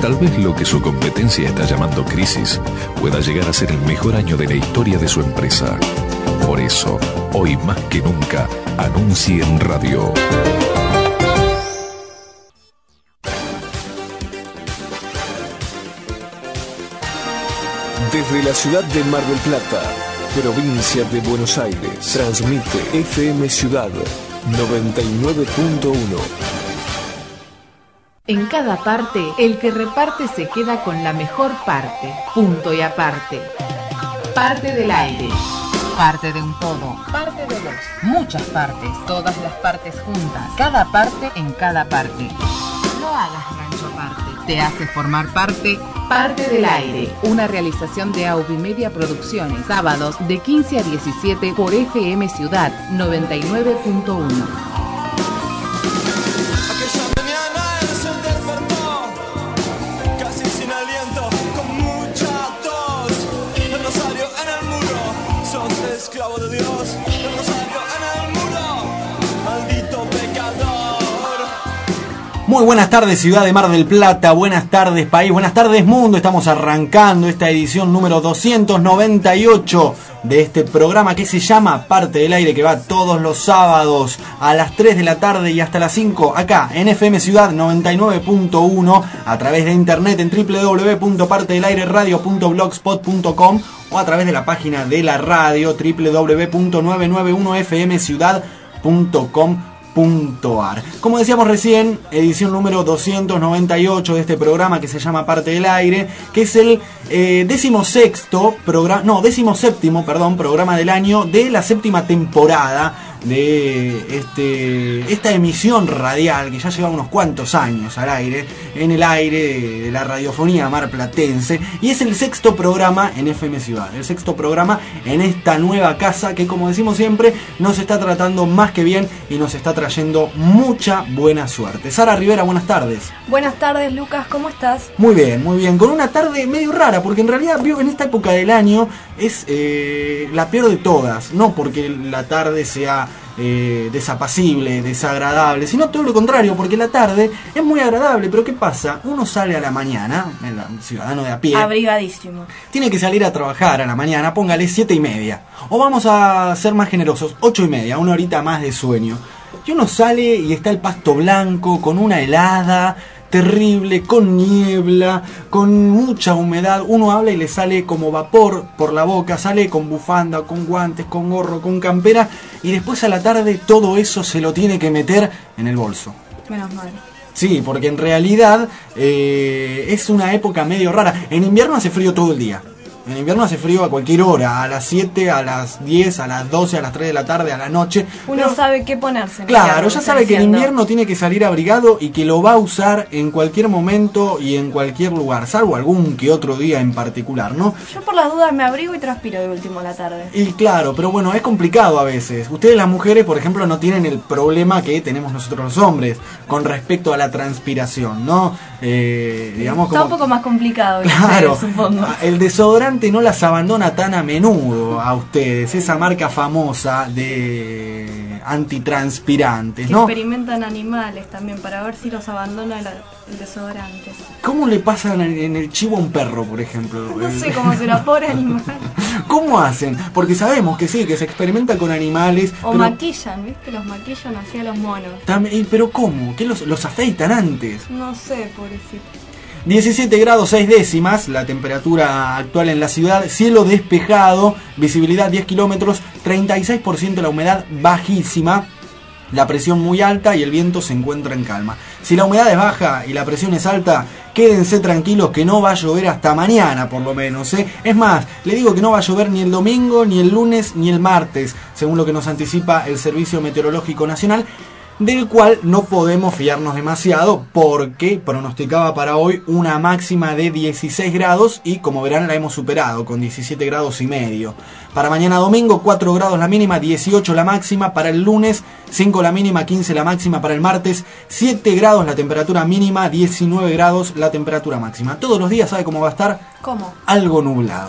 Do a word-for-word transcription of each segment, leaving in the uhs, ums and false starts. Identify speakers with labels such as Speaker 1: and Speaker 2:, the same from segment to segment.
Speaker 1: Tal vez lo que su competencia está llamando crisis pueda llegar a ser el mejor año de la historia de su empresa. Por eso, hoy más que nunca, anuncie en radio.
Speaker 2: Desde la ciudad de Mar del Plata, provincia de Buenos Aires, transmite F M Ciudad noventa y nueve punto uno.
Speaker 3: En cada parte, el que reparte se queda con la mejor parte. Punto y aparte. Parte del aire. Parte de un todo. Parte de dos. Muchas partes. Todas las partes juntas. Cada parte en cada parte. No hagas rancho aparte. Te hace formar parte. Parte del aire. Una realización de Aubimedia Producciones. Sábados de quince a diecisiete por F M Ciudad noventa y nueve punto uno.
Speaker 4: Esclavo de Dios, el rosario en el muro, maldito pecador.
Speaker 5: Muy buenas tardes, ciudad de Mar del Plata, buenas tardes país, buenas tardes mundo. Estamos arrancando esta edición número doscientos noventa y ocho de este programa que se llama Parte del Aire, que va todos los sábados a las tres de la tarde y hasta las cinco acá en F M Ciudad noventa y nueve punto uno, a través de internet en doble u doble u doble u punto parte del aire radio punto blogspot punto com o a través de la página de la radio doble u doble u doble u punto novecientos noventa y uno f m ciudad punto com punto a r. Como decíamos recién, edición número doscientos noventa y ocho de este programa que se llama Parte del Aire, que es el eh, decimosexto programa, no, decimoséptimo, perdón, programa del año de la séptima temporada de este esta emisión radial que ya lleva unos cuantos años al aire, en el aire de, de la radiofonía marplatense, y es el sexto programa en F M Ciudad, el sexto programa en esta nueva casa que, como decimos siempre, nos está tratando más que bien y nos está trayendo mucha buena suerte. Sara Rivera, buenas tardes.
Speaker 6: Buenas tardes, Lucas, ¿cómo estás?
Speaker 5: Muy bien, muy bien, con una tarde medio rara, porque en realidad vio en esta época del año es eh, la peor de todas, no porque la tarde sea Eh, desapacible, desagradable, sino todo lo contrario, porque la tarde es muy agradable. Pero ¿qué pasa? Uno sale a la mañana, el ciudadano de a pie,
Speaker 6: abrigadísimo,
Speaker 5: tiene que salir a trabajar a la mañana, póngale siete y media, o vamos a ser más generosos, ocho y media, una horita más de sueño, y uno sale y está el pasto blanco con una helada terrible, con niebla, con mucha humedad. Uno habla y le sale como vapor por la boca, sale con bufanda, con guantes, con gorro, con campera, y después a la tarde todo eso se lo tiene que meter en el bolso.
Speaker 6: Menos mal.
Speaker 5: Sí, porque en realidad eh, es una época medio rara. En invierno hace frío todo el día. En invierno hace frío a cualquier hora, a las siete, a las diez, a las doce, a las tres de la tarde, a la noche.
Speaker 6: Uno
Speaker 5: Pero,
Speaker 6: sabe qué ponerse.
Speaker 5: Claro, ya sabe que en invierno tiene que salir abrigado y que lo va a usar en cualquier momento y en cualquier lugar, salvo algún que otro día en particular, ¿no?
Speaker 6: Yo por las dudas me abrigo y transpiro de último a la tarde.
Speaker 5: Y claro, pero bueno, es complicado a veces. Ustedes las mujeres, por ejemplo, no tienen el problema que tenemos nosotros los hombres con respecto a la transpiración, ¿no? Eh, digamos
Speaker 6: Está
Speaker 5: como...
Speaker 6: un poco más complicado,
Speaker 5: claro,
Speaker 6: sé, supongo.
Speaker 5: El desodorante no las abandona tan a menudo a ustedes, esa marca famosa de antitranspirantes, ¿no?
Speaker 6: Experimentan animales también para ver si los abandona el, el desodorante.
Speaker 5: ¿Cómo le pasan en el chivo a un perro, por ejemplo?
Speaker 6: No sé cómo será, pobre animal.
Speaker 5: ¿Cómo hacen? Porque sabemos que sí, que se experimenta con animales.
Speaker 6: O
Speaker 5: pero...
Speaker 6: maquillan, ¿viste? Los maquillan así a los monos.
Speaker 5: También, ¿pero cómo? ¿Qué los, los afeitan antes?
Speaker 6: No sé, pobrecito.
Speaker 5: diecisiete grados seis décimas, la temperatura actual en la ciudad, cielo despejado, visibilidad diez kilómetros, treinta y seis por ciento la humedad bajísima, la presión muy alta y el viento se encuentra en calma. Si la humedad es baja y la presión es alta, quédense tranquilos que no va a llover hasta mañana por lo menos, ¿eh? Es más, le digo que no va a llover ni el domingo, ni el lunes, ni el martes, según lo que nos anticipa el Servicio Meteorológico Nacional, del cual no podemos fiarnos demasiado porque pronosticaba para hoy una máxima de dieciséis grados y, como verán, la hemos superado con diecisiete grados y medio. Para mañana domingo, cuatro grados la mínima, dieciocho la máxima. Para el lunes, cinco la mínima, quince la máxima. Para el martes, siete grados la temperatura mínima, diecinueve grados la temperatura máxima. Todos los días, ¿sabe cómo va a estar?
Speaker 6: ¿Cómo?
Speaker 5: Algo nublado.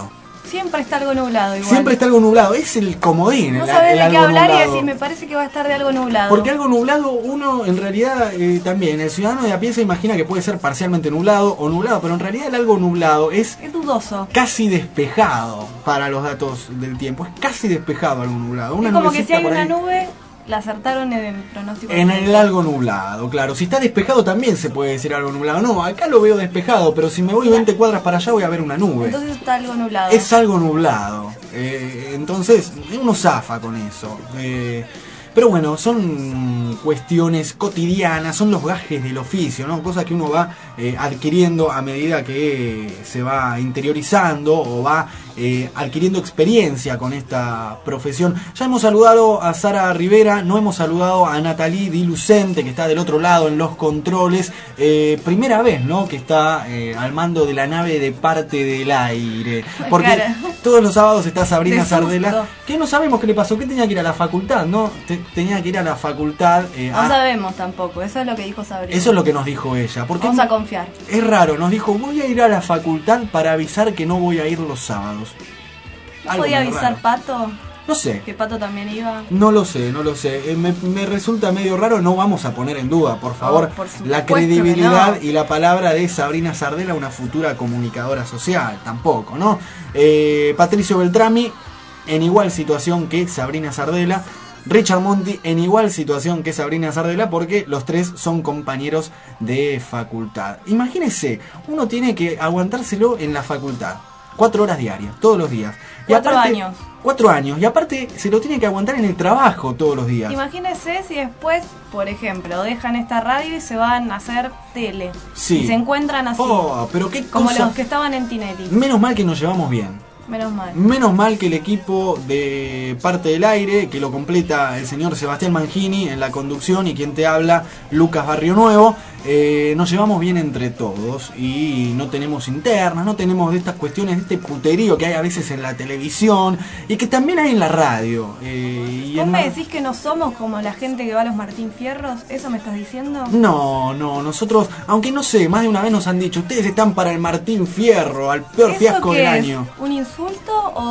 Speaker 6: Siempre está algo nublado igual.
Speaker 5: Siempre está algo nublado, es el comodín.
Speaker 6: No
Speaker 5: el,
Speaker 6: sabés
Speaker 5: el
Speaker 6: de qué
Speaker 5: algo
Speaker 6: hablar
Speaker 5: nublado.
Speaker 6: y decís, me parece que va a estar de algo nublado.
Speaker 5: Porque algo nublado, uno en realidad eh, también, el ciudadano de a pie se imagina que puede ser parcialmente nublado o nublado, pero en realidad el algo nublado es
Speaker 6: Es dudoso.
Speaker 5: casi despejado para los datos del tiempo. Es casi despejado algo nublado. Una
Speaker 6: Es como que si
Speaker 5: nubecita
Speaker 6: hay
Speaker 5: por
Speaker 6: una
Speaker 5: ahí.
Speaker 6: nube, la acertaron en el pronóstico.
Speaker 5: En el algo nublado, claro. Si está despejado también se puede decir algo nublado. No, acá lo veo despejado, pero si me voy veinte cuadras para allá voy a ver una nube.
Speaker 6: Entonces está algo nublado.
Speaker 5: Es algo nublado. Eh, entonces, uno zafa con eso. Eh, pero bueno, son cuestiones cotidianas, son los gajes del oficio, ¿no? Cosas que uno va eh, adquiriendo a medida que se va interiorizando o va eh, adquiriendo experiencia con esta profesión. Ya hemos saludado a Sara Rivera, no hemos saludado a Natalie Di Lucente, que está del otro lado en los controles. Eh, primera vez, ¿no?, que está eh, al mando de la nave de Parte del Aire. Porque
Speaker 6: Cara.
Speaker 5: todos los sábados está Sabrina
Speaker 6: De susto.
Speaker 5: Sardela, que no sabemos qué le pasó, que tenía que ir a la facultad, ¿no? Te- tenía que ir a la facultad. eh,
Speaker 6: No
Speaker 5: a-
Speaker 6: sabemos tampoco, eso es lo que dijo Sabrina.
Speaker 5: Eso es lo que nos dijo ella. Porque
Speaker 6: Vamos a confiar.
Speaker 5: es raro, nos dijo, voy a ir a la facultad para avisar que no voy a ir los sábados.
Speaker 6: ¿No
Speaker 5: Algo
Speaker 6: podía
Speaker 5: muy
Speaker 6: avisar
Speaker 5: raro.
Speaker 6: Pato?
Speaker 5: No sé.
Speaker 6: Que Pato también iba.
Speaker 5: No lo sé, no lo sé. Eh, me, me resulta medio raro, no vamos a poner en duda, por favor,
Speaker 6: por supuesto
Speaker 5: la
Speaker 6: que
Speaker 5: credibilidad
Speaker 6: no.
Speaker 5: y la palabra de Sabrina Sardela, una futura comunicadora social, tampoco, ¿no? Eh, Patricio Beltrami, en igual situación que Sabrina Sardela. Richard Monti, en igual situación que Sabrina Sardela, porque los tres son compañeros de facultad. Imagínese, uno tiene que aguantárselo en la facultad. Cuatro horas diarias, todos los días. Y
Speaker 6: Cuatro
Speaker 5: aparte-
Speaker 6: años.
Speaker 5: Cuatro años. Y aparte se lo tiene que aguantar en el trabajo todos los días.
Speaker 6: Imagínese si después, por ejemplo, dejan esta radio y se van a hacer tele.
Speaker 5: Sí.
Speaker 6: Y se encuentran así.
Speaker 5: Oh, pero qué
Speaker 6: como
Speaker 5: cosa.
Speaker 6: los que estaban en Tinelli.
Speaker 5: Menos mal que nos llevamos bien.
Speaker 6: Menos mal.
Speaker 5: Menos mal que el equipo de Parte del Aire, que lo completa el señor Sebastián Mangini en la conducción y quien te habla, Lucas Barrio Nuevo, eh, nos llevamos bien entre todos y no tenemos internas, no tenemos de estas cuestiones, de este puterío que hay a veces en la televisión y que también hay en la radio. Eh, y
Speaker 6: ¿Vos
Speaker 5: en
Speaker 6: me
Speaker 5: la-
Speaker 6: decís que no somos como la gente que va a los Martín Fierros? ¿Eso me estás diciendo?
Speaker 5: No, no, nosotros, aunque no sé, más de una vez nos han dicho, ustedes están para el Martín Fierro, al peor
Speaker 6: ¿Eso
Speaker 5: fiasco
Speaker 6: qué
Speaker 5: del
Speaker 6: es?
Speaker 5: año.
Speaker 6: ¿Un insulto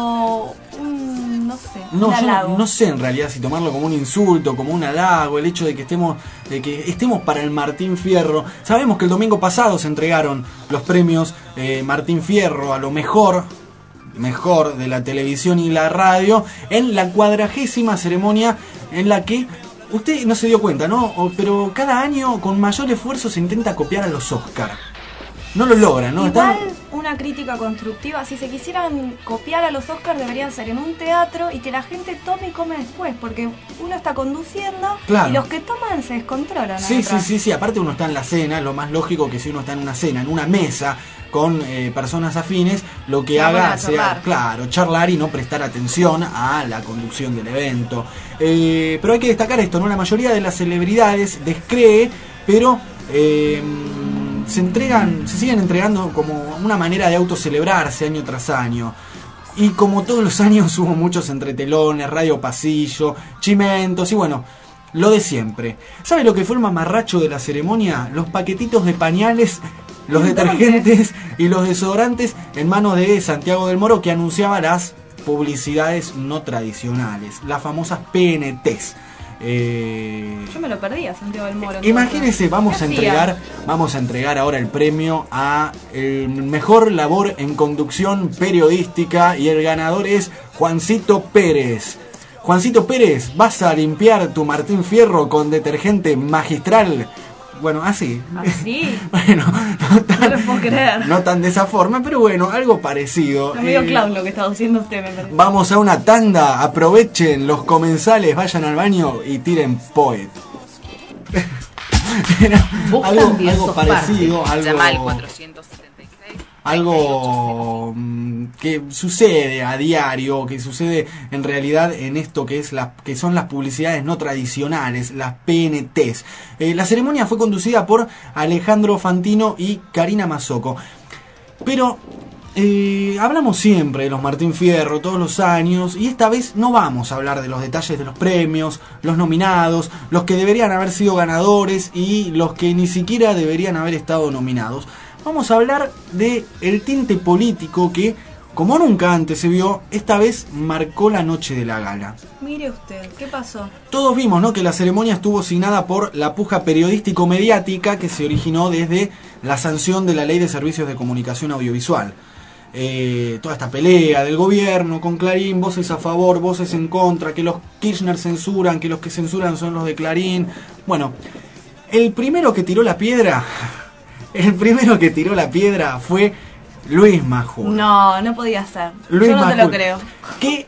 Speaker 6: o un, no sé,
Speaker 5: No,
Speaker 6: un
Speaker 5: yo
Speaker 6: halago?
Speaker 5: no, no sé en realidad si tomarlo como un insulto, como un halago, el hecho de que estemos, de que estemos para el Martín Fierro. Sabemos que el domingo pasado se entregaron los premios eh, Martín Fierro a lo mejor, mejor de la televisión y la radio, en la cuadragésima ceremonia en la que usted no se dio cuenta, ¿no? O- pero cada año con mayor esfuerzo se intenta copiar a los Oscar. No lo logran, ¿no?
Speaker 6: Igual
Speaker 5: Están-
Speaker 6: una crítica constructiva, si se quisieran copiar a los Oscars deberían ser en un teatro y que la gente tome y come después, porque uno está conduciendo
Speaker 5: Claro.
Speaker 6: y los que toman se descontrolan.
Speaker 5: Sí, sí,
Speaker 6: atrás.
Speaker 5: sí, sí, aparte uno está en la cena, lo más lógico que si uno está en una cena, en una mesa con eh, personas afines, lo que
Speaker 6: Se van
Speaker 5: haga
Speaker 6: a
Speaker 5: sea,
Speaker 6: charlar.
Speaker 5: claro, charlar y no prestar atención a la conducción del evento. Eh, pero hay que destacar esto, ¿no? La mayoría de las celebridades descree, pero eh, se entregan, se siguen entregando como una manera de autocelebrarse año tras año. Y como todos los años hubo muchos entretelones, radio pasillo, chimentos y bueno, lo de siempre. ¿Sabe lo que fue el mamarracho de la ceremonia? Los paquetitos de pañales, los
Speaker 6: ¿En dónde?
Speaker 5: detergentes y los desodorantes en manos de Santiago del Moro, que anunciaba las publicidades no tradicionales, las famosas P N Ts. Eh,
Speaker 6: Yo me lo perdí a Santiago del Moro.
Speaker 5: Imagínense, vamos
Speaker 6: ¿Qué
Speaker 5: a
Speaker 6: hacía?
Speaker 5: entregar, vamos a entregar ahora el premio a el mejor labor en conducción periodística y el ganador es Juancito Pérez. Juancito Pérez, vas a limpiar tu Martín Fierro con detergente magistral. Bueno, así.
Speaker 6: ¿Así?
Speaker 5: Bueno, no tan,
Speaker 6: No lo puedo creer.
Speaker 5: no tan de esa forma, pero bueno, algo parecido.
Speaker 6: Es medio
Speaker 5: Eh,
Speaker 6: clown lo que está haciendo usted, me parece.
Speaker 5: Vamos a una tanda, aprovechen los comensales, vayan al baño y tiren poet. Era
Speaker 3: Vos
Speaker 5: algo,
Speaker 3: también
Speaker 5: algo
Speaker 3: sos
Speaker 5: parecido,
Speaker 3: parte.
Speaker 5: algo,
Speaker 3: Llama al cuatrocientos setenta y seis.
Speaker 5: algo mm, que sucede a diario, que sucede en realidad en esto que es la, que son las publicidades no tradicionales, las P N Ts. Eh, la ceremonia fue conducida por Alejandro Fantino y Karina Mazzocco. Pero eh, hablamos siempre de los Martín Fierro todos los años y esta vez no vamos a hablar de los detalles de los premios, los nominados, los que deberían haber sido ganadores y los que ni siquiera deberían haber estado nominados. Vamos a hablar de el tinte político que como nunca antes se vio, esta vez marcó la noche de la gala.
Speaker 6: Mire usted, ¿qué pasó?
Speaker 5: Todos vimos, ¿no?, que la ceremonia estuvo signada por la puja periodístico-mediática que se originó desde la sanción de la Ley de Servicios de Comunicación Audiovisual. Eh, toda esta pelea del gobierno con Clarín, voces a favor, voces en contra, que los Kirchner censuran, que los que censuran son los de Clarín. Bueno, el primero que tiró la piedra, el primero que tiró la piedra fue Luis Majul.
Speaker 6: No, no podía ser.
Speaker 5: Luis
Speaker 6: Yo no
Speaker 5: Majul,
Speaker 6: te lo creo.
Speaker 5: Que,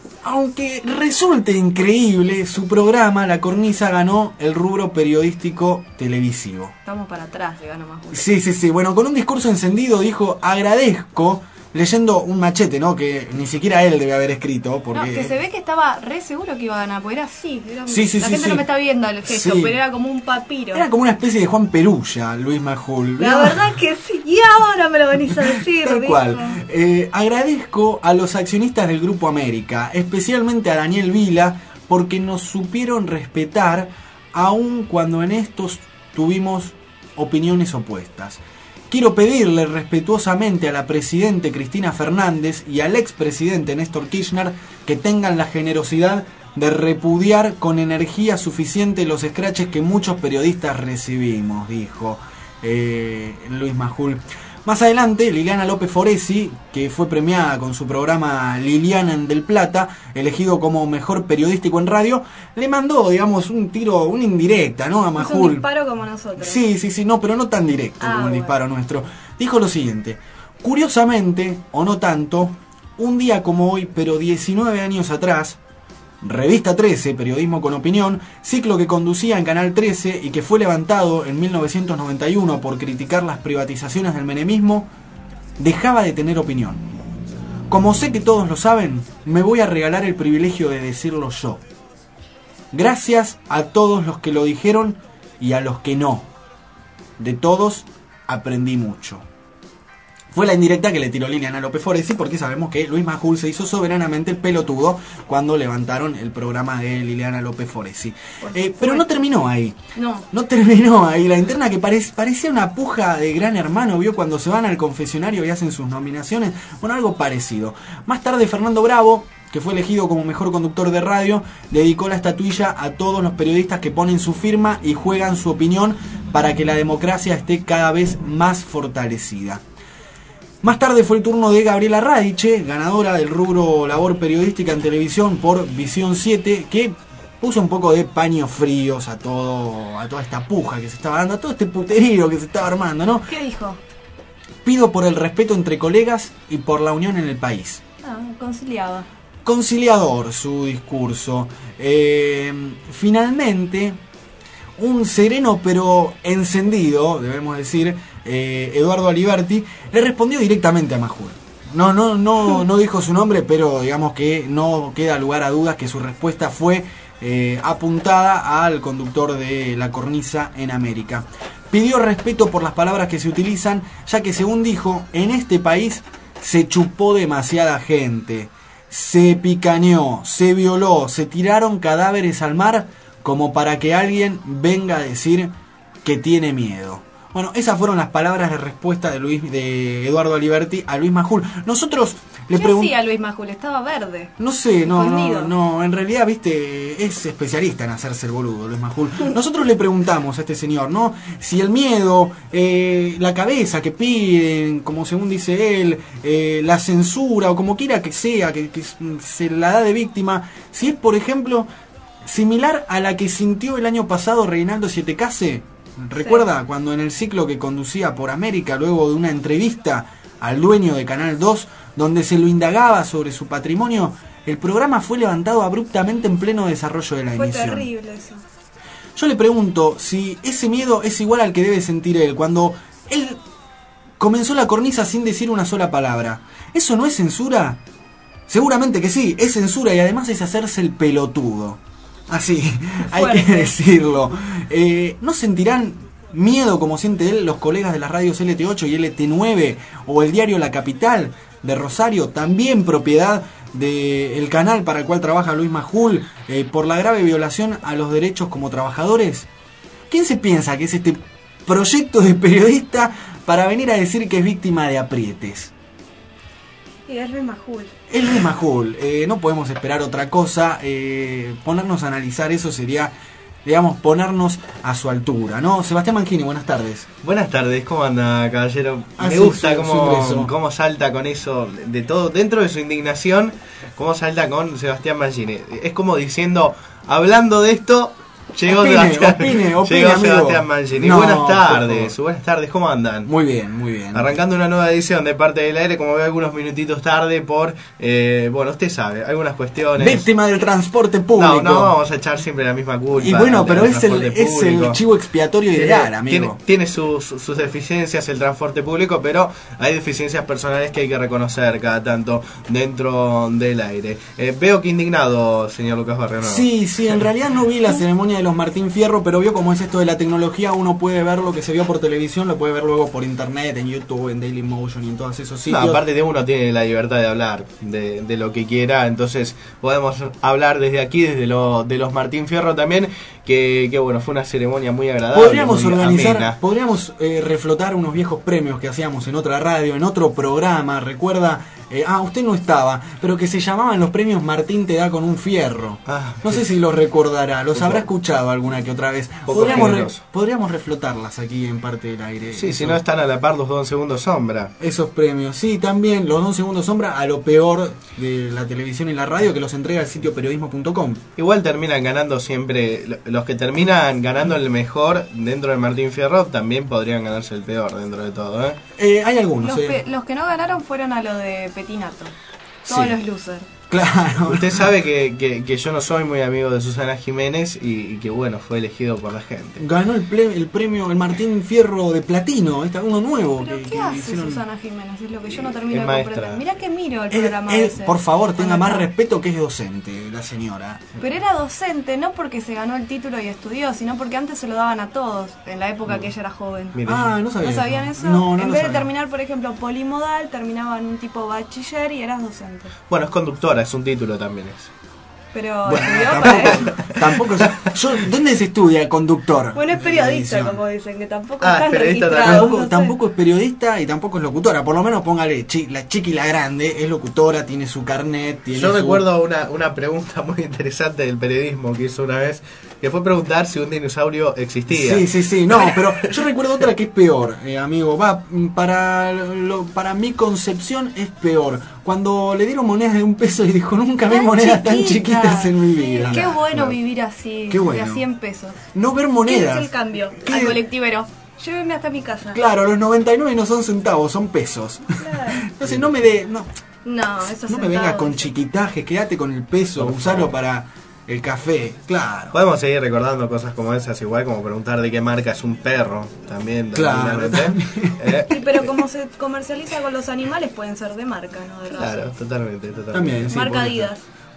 Speaker 5: aunque resulte increíble, su programa, La Cornisa, ganó el rubro periodístico televisivo.
Speaker 6: Estamos para atrás, le ganó Majul.
Speaker 5: Sí, sí, sí. Bueno, con un discurso encendido dijo, agradezco, leyendo un machete, ¿no?, que ni siquiera él debe haber escrito, porque...
Speaker 6: No, que se ve que estaba re seguro que iba a ganar, porque era así. Era...
Speaker 5: Sí, sí,
Speaker 6: la
Speaker 5: sí,
Speaker 6: gente
Speaker 5: sí.
Speaker 6: no me está viendo el gesto,
Speaker 5: Sí.
Speaker 6: pero era como un papiro.
Speaker 5: Era como una especie de Juan Perulla, Luis Majul.
Speaker 6: La
Speaker 5: ¿no?
Speaker 6: verdad que sí, y ahora me lo venís a decir.
Speaker 5: Tal
Speaker 6: dijo.
Speaker 5: cual. Eh, agradezco a los accionistas del Grupo América, especialmente a Daniel Vila, porque nos supieron respetar, aun cuando en estos tuvimos opiniones opuestas. Quiero pedirle respetuosamente a la presidente Cristina Fernández y al expresidente Néstor Kirchner que tengan la generosidad de repudiar con energía suficiente los escraches que muchos periodistas recibimos, dijo eh, Luis Majul. Más adelante, Liliana López Foresi, que fue premiada con su programa Liliana en Del Plata, elegido como mejor periodístico en radio, le mandó, digamos, un tiro, una indirecta, ¿no?, a Majul.
Speaker 6: Es un disparo como nosotros.
Speaker 5: Sí, sí, sí, no, pero no tan directo
Speaker 6: Ah,
Speaker 5: como el
Speaker 6: bueno.
Speaker 5: disparo nuestro. Dijo lo siguiente: curiosamente, o no tanto, un día como hoy, pero diecinueve años atrás, Revista trece, Periodismo con Opinión, ciclo que conducía en Canal trece y que fue levantado en mil novecientos noventa y uno por criticar las privatizaciones del menemismo, dejaba de tener opinión. Como sé que todos lo saben, me voy a regalar el privilegio de decirlo yo. Gracias a todos los que lo dijeron y a los que no. De todos aprendí mucho. Fue la indirecta que le tiró Liliana López Foresi, porque sabemos que Luis Majul se hizo soberanamente el pelotudo cuando levantaron el programa de Liliana López Foresi. Eh, pero no terminó ahí.
Speaker 6: No.
Speaker 5: No terminó ahí. La interna, que parec- parecía una puja de Gran Hermano, ¿vio?, cuando se van al confesionario y hacen sus nominaciones. Bueno, algo parecido. Más tarde, Fernando Bravo, que fue elegido como mejor conductor de radio, dedicó la estatuilla a todos los periodistas que ponen su firma y juegan su opinión para que la democracia esté cada vez más fortalecida. Más tarde fue el turno de Gabriela Radiche, ganadora del rubro labor periodística en televisión por Visión siete, que puso un poco de paños fríos a todo, a toda esta puja que se estaba dando, a todo este puterío que se estaba armando, ¿no?
Speaker 6: ¿Qué dijo?
Speaker 5: Pido por el respeto entre colegas y por la unión en el país.
Speaker 6: Ah, conciliaba.
Speaker 5: Conciliador su discurso. Eh, finalmente, un sereno pero encendido, debemos decir, eh, Eduardo Aliberti, le respondió directamente a Majul. No, no, no, no dijo su nombre, pero digamos que no queda lugar a dudas que su respuesta fue eh, apuntada al conductor de La Cornisa en América. Pidió respeto por las palabras que se utilizan, ya que, según dijo, en este país se chupó demasiada gente, se picaneó, se violó, se tiraron cadáveres al mar como para que alguien venga a decir que tiene miedo. Bueno, esas fueron las palabras de respuesta de Luis, de Eduardo Aliberti a Luis Majul. Nosotros le
Speaker 6: ¿Qué
Speaker 5: preguntamos...
Speaker 6: hacía Luis Majul? Estaba verde.
Speaker 5: No sé, no, no,
Speaker 6: Escondido.
Speaker 5: no, en realidad, viste, es especialista en hacerse el boludo, Luis Majul. Nosotros le preguntamos a este señor, ¿no?, si el miedo, eh, la cabeza que piden, como según dice él, eh, la censura, o como quiera que sea, que, que se la da de víctima, si es, por ejemplo, similar a la que sintió el año pasado Reinaldo Sietecase. ¿Recuerda? Sí. Cuando en el ciclo que conducía por América, luego de una entrevista al dueño de Canal dos, donde se lo indagaba sobre su patrimonio, el programa fue levantado abruptamente en pleno desarrollo de la
Speaker 6: Fue
Speaker 5: emisión.
Speaker 6: Fue terrible eso.
Speaker 5: Yo le pregunto si ese miedo es igual al que debe sentir él cuando él comenzó La Cornisa sin decir una sola palabra. ¿Eso no es censura? Seguramente que sí, es censura, y además es hacerse el pelotudo. Así, hay que decirlo. Eh, ¿No sentirán miedo como siente él los colegas de las radios L T ocho y L T nueve o el diario La Capital de Rosario, también propiedad del canal para el cual trabaja Luis Majul, eh, por la grave violación a los derechos como trabajadores? ¿Quién se piensa que es este proyecto de periodista para venir a decir que es víctima de aprietes?
Speaker 6: Y es Luis Majul.
Speaker 5: Es Luis Majul, eh, no podemos esperar otra cosa, eh, ponernos a analizar eso sería, digamos, ponernos a su altura, ¿no? Sebastián Mangini, buenas tardes.
Speaker 7: Buenas tardes, ¿cómo anda, caballero?
Speaker 5: Ah,
Speaker 7: Me
Speaker 5: sí,
Speaker 7: gusta
Speaker 5: su- su
Speaker 7: cómo,
Speaker 5: ingreso.
Speaker 7: cómo salta con eso, de todo, dentro de su indignación, cómo salta con Sebastián Mangini. Es como diciendo, hablando de esto, llegó
Speaker 5: Opine,
Speaker 7: Sebastián,
Speaker 5: opine, opine,
Speaker 7: llegó
Speaker 5: amigo.
Speaker 7: Sebastián Mangini.
Speaker 5: No,
Speaker 7: buenas
Speaker 5: por
Speaker 7: tardes,
Speaker 5: favor.
Speaker 7: buenas tardes, ¿cómo andan?
Speaker 5: Muy bien, muy bien.
Speaker 7: Arrancando una nueva edición de Parte del Aire, como veo algunos minutitos tarde por, eh, bueno, usted sabe, algunas cuestiones.
Speaker 5: Víctima del transporte público.
Speaker 7: No, no vamos a echar siempre la misma culpa.
Speaker 5: Y bueno,
Speaker 7: al-
Speaker 5: pero
Speaker 7: al
Speaker 5: es el,
Speaker 7: transporte
Speaker 5: es el
Speaker 7: público.
Speaker 5: chivo expiatorio
Speaker 7: Tiene-
Speaker 5: ideal, amigo.
Speaker 7: Tiene, tiene sus, sus deficiencias el transporte público, pero hay deficiencias personales que hay que reconocer cada tanto dentro del aire. Eh, veo que indignado, señor Lucas Barrio. ¿no?
Speaker 5: Sí, sí, en realidad no vi la ceremonia de los Martín Fierro, pero vio cómo es esto de la tecnología, uno puede ver lo que se vio por televisión, lo puede ver luego por internet, en YouTube, en Dailymotion y en todos esos
Speaker 7: No,
Speaker 5: sitios.
Speaker 7: aparte de uno tiene la libertad de hablar de, de lo que quiera, entonces podemos hablar desde aquí, desde lo de los Martín Fierro también, que, que bueno, fue una ceremonia muy agradable.
Speaker 5: Podríamos
Speaker 7: muy
Speaker 5: organizar,
Speaker 7: amena.
Speaker 5: podríamos eh, reflotar unos viejos premios que hacíamos en otra radio, en otro programa, recuerda, eh, ah, usted no estaba, pero que se llamaban los premios Martín te da con un fierro.
Speaker 7: Ah,
Speaker 5: No sé si los recordará, los
Speaker 7: Poco-
Speaker 5: habrá escuchado alguna que otra vez.
Speaker 7: poco
Speaker 5: Podríamos, re-
Speaker 7: generoso.
Speaker 5: podríamos reflotarlas aquí en Parte del Aire.
Speaker 7: Sí, si
Speaker 5: Eso-
Speaker 7: no están a la par los dos segundos sombra.
Speaker 5: Esos premios, sí, también los dos segundos sombra a lo peor de la televisión y la radio que los entrega el sitio periodismo punto com.
Speaker 7: Igual terminan ganando siempre, lo- los que terminan ganando el mejor dentro del Martín Fierro también podrían ganarse el peor dentro de todo, ¿eh?
Speaker 5: Eh, hay algunos,
Speaker 6: Los,
Speaker 5: eh.
Speaker 6: pe- los que no ganaron fueron a lo de Petinato. Todos
Speaker 5: Sí.
Speaker 6: los losers.
Speaker 5: Claro.
Speaker 7: Usted sabe que, que, que yo no soy muy amigo de Susana Jiménez y, y que bueno, fue elegido por la gente.
Speaker 5: Ganó el, ple- el premio, el Martín Fierro de platino, está uno nuevo.
Speaker 6: ¿Pero
Speaker 5: que,
Speaker 6: qué
Speaker 5: que
Speaker 6: hace
Speaker 5: hicieron.
Speaker 6: Susana Jiménez? Es lo que yo no termino
Speaker 7: Es
Speaker 6: de
Speaker 7: maestra.
Speaker 6: comprender. Mirá que miro el
Speaker 5: Él-
Speaker 6: programa
Speaker 5: él,
Speaker 6: ese.
Speaker 5: por favor, tenga
Speaker 6: Cuando
Speaker 5: más
Speaker 6: está.
Speaker 5: respeto que es docente, la señora.
Speaker 6: Pero era docente, no porque se ganó el título y estudió, sino porque antes se lo daban a todos, en la época que ella era joven.
Speaker 7: Mire,
Speaker 5: Ah, no sabía.
Speaker 6: ¿No sabían eso?
Speaker 5: No, no
Speaker 6: en
Speaker 5: lo
Speaker 6: vez de
Speaker 5: sabía.
Speaker 6: terminar, por ejemplo, polimodal, terminaba en un tipo bachiller y eras docente.
Speaker 7: bueno, es conductora, es un título también es.
Speaker 6: Pero
Speaker 5: Bueno,
Speaker 6: estudió para eso.
Speaker 5: tampoco, tampoco yo, ¿dónde se estudia el conductor?
Speaker 6: Bueno, es
Speaker 5: de
Speaker 6: periodista,
Speaker 5: televisión?
Speaker 6: como dicen, que tampoco
Speaker 7: Ah,
Speaker 6: están
Speaker 7: periodista
Speaker 6: registrados.
Speaker 5: Tampoco,
Speaker 6: no sé.
Speaker 5: tampoco es periodista y tampoco es locutora. Por lo menos póngale chi- la chiqui la grande, es locutora, tiene su carnet. Tiene
Speaker 7: Yo
Speaker 5: su-
Speaker 7: recuerdo una, una pregunta muy interesante del periodismo que hizo una vez, que fue preguntar si un dinosaurio existía.
Speaker 5: Sí, sí, sí, no, pero yo recuerdo otra que es peor, eh, amigo. Va, para, lo, para mi concepción es peor. Cuando le dieron monedas de un peso y dijo, nunca vi
Speaker 6: Tan
Speaker 5: monedas tan
Speaker 6: chiquitas.
Speaker 5: chiquitas en mi
Speaker 6: Sí,
Speaker 5: vida.
Speaker 6: qué bueno
Speaker 7: Claro.
Speaker 6: vivir así,
Speaker 5: Qué bueno.
Speaker 6: de a cien pesos.
Speaker 5: No ver
Speaker 6: ¿Qué
Speaker 5: monedas.
Speaker 6: es el cambio?
Speaker 5: ¿Qué?
Speaker 6: Al colectivero. Llévenme hasta mi casa.
Speaker 5: Claro, los noventa y nueve no son centavos, son pesos.
Speaker 6: Claro.
Speaker 5: Entonces no me dé, no,
Speaker 6: No, eso
Speaker 5: no me venga con chiquitajes, quédate con el peso,
Speaker 7: Por
Speaker 5: usalo
Speaker 7: favor.
Speaker 5: para el café, claro.
Speaker 7: Podemos seguir recordando cosas como esas, igual como preguntar de qué marca es un perro, también.
Speaker 5: Claro,
Speaker 7: tranquilamente. Eh,
Speaker 6: Sí, pero como se comercializa con los animales, pueden ser de marca, no de raza.
Speaker 7: claro, totalmente, totalmente.
Speaker 5: También, sí,
Speaker 6: Marca
Speaker 5: puede
Speaker 6: Adidas.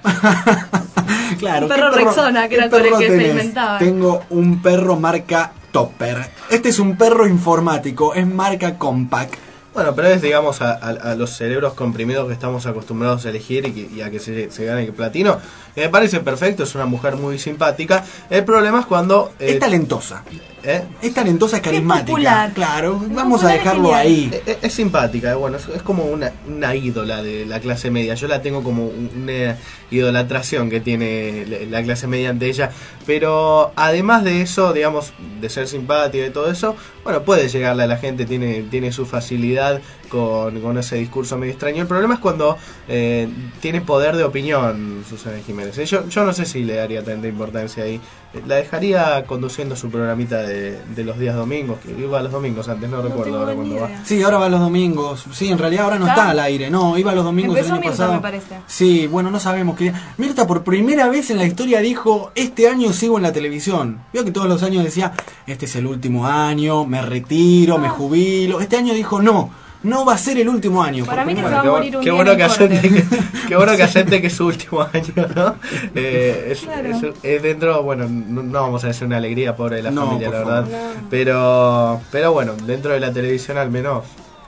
Speaker 5: Claro,
Speaker 6: Un perro
Speaker 5: ¿qué
Speaker 6: Rexona, que
Speaker 5: qué
Speaker 6: era con el
Speaker 5: perro
Speaker 6: que se
Speaker 5: tenés?
Speaker 6: inventaba.
Speaker 5: Tengo un perro marca Topper. Este es un perro informático, es marca Compaq.
Speaker 7: Bueno, pero es, digamos, a, a- a los cerebros comprimidos que estamos acostumbrados a elegir y, que- y a que se, se gane el platino. Que me parece perfecto, es una mujer muy simpática. El problema es cuando... eh,
Speaker 5: Es talentosa.
Speaker 7: ¿eh?
Speaker 5: Es talentosa, es carismática.
Speaker 6: popular.
Speaker 5: Claro,
Speaker 6: Es
Speaker 5: vamos a
Speaker 6: popular, es
Speaker 5: dejarlo
Speaker 6: genial.
Speaker 5: ahí.
Speaker 7: Es, es- es simpática, eh, bueno, es, es como una, una ídola de la clase media. Yo la tengo como un- una idolatración que tiene la, la clase media ante ella. Pero además de eso, digamos, de ser simpática y de todo eso, bueno, puede llegarle a la gente, tiene, tiene su facilidad con, con ese discurso medio extraño. El problema es cuando eh, tiene poder de opinión Susana Jiménez. Eh, Yo, yo no sé si le daría tanta importancia ahí. Eh, La dejaría conduciendo su programita de, de los días domingos, que iba los domingos antes, no,
Speaker 6: No
Speaker 7: recuerdo
Speaker 6: tengo
Speaker 7: ahora
Speaker 6: ni
Speaker 7: cuándo va.
Speaker 6: idea.
Speaker 5: Sí, ahora va los domingos. Sí, en realidad ahora no
Speaker 6: ¿Está?
Speaker 5: está al aire. No, iba los domingos
Speaker 6: Empezó
Speaker 5: el año
Speaker 6: Mirta,
Speaker 5: pasado.
Speaker 6: me parece.
Speaker 5: Sí, bueno, no sabemos qué. Mirta por primera vez en la historia dijo, este año sigo en la televisión. Vio que todos los años decía, este es el último año, me retiro, me
Speaker 6: Ah.
Speaker 5: jubilo. Este año dijo, no, no va a ser el último año.
Speaker 6: Para
Speaker 5: Por
Speaker 6: mí que
Speaker 5: primera
Speaker 6: se va
Speaker 5: vez.
Speaker 6: a morir un
Speaker 7: qué
Speaker 6: día
Speaker 7: bueno
Speaker 6: en
Speaker 7: que
Speaker 6: el
Speaker 7: acepte
Speaker 6: corte.
Speaker 7: que, qué bueno que acepte que es su último año, ¿no? Eh, es,
Speaker 6: Claro.
Speaker 7: es- es dentro, bueno, no, no vamos a decir una alegría pobre de la
Speaker 5: No,
Speaker 7: familia,
Speaker 5: por
Speaker 7: la
Speaker 5: favor.
Speaker 7: verdad.
Speaker 6: No.
Speaker 7: Pero, pero bueno, dentro de la televisión al menos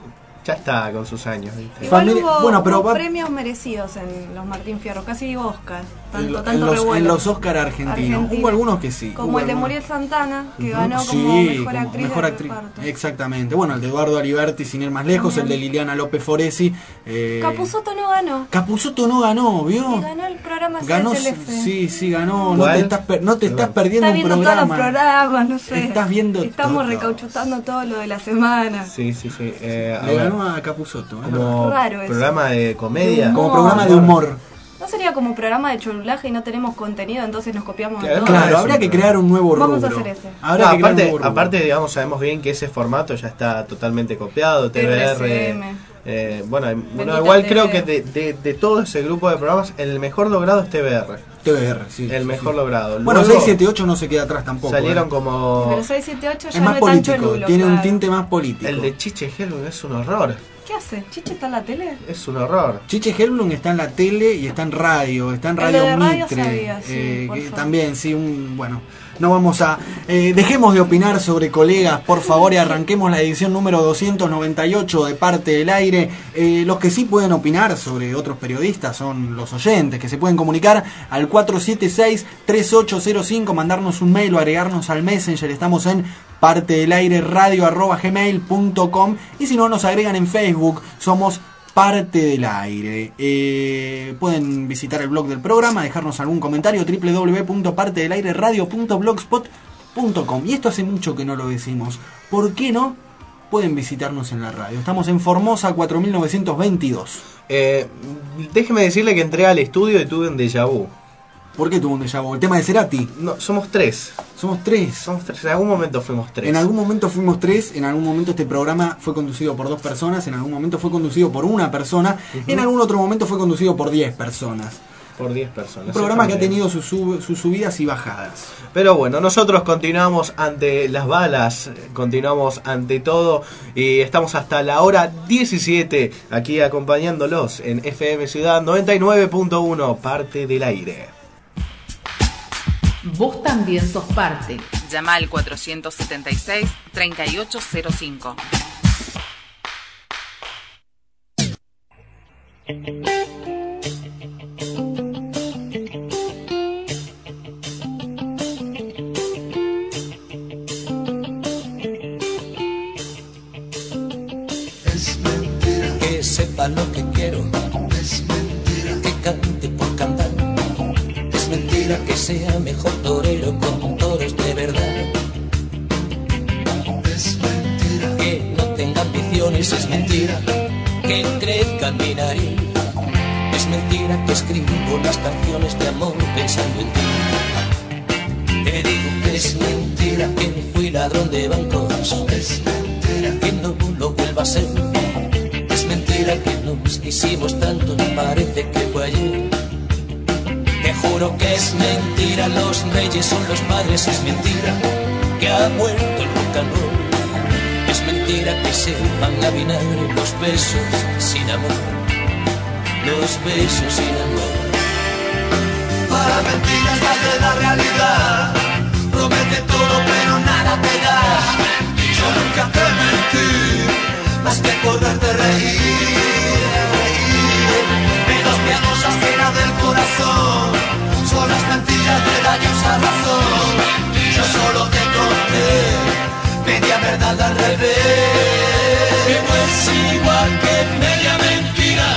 Speaker 7: ya está con sus años, ¿viste?
Speaker 6: Igual
Speaker 5: Familia-
Speaker 6: hubo,
Speaker 5: bueno, pero
Speaker 6: hubo
Speaker 5: va-
Speaker 6: premios merecidos en los Martín Fierro, casi digo Oscar, tanto,
Speaker 5: En, lo-
Speaker 6: tanto
Speaker 5: en los,
Speaker 6: revuelo.
Speaker 5: en los Oscar argentinos.
Speaker 6: Argentina.
Speaker 5: Hubo algunos que sí.
Speaker 6: Como
Speaker 5: hubo
Speaker 6: el de
Speaker 5: algunos-
Speaker 6: Muriel Santana, que
Speaker 5: Ujú.
Speaker 6: ganó como
Speaker 5: Sí,
Speaker 6: mejor
Speaker 5: como
Speaker 6: actriz.
Speaker 5: mejor
Speaker 6: de
Speaker 5: actriz.
Speaker 6: reparto.
Speaker 5: Exactamente. Bueno, el de Eduardo Aliberti, sin ir más lejos,
Speaker 6: También.
Speaker 5: el de Liliana López Foresi. Eh,
Speaker 6: Capusotto no ganó.
Speaker 5: Capusotto no ganó, ¿vio?
Speaker 6: Y ganó el programa ese
Speaker 5: Ganó,
Speaker 6: de Telefe.
Speaker 5: sí, sí, ganó. No
Speaker 7: ¿Cuál?
Speaker 5: te estás, per- no te estás perdiendo
Speaker 6: Está
Speaker 5: un
Speaker 6: viendo
Speaker 5: programa.
Speaker 6: todos los programas, no sé.
Speaker 5: Estás viendo
Speaker 6: Estamos
Speaker 5: todo.
Speaker 6: recauchutando todo lo de la semana.
Speaker 7: Sí, sí, sí. Eh, a
Speaker 5: Le
Speaker 7: ver,
Speaker 5: ganó a Capusotto. ¿eh?
Speaker 7: como
Speaker 6: Raro eso.
Speaker 7: programa de comedia.
Speaker 5: Como
Speaker 6: No.
Speaker 5: programa de humor.
Speaker 6: ¿No sería como un programa de cholulaje y no tenemos contenido, entonces nos copiamos de
Speaker 7: Claro,
Speaker 6: todo?
Speaker 5: Claro,
Speaker 7: es
Speaker 5: habría
Speaker 7: un
Speaker 5: que
Speaker 7: programa.
Speaker 5: crear un nuevo rubro.
Speaker 6: Vamos a hacer ese.
Speaker 5: Habría
Speaker 7: No,
Speaker 5: que crear un
Speaker 7: aparte,
Speaker 5: nuevo rubro.
Speaker 7: aparte, digamos, sabemos bien que ese formato ya está totalmente copiado. T V R.
Speaker 6: T R C M.
Speaker 7: eh, bueno, bueno,
Speaker 6: Bendita
Speaker 7: igual
Speaker 6: T V.
Speaker 7: creo que de, de, de todo ese grupo de programas, el mejor logrado es T V R.
Speaker 5: T V R, sí.
Speaker 7: El
Speaker 5: sí,
Speaker 7: mejor
Speaker 5: sí.
Speaker 7: logrado.
Speaker 5: Bueno,
Speaker 7: Luego
Speaker 5: seis siete ocho no se queda atrás tampoco.
Speaker 7: salieron
Speaker 5: ¿eh?
Speaker 7: como.
Speaker 6: Pero seis siete ocho ya
Speaker 5: Es más
Speaker 6: no es tan
Speaker 5: político,
Speaker 6: cholulo,
Speaker 5: tiene un
Speaker 6: claro.
Speaker 5: tinte más político.
Speaker 7: El de Chiche Helmut es un horror.
Speaker 6: ¿Qué hace? ¿Chiche está en la tele?
Speaker 7: Es un horror.
Speaker 5: Chiche Helblum está en la tele y está en radio, está en
Speaker 6: El
Speaker 5: Radio
Speaker 6: de radio
Speaker 5: Mitre.
Speaker 6: sabía, sí,
Speaker 5: eh,
Speaker 6: por
Speaker 5: que
Speaker 6: favor.
Speaker 5: también, sí, un. Bueno, no vamos a. Eh, dejemos de opinar sobre colegas, por favor, y arranquemos la edición número doscientos noventa y ocho de Parte del Aire. Eh, los que sí pueden opinar sobre otros periodistas son los oyentes, que se pueden comunicar al cuatro siete seis, tres ocho cero cinco, mandarnos un mail o agregarnos al Messenger. Estamos en parte del aire radio arroba gmail punto com, y si no, nos agregan en Facebook, somos Parte del Aire. Eh, pueden visitar el blog del programa, dejarnos algún comentario, doble u doble u doble u punto parte del aire radio punto blogspot punto com. Y esto hace mucho que no lo decimos. ¿Por qué no? Pueden visitarnos en la radio. Estamos en Formosa cuatro mil novecientos veintidós.
Speaker 7: Eh, déjeme decirle que entré al estudio y tuve un déjà vu.
Speaker 5: ¿Por qué tuvo un déjà vu? El tema de Cerati.
Speaker 7: No, somos tres.
Speaker 5: Somos tres.
Speaker 7: Somos tres. En algún momento fuimos tres.
Speaker 5: En algún momento fuimos tres, en algún momento este programa fue conducido por dos personas, en algún momento fue conducido por una persona,
Speaker 7: Ujú.
Speaker 5: en algún otro momento fue conducido por diez personas.
Speaker 7: Por diez personas.
Speaker 5: Un programa que ha
Speaker 7: exactamente.
Speaker 5: tenido sus, sub- sus subidas y bajadas.
Speaker 7: Pero bueno, nosotros continuamos ante las balas, continuamos ante todo y estamos hasta la hora diecisiete aquí acompañándolos en F M Ciudad noventa y nueve punto uno, Parte del Aire.
Speaker 3: Vos también sos parte.
Speaker 8: Llama al cuatrocientos setenta y seis, treinta y ocho cero cinco.
Speaker 9: Es mentira que sepa lo que quiero. Es mentira que cante por cantar. Es mentira que sea mejor torero con toros de verdad. Es mentira que no tenga ambiciones. Es mentira que crezca en mi nariz. Es mentira que escribo las canciones de amor pensando en ti. Te digo que es mentira que fui ladrón de bancos. Es mentira que no lo vuelva a ser. Es mentira que nos quisimos tanto, parece que fue ayer. Te juro que es mentira, los reyes son los padres. Es mentira que ha muerto el rock and roll. Es mentira que se van a vinagre los besos sin amor. Los besos sin amor. Para mentiras vale la realidad. Promete todo pero nada te da. Yo nunca te mentí, más que poderte reír, reír. Menos piadosas fuera del corazón, son las mentiras de daños a razón. Yo solo te conté media verdad al revés, que no es igual que media mentira.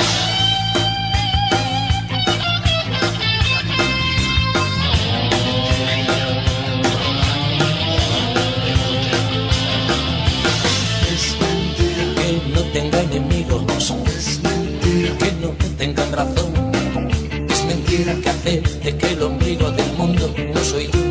Speaker 9: Que no tenga enemigos. Es mentira que no tengan razón. Es mentira que acepte que el ombligo del mundo no soy yo.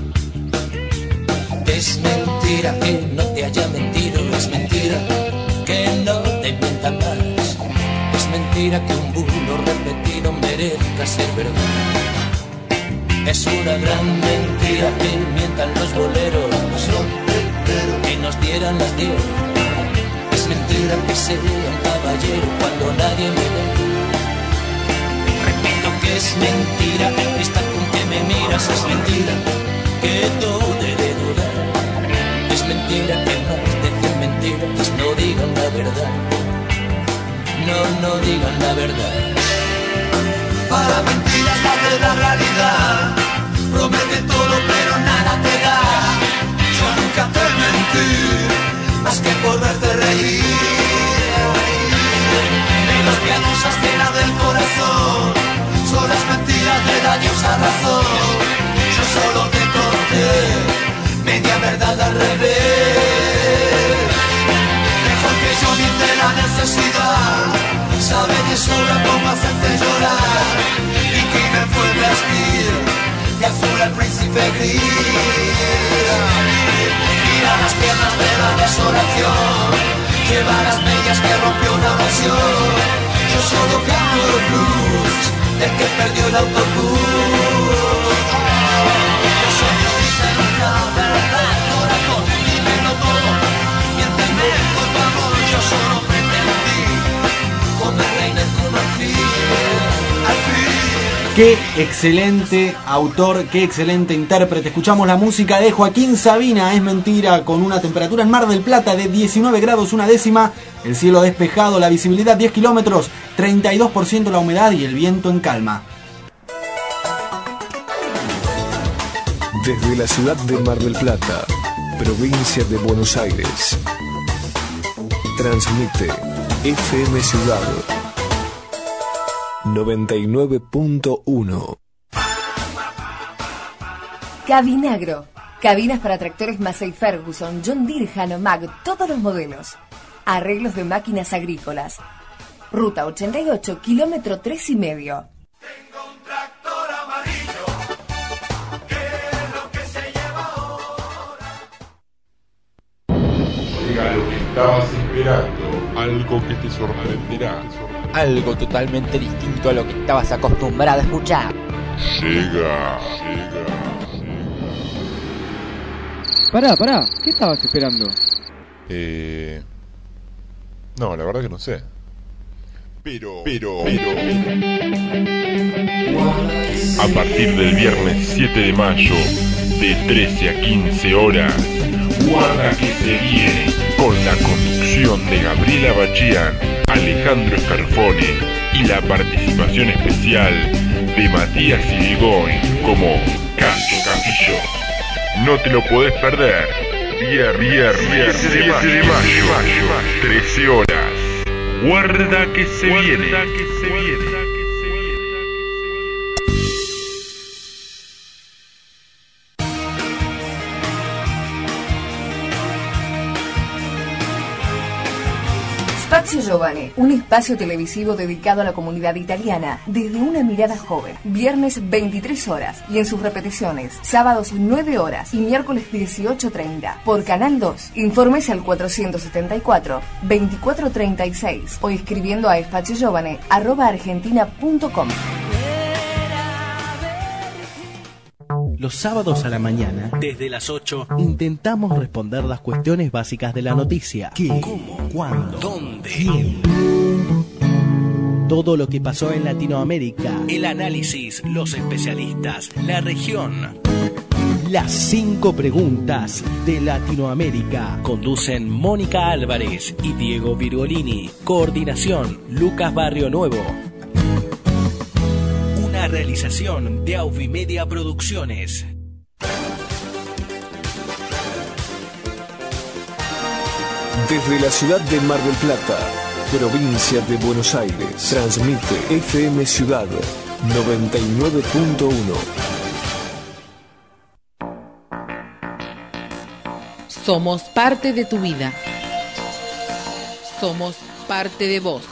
Speaker 9: Es mentira que no te haya mentido. Es mentira que no te mientan más. Es mentira que un bulo repetido merezca ser verdad. Es una gran mentira que mientan los boleros, que nos dieran las diez. Es mentira que sea un caballero cuando nadie me ve. Repito que es mentira el cristal con que me miras. Es mentira que todo de dudar. Es mentira que más decir mentiras no digan la verdad. no, no digan la verdad.
Speaker 10: Para mentiras la de la realidad, promete todo pero nada te da. Yo nunca te mentí, más que por verte reír. Menos piadosas que la del corazón, son las mentiras de daños a razón. Yo solo te conté media verdad al revés. Mejor que yo miente la necesidad, sabe de sobra cómo hacerte llorar. Y que me fue vestir de azul al príncipe gris. Mira las piernas de la desolación, lleva las medias que rompió una emoción. Yo solo canto el blues del que perdió el autobús. Yo solo dije nunca verdad, corazón, dímelo todo, miénteme por favor. Yo solo pretendí comer reinas con marfil, al fin.
Speaker 5: Qué excelente autor, qué excelente intérprete. Escuchamos la música de Joaquín Sabina, Es Mentira, con una temperatura en Mar del Plata de diecinueve grados una décima, el cielo despejado, la visibilidad diez kilómetros, treinta y dos por ciento la humedad y el viento en calma.
Speaker 2: Desde la ciudad de Mar del Plata, provincia de Buenos Aires, transmite F M Ciudad noventa y nueve punto uno.
Speaker 11: Cabinagro. Cabinas para tractores Massey Ferguson, John Deere, Hanomag, todos los modelos. Arreglos de máquinas agrícolas. Ruta ochenta y ocho, kilómetro tres y medio.
Speaker 10: Tengo un tractor amarillo, ¿qué es lo que se lleva ahora?
Speaker 12: Llega lo que estabas esperando, algo que te sorprenderá.
Speaker 13: Algo totalmente distinto a lo que estabas acostumbrado a escuchar.
Speaker 12: Llega, llega, llega.
Speaker 14: Pará, pará, ¿qué estabas esperando?
Speaker 12: Eh... No, la verdad que no sé. Pero, pero, pero... A partir del viernes siete de mayo, de trece a quince horas, guarda que se viene, con la conducción de Gabriela Bachian, Alejandro Scarfone y la participación especial de Matías Irigoyen como Cacho Capillo. No te lo podés perder. Viernes, viernes siete de mayo, trece horas. Guarda que se Guarda viene. Que se viene.
Speaker 11: Spazio Giovane, un espacio televisivo dedicado a la comunidad italiana desde una mirada joven. Viernes veintitrés horas y en sus repeticiones, sábados nueve horas y miércoles dieciocho treinta por Canal dos. Informes al cuatrocientos setenta y cuatro, veinticuatro treinta y seis o escribiendo a spaziogiovane arroba argentina punto com.
Speaker 15: Los sábados a la mañana, desde las ocho, intentamos responder las cuestiones básicas de la noticia. ¿Qué? ¿Cómo? ¿Cuándo? ¿Dónde? ¿Quién? Todo lo que pasó en Latinoamérica. El análisis, los especialistas, la región. Las cinco preguntas de Latinoamérica. Conducen Mónica Álvarez y Diego Virgolini. Coordinación, Lucas Barrio Nuevo. Una realización de Auvimedia Producciones.
Speaker 2: Desde la ciudad de Mar del Plata, provincia de Buenos Aires, transmite F M Ciudad noventa y nueve punto uno.
Speaker 3: Somos parte de tu vida. Somos parte de vos.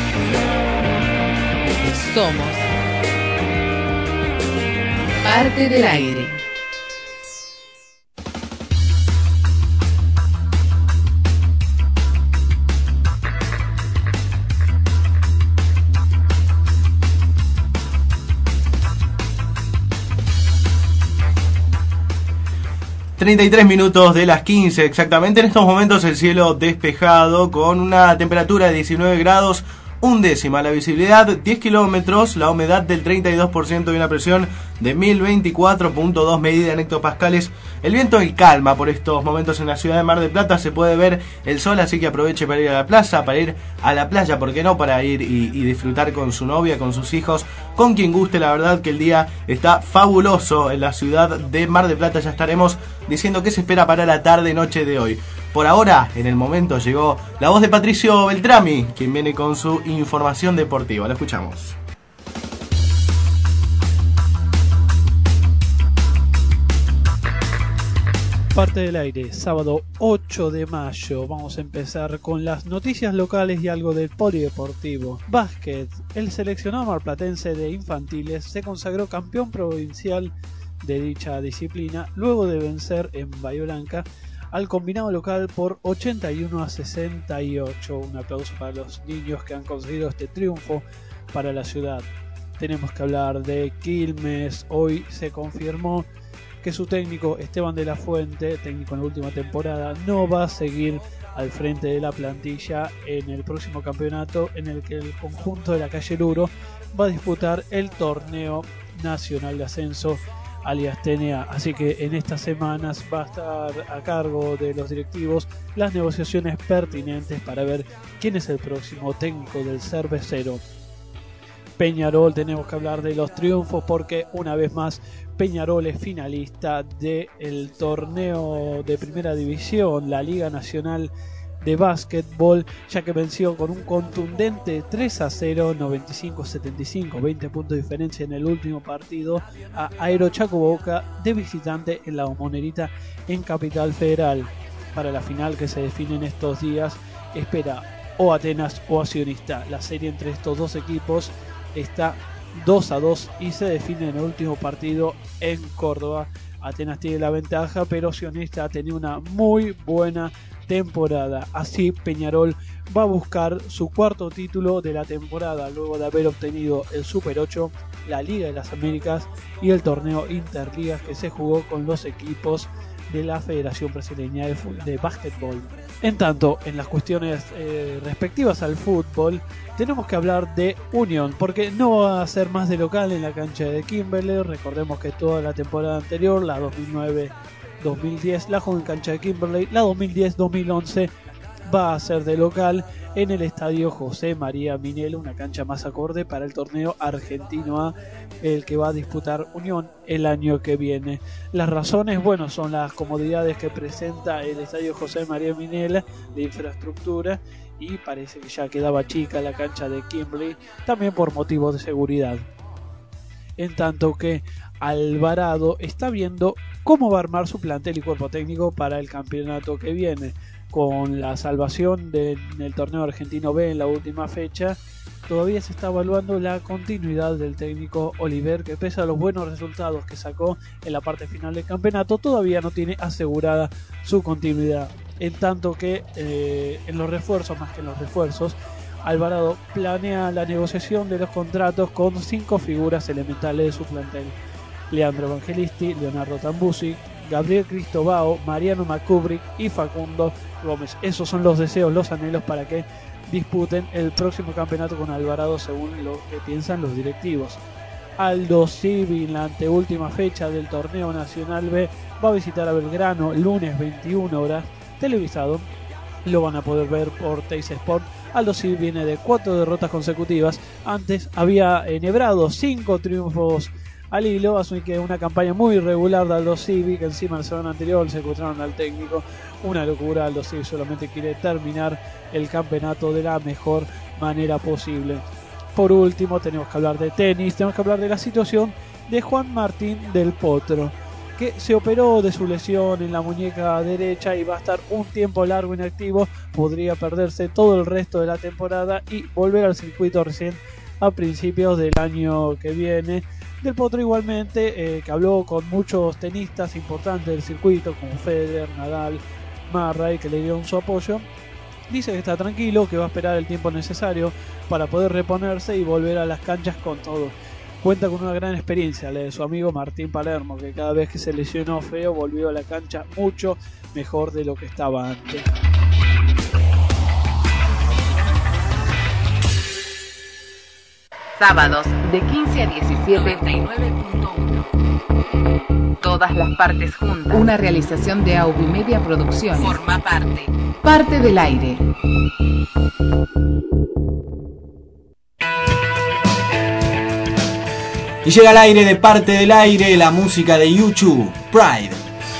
Speaker 3: Somos parte del aire.
Speaker 5: treinta y tres minutos de las quince exactamente. En estos momentos el cielo despejado con una temperatura de diecinueve grados
Speaker 7: undécima. La visibilidad diez kilómetros, la humedad del treinta y dos por ciento y una presión de mil veinticuatro punto dos medida en hectopascales. El viento y calma por estos momentos en la ciudad de Mar del Plata. Se puede ver el sol, así que aproveche para ir a la plaza, para ir a la playa, ¿por qué no? Para ir y, y disfrutar con su novia, con sus hijos, con quien guste. La verdad que el día está fabuloso en la ciudad de Mar del Plata. Ya estaremos diciendo qué se espera para la tarde noche de hoy. Por ahora, en el momento, llegó la voz de Patricio Beltrami, quien viene con su información deportiva. La escuchamos.
Speaker 16: Parte del aire, sábado ocho de mayo. Vamos a empezar con las noticias locales y algo del polideportivo. Básquet. El seleccionado marplatense de infantiles se consagró campeón provincial de dicha disciplina luego de vencer en Bahía Blanca al combinado local por ochenta y uno a sesenta y ocho. Un aplauso para los niños que han conseguido este triunfo para la ciudad. Tenemos que hablar de Quilmes. Hoy se confirmó que su técnico Esteban de la Fuente, técnico en la última temporada, no va a seguir al frente de la plantilla en el próximo campeonato, en el que el conjunto de la calle Luro va a disputar el torneo nacional de ascenso alias T N A. Así que en estas semanas va a estar a cargo de los directivos las negociaciones pertinentes para ver quién es el próximo técnico del Cervecero. Peñarol, tenemos que hablar de los triunfos porque una vez más Peñarol es finalista del torneo de primera división, la Liga Nacional de Básquetbol, ya que venció con un contundente tres a cero, noventa y cinco a setenta y cinco, veinte puntos de diferencia en el último partido a Aerochaco Boca de visitante en la Bombonera en Capital Federal. Para la final que se define en estos días, espera o Atenas o Accionista. La serie entre estos dos equipos está dos a dos y se define en el último partido en Córdoba. Atenas tiene la ventaja, pero Sionista ha tenido una muy buena temporada. Así Peñarol va a buscar su cuarto título de la temporada luego de haber obtenido el Super ocho, la Liga de las Américas y el torneo Interligas que se jugó con los equipos de la Federación Brasileña de, de Básquetbol. En tanto, en las cuestiones eh, respectivas al fútbol, tenemos que hablar de Unión, porque no va a ser más de local en la cancha de Kimberley. Recordemos que toda la temporada anterior, la dos mil nueve dos mil diez, la jugó en cancha de Kimberley, la dos mil diez dos mil once va a ser de local en el estadio José María Minel, una cancha más acorde para el torneo argentino A, el que va a disputar Unión el año que viene. Las razones, bueno, son las comodidades que presenta el estadio José María Minel de infraestructura, y parece que ya quedaba chica la cancha de Kimberley, también por motivos de seguridad. En tanto que Alvarado está viendo cómo va a armar su plantel y cuerpo técnico para el campeonato que viene. Con la salvación del torneo argentino B en la última fecha, todavía se está evaluando la continuidad del técnico Oliver, que pese a los buenos resultados que sacó en la parte final del campeonato, todavía no tiene asegurada su continuidad. En tanto que eh, en los refuerzos, más que en los refuerzos, Alvarado planea la negociación de los contratos con cinco figuras elementales de su plantel: Leandro Evangelisti, Leonardo Tambusi, Gabriel Cristobao, Mariano Macubric y Facundo Gómez. Esos son los deseos, los anhelos para que disputen el próximo campeonato con Alvarado, según lo que piensan los directivos. Aldo Civi, en la anteúltima fecha del torneo nacional B, va a visitar a Belgrano lunes veintiuna horas, televisado. Lo van a poder ver por Teis Sport. Aldo Civi viene de cuatro derrotas consecutivas. Antes había enhebrado cinco triunfos al hilo, así que una campaña muy irregular de Aldo Civi, que encima en la semana anterior se encontraron al técnico. Una locura. Aldo Civi solamente quiere terminar el campeonato de la mejor manera posible. Por último, tenemos que hablar de tenis, tenemos que hablar de la situación de Juan Martín del Potro, que se operó de su lesión en la muñeca derecha y va a estar un tiempo largo inactivo. Podría perderse todo el resto de la temporada y volver al circuito recién a principios del año que viene. Del Potro igualmente, eh, que habló con muchos tenistas importantes del circuito como Federer, Nadal, Murray, que le dieron su apoyo. Dice que está tranquilo, que va a esperar el tiempo necesario para poder reponerse y volver a las canchas con todo. Cuenta con una gran experiencia, la de su amigo Martín Palermo, que cada vez que se lesionó feo volvió a la cancha mucho mejor de lo que estaba antes.
Speaker 8: Sábados de quince a diecisiete. noventa y nueve punto uno. Todas las partes juntas. Una realización de Aubimedia Producciones. Forma parte. Parte del aire.
Speaker 5: Y llega al aire de Parte del Aire la música de YouTube, Pride.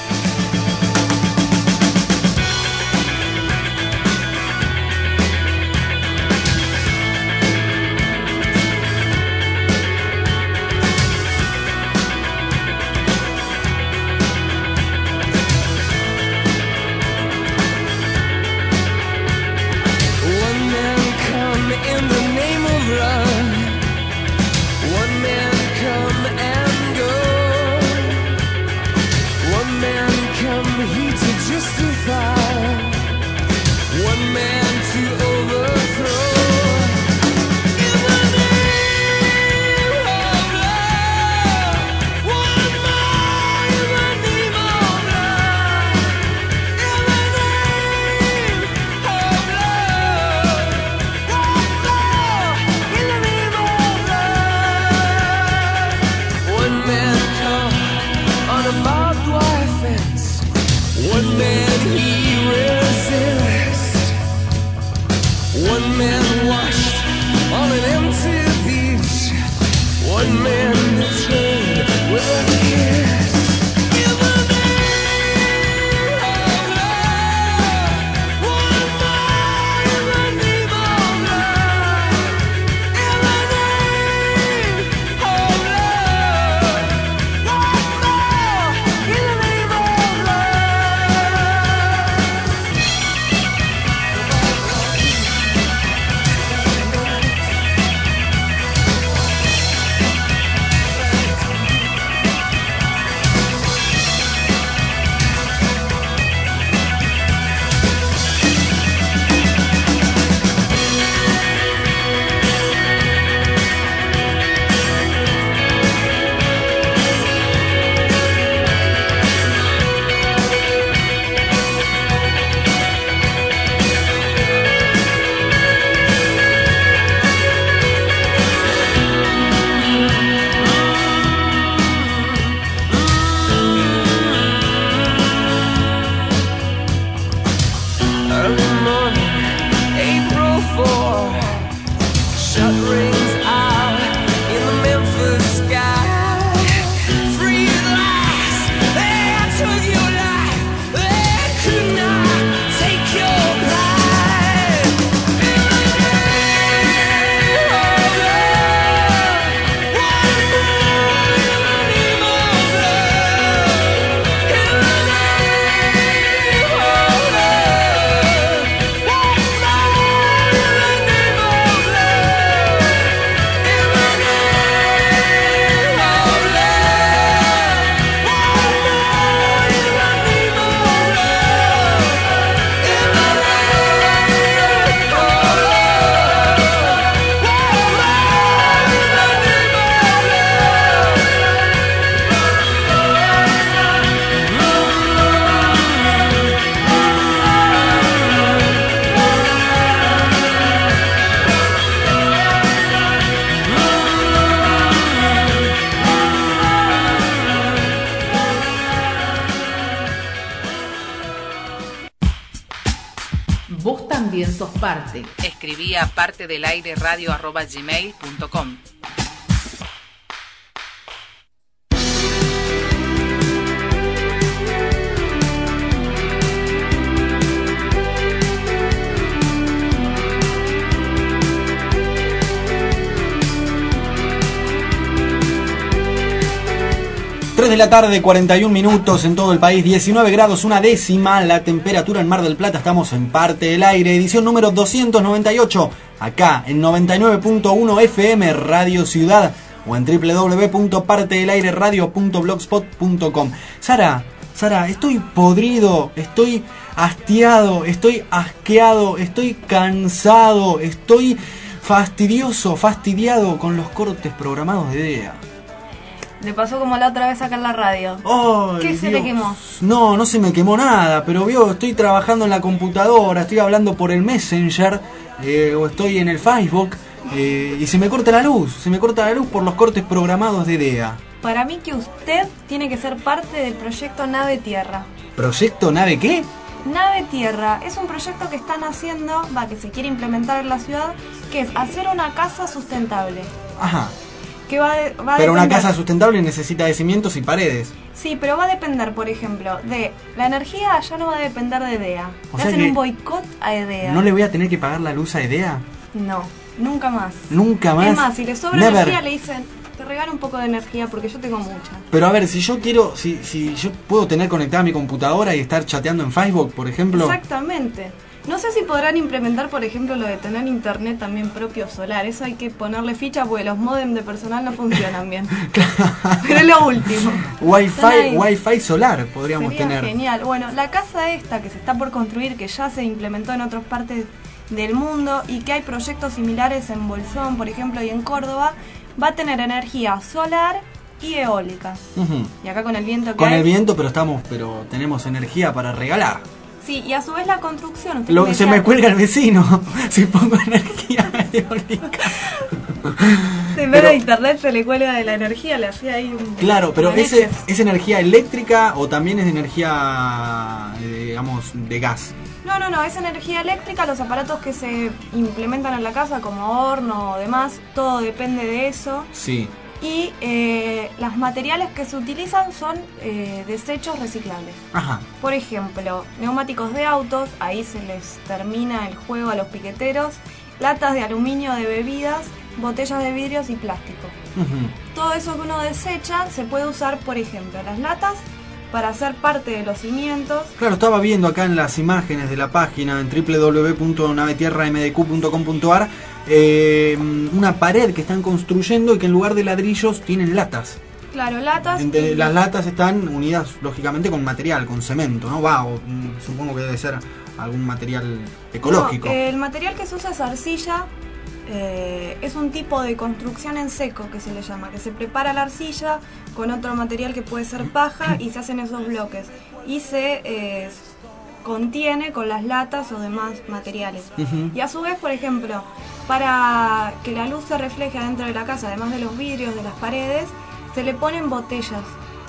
Speaker 3: Sos parte.
Speaker 8: Escribí a parte del aire radio arroba gmail punto com.
Speaker 5: tres de la tarde, cuarenta y un minutos en todo el país, diecinueve grados, una décima la temperatura en Mar del Plata. Estamos en Parte del Aire, edición número doscientos noventa y ocho, acá en noventa y nueve punto uno F M Radio Ciudad o en doble u doble u doble u punto parte del aire radio punto blogspot punto com. Sara, Sara, estoy podrido, estoy hastiado, estoy asqueado, estoy cansado, estoy fastidioso, fastidiado con los cortes programados de D E A.
Speaker 6: Le pasó como la otra vez acá en la radio.
Speaker 5: Oh,
Speaker 6: ¿Qué
Speaker 5: Dios.
Speaker 6: se le quemó?
Speaker 5: No, no se me quemó nada, pero vio, estoy trabajando en la computadora, estoy hablando por el Messenger, eh, o estoy en el Facebook, Eh, y se me corta la luz, se me corta la luz por los cortes programados de D E A.
Speaker 6: Para mí que usted tiene que ser parte del proyecto Nave Tierra.
Speaker 5: ¿Proyecto Nave qué?
Speaker 6: Nave Tierra es un proyecto que están haciendo, va, que se quiere implementar en la ciudad, que es hacer una casa sustentable.
Speaker 5: Ajá.
Speaker 6: Que va, de, va a
Speaker 5: Pero
Speaker 6: depender,
Speaker 5: una casa sustentable necesita de cimientos y paredes.
Speaker 6: Sí, pero va a depender, por ejemplo, de la energía, ya no va a depender de E D A.
Speaker 5: O
Speaker 6: Le
Speaker 5: sea
Speaker 6: hacen
Speaker 5: que
Speaker 6: un boicot a E D A.
Speaker 5: ¿No le voy a tener que pagar la luz a E D A?
Speaker 6: No, nunca más.
Speaker 5: Nunca más.
Speaker 6: Es más, si le sobra
Speaker 5: Never.
Speaker 6: energía le dicen, te regalo un poco de energía porque yo tengo mucha.
Speaker 5: Pero a ver, si yo quiero, si, si yo puedo tener conectada mi computadora y estar chateando en Facebook, por ejemplo.
Speaker 6: Exactamente. No sé si podrán implementar, por ejemplo, lo de tener internet también propio solar. Eso hay que ponerle ficha porque los modems de personal no funcionan bien. Pero es lo último.
Speaker 5: Wi-Fi, Wi-Fi solar podríamos
Speaker 6: Sería
Speaker 5: tener.
Speaker 6: Genial. Bueno, la casa esta que se está por construir, que ya se implementó en otras partes del mundo y que hay proyectos similares en Bolsón, por ejemplo, y en Córdoba, va a tener energía solar y eólica.
Speaker 5: Uh-huh.
Speaker 6: Y acá con el viento que
Speaker 5: Con
Speaker 6: hay,
Speaker 5: el viento, pero estamos, pero tenemos energía para regalar.
Speaker 6: Sí, y a su vez la construcción. usted
Speaker 5: Lo,
Speaker 6: me
Speaker 5: se
Speaker 6: decía-
Speaker 5: me cuelga el vecino si pongo energía eólica.
Speaker 6: En vez
Speaker 5: Pero-
Speaker 6: de internet se le cuelga de la energía, le hacía ahí un...
Speaker 5: Claro, pero
Speaker 6: un
Speaker 5: ¿es,
Speaker 6: eje.
Speaker 5: ¿es energía eléctrica o también es energía, eh, digamos, de gas?
Speaker 6: No, no, no, es energía eléctrica, los aparatos que se implementan en la casa como horno o demás, todo depende de eso.
Speaker 5: Sí.
Speaker 6: Y eh, los materiales que se utilizan son eh, desechos reciclables.
Speaker 5: Ajá.
Speaker 6: Por ejemplo, neumáticos de autos, ahí se les termina el juego a los piqueteros, latas de aluminio de bebidas, botellas de vidrios y plástico.
Speaker 5: Uh-huh.
Speaker 6: Todo eso que uno desecha se puede usar, por ejemplo, las latas para hacer parte de los cimientos.
Speaker 5: Claro, estaba viendo acá en las imágenes de la página en doble u doble u doble u punto navetierra m d q punto com punto a r eh, una pared que están construyendo y que en lugar de ladrillos tienen latas.
Speaker 6: Claro, latas.
Speaker 5: Entre-
Speaker 6: y-
Speaker 5: las latas están unidas lógicamente con material, con cemento, ¿no? Va, o, mm, supongo que debe ser algún material ecológico.
Speaker 6: No, el material que se usa es arcilla. Eh, es un tipo de construcción en seco que se le llama, que se prepara la arcilla con otro material que puede ser paja y se hacen esos bloques y se eh, contiene con las latas o demás materiales.
Speaker 5: Ujú.
Speaker 6: Y a su vez, por ejemplo, para que la luz se refleje adentro de la casa, además de los vidrios de las paredes, se le ponen botellas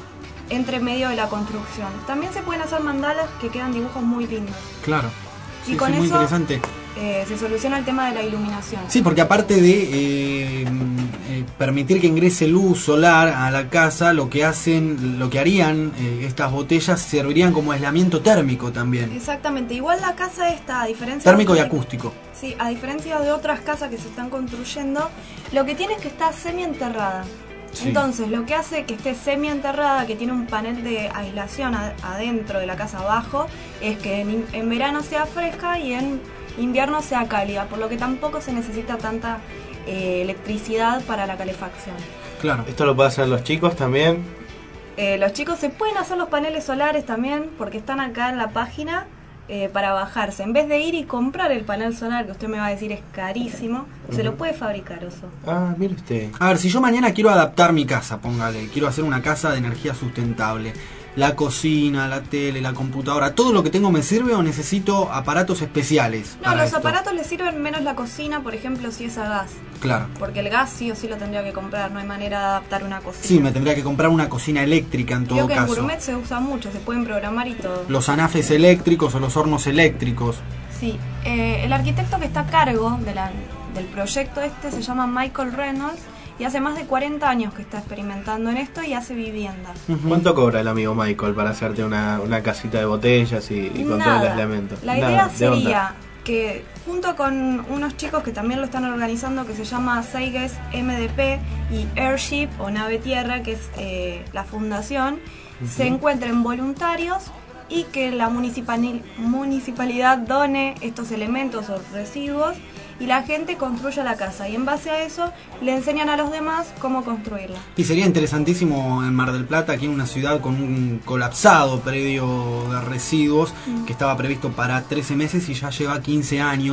Speaker 6: entre medio de la construcción. También se pueden hacer mandalas que quedan dibujos muy lindos.
Speaker 5: Claro.
Speaker 6: Y
Speaker 5: Sí,
Speaker 6: con
Speaker 5: sí, muy
Speaker 6: eso
Speaker 5: interesante.
Speaker 6: eh, se soluciona el tema de la iluminación.
Speaker 5: Sí, porque aparte de eh, eh, permitir que ingrese luz solar a la casa, lo que hacen, lo que harían eh, estas botellas servirían como aislamiento térmico también.
Speaker 6: Exactamente, igual la casa esta, a diferencia
Speaker 5: Térmico y
Speaker 6: de,
Speaker 5: acústico.
Speaker 6: Sí, a diferencia de otras casas que se están construyendo, lo que tiene es que está semi-enterrada.
Speaker 5: Sí.
Speaker 6: Entonces, lo que hace que esté semi-enterrada, que tiene un panel de aislación a- adentro de la casa abajo, es que en, in- en verano sea fresca y en invierno sea cálida, por lo que tampoco se necesita tanta eh, electricidad para la calefacción.
Speaker 5: Claro.
Speaker 7: ¿Esto lo pueden hacer los chicos también?
Speaker 6: Eh, los chicos se pueden hacer los paneles solares también, porque están acá en la página eh, para bajarse. En vez de ir y comprar el panel solar, que usted me va a decir es carísimo, se lo puede fabricar, Oso.
Speaker 7: Ah, mire usted.
Speaker 5: A ver, si yo mañana quiero adaptar mi casa, póngale, quiero hacer una casa de energía sustentable, la cocina, la tele, la computadora, ¿todo lo que tengo me sirve o necesito aparatos especiales
Speaker 6: No,
Speaker 5: para
Speaker 6: los
Speaker 5: esto?
Speaker 6: aparatos les sirven menos la cocina, por ejemplo, si es a gas.
Speaker 5: Claro.
Speaker 6: Porque el gas sí o sí lo tendría que comprar, no hay manera de adaptar una cocina.
Speaker 5: Sí, me tendría que comprar una cocina eléctrica en todo
Speaker 6: Creo que en
Speaker 5: caso.
Speaker 6: Gourmet se usa mucho, se pueden programar y todo.
Speaker 5: Los anafes eléctricos o los hornos eléctricos.
Speaker 6: Sí, eh, el arquitecto que está a cargo de la- del proyecto este se llama Michael Reynolds y hace más de cuarenta años que está experimentando en esto y hace vivienda.
Speaker 7: ¿Cuánto cobra el amigo Michael para hacerte una, una casita de botellas y, y con todo el
Speaker 6: Nada.
Speaker 7: aislamiento?
Speaker 6: La
Speaker 7: Nada,
Speaker 6: idea
Speaker 7: ¿de
Speaker 6: sería
Speaker 7: onda?
Speaker 6: que junto con unos chicos que también lo están organizando, que se llama Seiges M D P y Airship o Nave Tierra, que es eh, la fundación, se encuentren voluntarios y que la municipal- municipalidad done estos elementos o residuos y la gente construya la casa y en base a eso le enseñan a los demás cómo construirla.
Speaker 5: Y sería interesantísimo en Mar del Plata, aquí en una ciudad con un colapsado predio de residuos
Speaker 6: Mm.
Speaker 5: que estaba previsto para trece meses y ya lleva quince años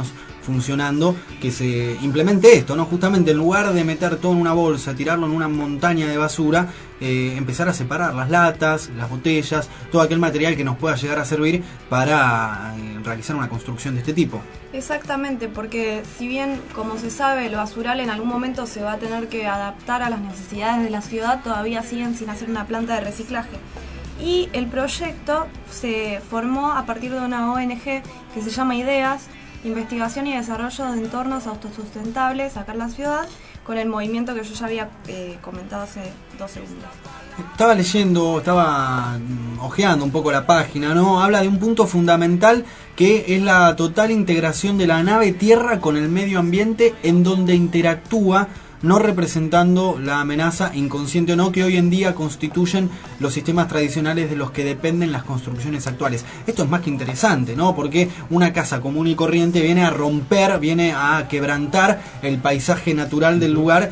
Speaker 5: funcionando, que se implemente esto, ¿no? Justamente en lugar de meter todo en una bolsa, tirarlo en una montaña de basura, eh, empezar a separar las latas, las botellas, todo aquel material que nos pueda llegar a servir para eh, realizar una construcción de este tipo.
Speaker 6: Exactamente, porque si bien, como se sabe, lo basural en algún momento se va a tener que adaptar a las necesidades de la ciudad, todavía siguen sin hacer una planta de reciclaje. Y el proyecto se formó a partir de una O N G que se llama IDEAS, Investigación y Desarrollo de Entornos Autosustentables acá en la ciudad, con el movimiento que yo ya había eh, comentado hace dos segundos.
Speaker 5: Estaba leyendo, estaba ojeando un poco la página, ¿no? Habla de un punto fundamental que es la total integración de la nave Tierra con el medio ambiente, en donde interactúa, no representando la amenaza, inconsciente o no, que hoy en día constituyen los sistemas tradicionales de los que dependen las construcciones actuales. Esto es más que interesante, ¿no? Porque una casa común y corriente viene a romper, viene a quebrantar el paisaje natural del lugar,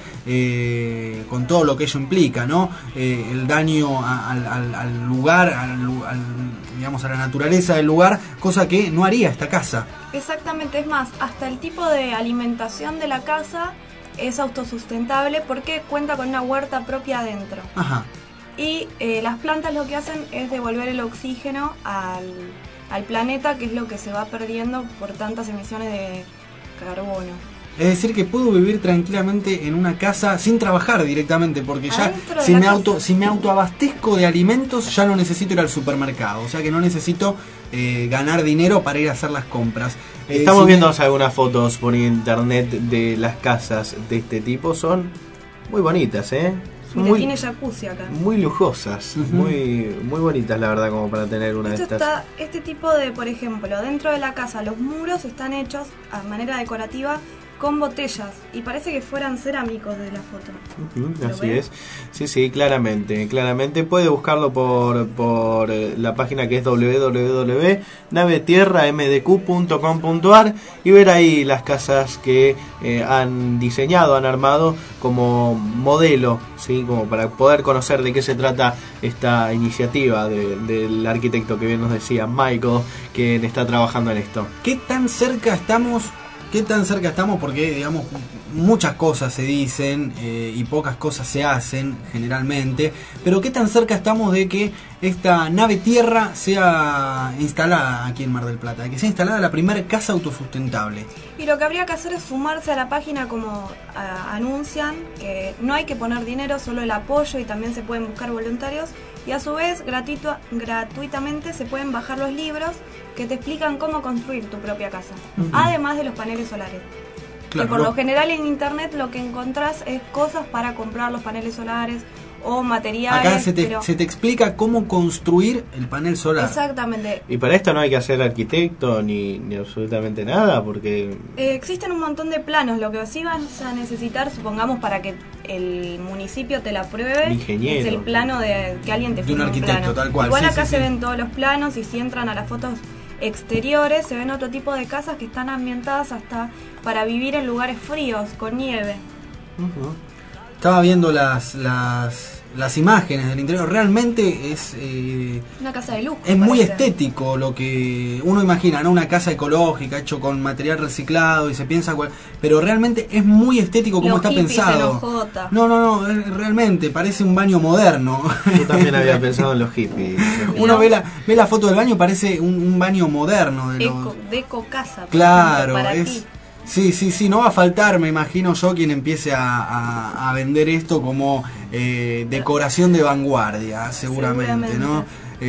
Speaker 5: eh, con todo lo que ello implica, ¿no? Eh, el daño a, al, al, al lugar, al, al, digamos, a la naturaleza del lugar, cosa que no haría esta casa.
Speaker 6: Exactamente, es más, hasta el tipo de alimentación de la casa es autosustentable porque cuenta con una huerta propia adentro.
Speaker 5: Ajá.
Speaker 6: Y eh, las plantas lo que hacen es devolver el oxígeno al, al planeta, que es lo que se va perdiendo por tantas emisiones de carbono.
Speaker 5: Es decir, que puedo vivir tranquilamente en una casa sin trabajar directamente, porque ya si me auto si me autoabastezco de alimentos, ya no necesito ir al supermercado, o sea que no necesito eh, ganar dinero para ir a hacer las compras. Eh,
Speaker 7: Estamos
Speaker 5: si
Speaker 7: viendo
Speaker 5: me...
Speaker 7: algunas fotos por internet de las casas de este tipo, son muy bonitas, ¿eh? Son
Speaker 6: Mira,
Speaker 7: muy,
Speaker 6: tiene jacuzzi acá.
Speaker 7: muy lujosas, uh-huh. muy muy bonitas, la verdad, como para tener una
Speaker 6: Esto
Speaker 7: de estas.
Speaker 6: Está, este tipo de, por ejemplo, dentro de la casa, los muros están hechos a manera decorativa con botellas, y parece que fueran cerámicos de la foto.
Speaker 7: Uh-huh, así es. Sí, sí, claramente, claramente. Puede buscarlo por, por la página que es doble u doble u doble u punto nave tierra m d q punto com punto a r y ver ahí las casas que eh, han diseñado, han armado como modelo, ¿sí? Como para poder conocer de qué se trata esta iniciativa de, del arquitecto que bien nos decía, Michael, quien está trabajando en esto.
Speaker 5: ¿Qué tan cerca estamos? ¿Qué tan cerca estamos? Porque, digamos, muchas cosas se dicen eh, y pocas cosas se hacen generalmente, pero ¿qué tan cerca estamos de que esta nave Tierra sea instalada aquí en Mar del Plata, de que sea instalada la primera casa autosustentable?
Speaker 6: Y lo que habría que hacer es sumarse a la página, como a, anuncian, que no hay que poner dinero, solo el apoyo, y también se pueden buscar voluntarios, y a su vez gratuito, gratuitamente se pueden bajar los libros que te explican cómo construir tu propia casa, uh-huh. además de los paneles solares. Claro, que por no. lo general en internet lo que encontrás es cosas para comprar los paneles solares o materiales.
Speaker 5: Acá se te,
Speaker 6: pero...
Speaker 5: se te explica cómo construir el panel solar.
Speaker 6: Exactamente.
Speaker 7: Y para esto no hay que ser arquitecto ni, ni absolutamente nada, porque...
Speaker 6: Eh, existen un montón de planos. Lo que sí vas a necesitar, supongamos, para que el municipio te la apruebe,
Speaker 7: ingeniero,
Speaker 6: es el plano de que alguien te
Speaker 5: firme un arquitecto, un plano. Tal cual.
Speaker 6: Igual
Speaker 5: sí,
Speaker 6: acá
Speaker 5: sí,
Speaker 6: se
Speaker 5: sí.
Speaker 6: ven todos los planos, y si entran a las fotos exteriores se ven otro tipo de casas que están ambientadas hasta para vivir en lugares fríos, con nieve.
Speaker 5: Uh-huh. Estaba viendo las las las imágenes del interior, realmente es eh,
Speaker 6: una casa de lujo.
Speaker 5: Es muy
Speaker 6: parece.
Speaker 5: estético lo que uno imagina, ¿no? Una casa ecológica, hecho con material reciclado, y se piensa, pero realmente es muy estético como está pensado. No, no, no, realmente parece un baño moderno.
Speaker 7: Yo también había pensado en los hippies.
Speaker 5: Uno ve la ve la foto del baño, parece un, un baño moderno de
Speaker 6: Eco,
Speaker 5: los...
Speaker 6: de eco casa.
Speaker 5: Claro,
Speaker 6: para
Speaker 5: es
Speaker 6: ti.
Speaker 5: Sí, sí, sí, no va a faltar, me imagino yo, quien empiece a, a, a vender esto como eh, decoración de vanguardia, seguramente, seguramente. ¿no?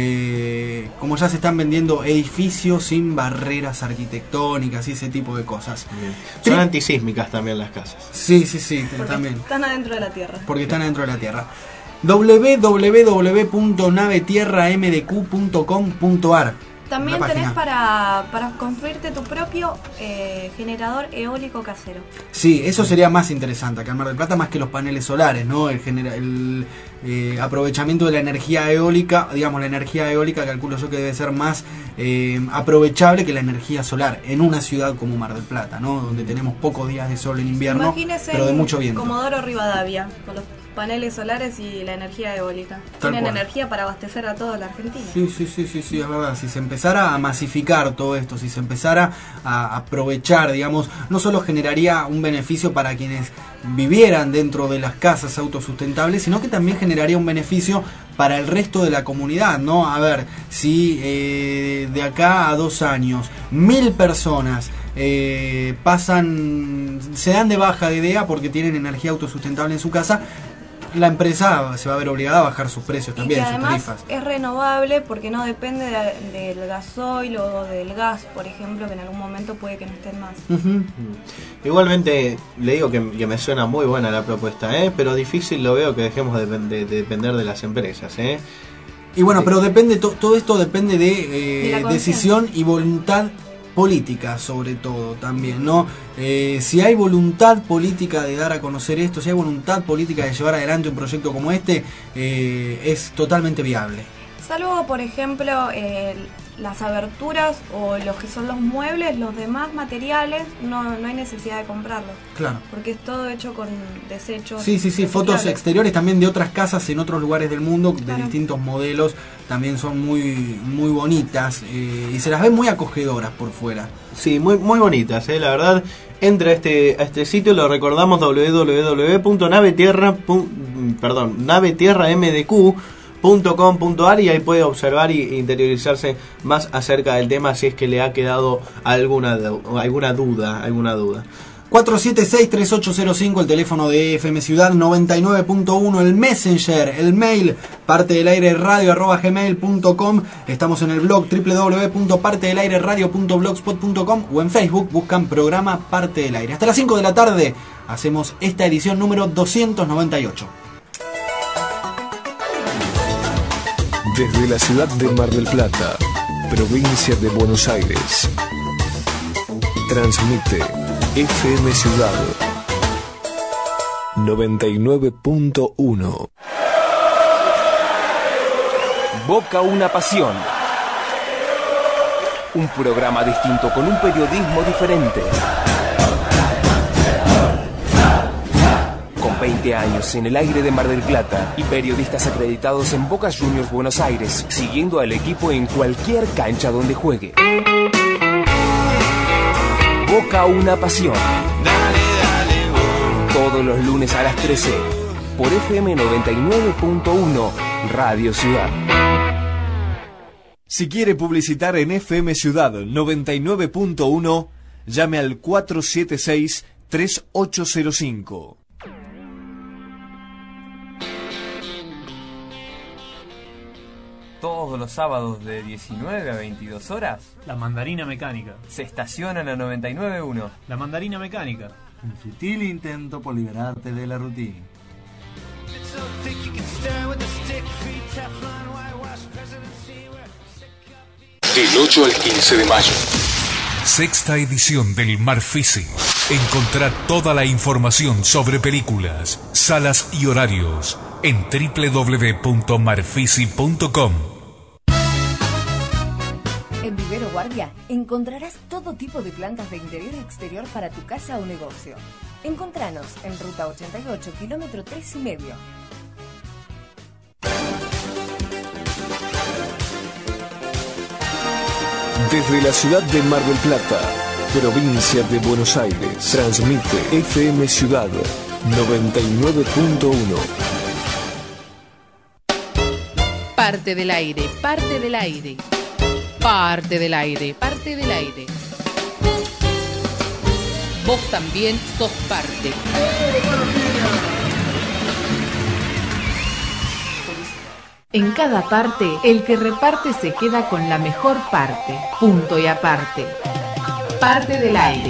Speaker 5: Eh, como ya se están vendiendo edificios sin barreras arquitectónicas y ese tipo de cosas.
Speaker 7: Bien. Son Tri- antisísmicas también las casas.
Speaker 5: Sí, sí, sí,
Speaker 6: Porque
Speaker 5: también.
Speaker 6: Están adentro de la tierra.
Speaker 5: Porque están adentro de la tierra. doble u doble u doble u punto nave tierra m d q punto com punto a r
Speaker 6: También tenés para, para construirte tu propio eh, generador eólico casero.
Speaker 5: Sí, eso sería más interesante acá en Mar del Plata, más que los paneles solares, ¿no? El, genera, el eh, aprovechamiento de la energía eólica, digamos, la energía eólica calculo yo que debe ser más eh, aprovechable que la energía solar en una ciudad como Mar del Plata, ¿no? Donde tenemos pocos días de sol en invierno,
Speaker 6: Imagínese
Speaker 5: pero de mucho viento.
Speaker 6: Comodoro Rivadavia, con los paneles solares y la energía eólica.
Speaker 5: Tal
Speaker 6: Tienen
Speaker 5: cual.
Speaker 6: energía para abastecer a toda la Argentina.
Speaker 5: Sí, sí, sí, sí, sí, es verdad. Si se empezara a masificar todo esto, si se empezara a aprovechar, digamos, no solo generaría un beneficio para quienes vivieran dentro de las casas autosustentables, sino que también generaría un beneficio para el resto de la comunidad, ¿no? A ver, si eh, de acá a dos años mil personas eh, pasan, se dan de baja de idea porque tienen energía autosustentable en su casa, la empresa se va a ver obligada a bajar sus precios también,
Speaker 6: y que
Speaker 5: sus
Speaker 6: además
Speaker 5: tarifas.
Speaker 6: Es renovable porque no depende de, del gasoil o del gas, por ejemplo, que en algún momento puede que no estén más.
Speaker 7: Uh-huh. Igualmente, le digo que, que me suena muy buena la propuesta, ¿eh? Pero difícil lo veo que dejemos de, de, de depender de las empresas, ¿eh?
Speaker 5: Y bueno, pero depende, to, todo esto depende de, eh, de decisión y voluntad política, sobre todo también, ¿no? Eh, si hay voluntad política de dar a conocer esto, si hay voluntad política de llevar adelante un proyecto como este, eh, es totalmente viable.
Speaker 6: Salvo, por ejemplo, eh, las aberturas o los que son los muebles, los demás materiales, no, no hay necesidad de comprarlos.
Speaker 5: Claro.
Speaker 6: Porque es todo hecho con desechos.
Speaker 5: Sí, sí, sí, fotos exteriores también de otras casas en otros lugares del mundo, de
Speaker 6: claro.
Speaker 5: distintos modelos, también son muy muy bonitas eh, y se las ven muy acogedoras por fuera.
Speaker 7: Sí, muy muy bonitas, eh, la verdad. Entra a este, a este sitio, lo recordamos, doble u doble u doble u punto navetierra, perdón, navetierramdq punto com punto a r, y ahí puede observar y interiorizarse más acerca del tema si es que le ha quedado alguna alguna duda, alguna duda.
Speaker 5: cuatro siete seis, tres ocho cero cinco, el teléfono de F M Ciudad noventa y nueve punto uno, el Messenger, el mail, parte del aire radio arroba gmail punto com. Estamos en el blog doble u doble u doble u punto parte del aire radio punto blogspot punto com o en Facebook buscan programa Parte del Aire. Hasta las cinco de la tarde hacemos esta edición número doscientos noventa y ocho.
Speaker 2: Desde la ciudad de Mar del Plata, provincia de Buenos Aires, transmite F M Ciudad noventa y nueve punto uno.
Speaker 17: Boca una pasión. Un programa distinto con un periodismo diferente. Con veinte años en el aire de Mar del Plata y periodistas acreditados en Boca Juniors Buenos Aires, siguiendo al equipo en cualquier cancha donde juegue. Boca una pasión. Todos los lunes a las trece por F M noventa y nueve punto uno Radio Ciudad.
Speaker 18: Si quiere publicitar en F M Ciudad noventa y nueve punto uno, llame al cuatro siete seis, tres ocho cero cinco.
Speaker 19: Todos los sábados de diecinueve a veintidós horas,
Speaker 20: La Mandarina Mecánica.
Speaker 19: se estacionan a noventa y nueve punto uno.
Speaker 20: La Mandarina Mecánica.
Speaker 21: Un sutil intento por liberarte de la rutina.
Speaker 1: Del ocho al quince de mayo. Sexta edición del Marfisi. Encontrá toda la información sobre películas, salas y horarios en doble u doble u doble u punto marfisi punto com.
Speaker 11: En Vivero Guardia encontrarás todo tipo de plantas de interior y exterior para tu casa o negocio. Encontranos en Ruta ochenta y ocho, kilómetro tres y medio.
Speaker 2: Desde la ciudad de Mar del Plata, provincia de Buenos Aires, transmite F M Ciudad noventa y nueve punto uno.
Speaker 3: Parte del aire, parte del aire. Parte del aire, parte del aire. Vos también sos parte. En cada parte, el que reparte se queda con la mejor parte. Punto y aparte. Parte del aire.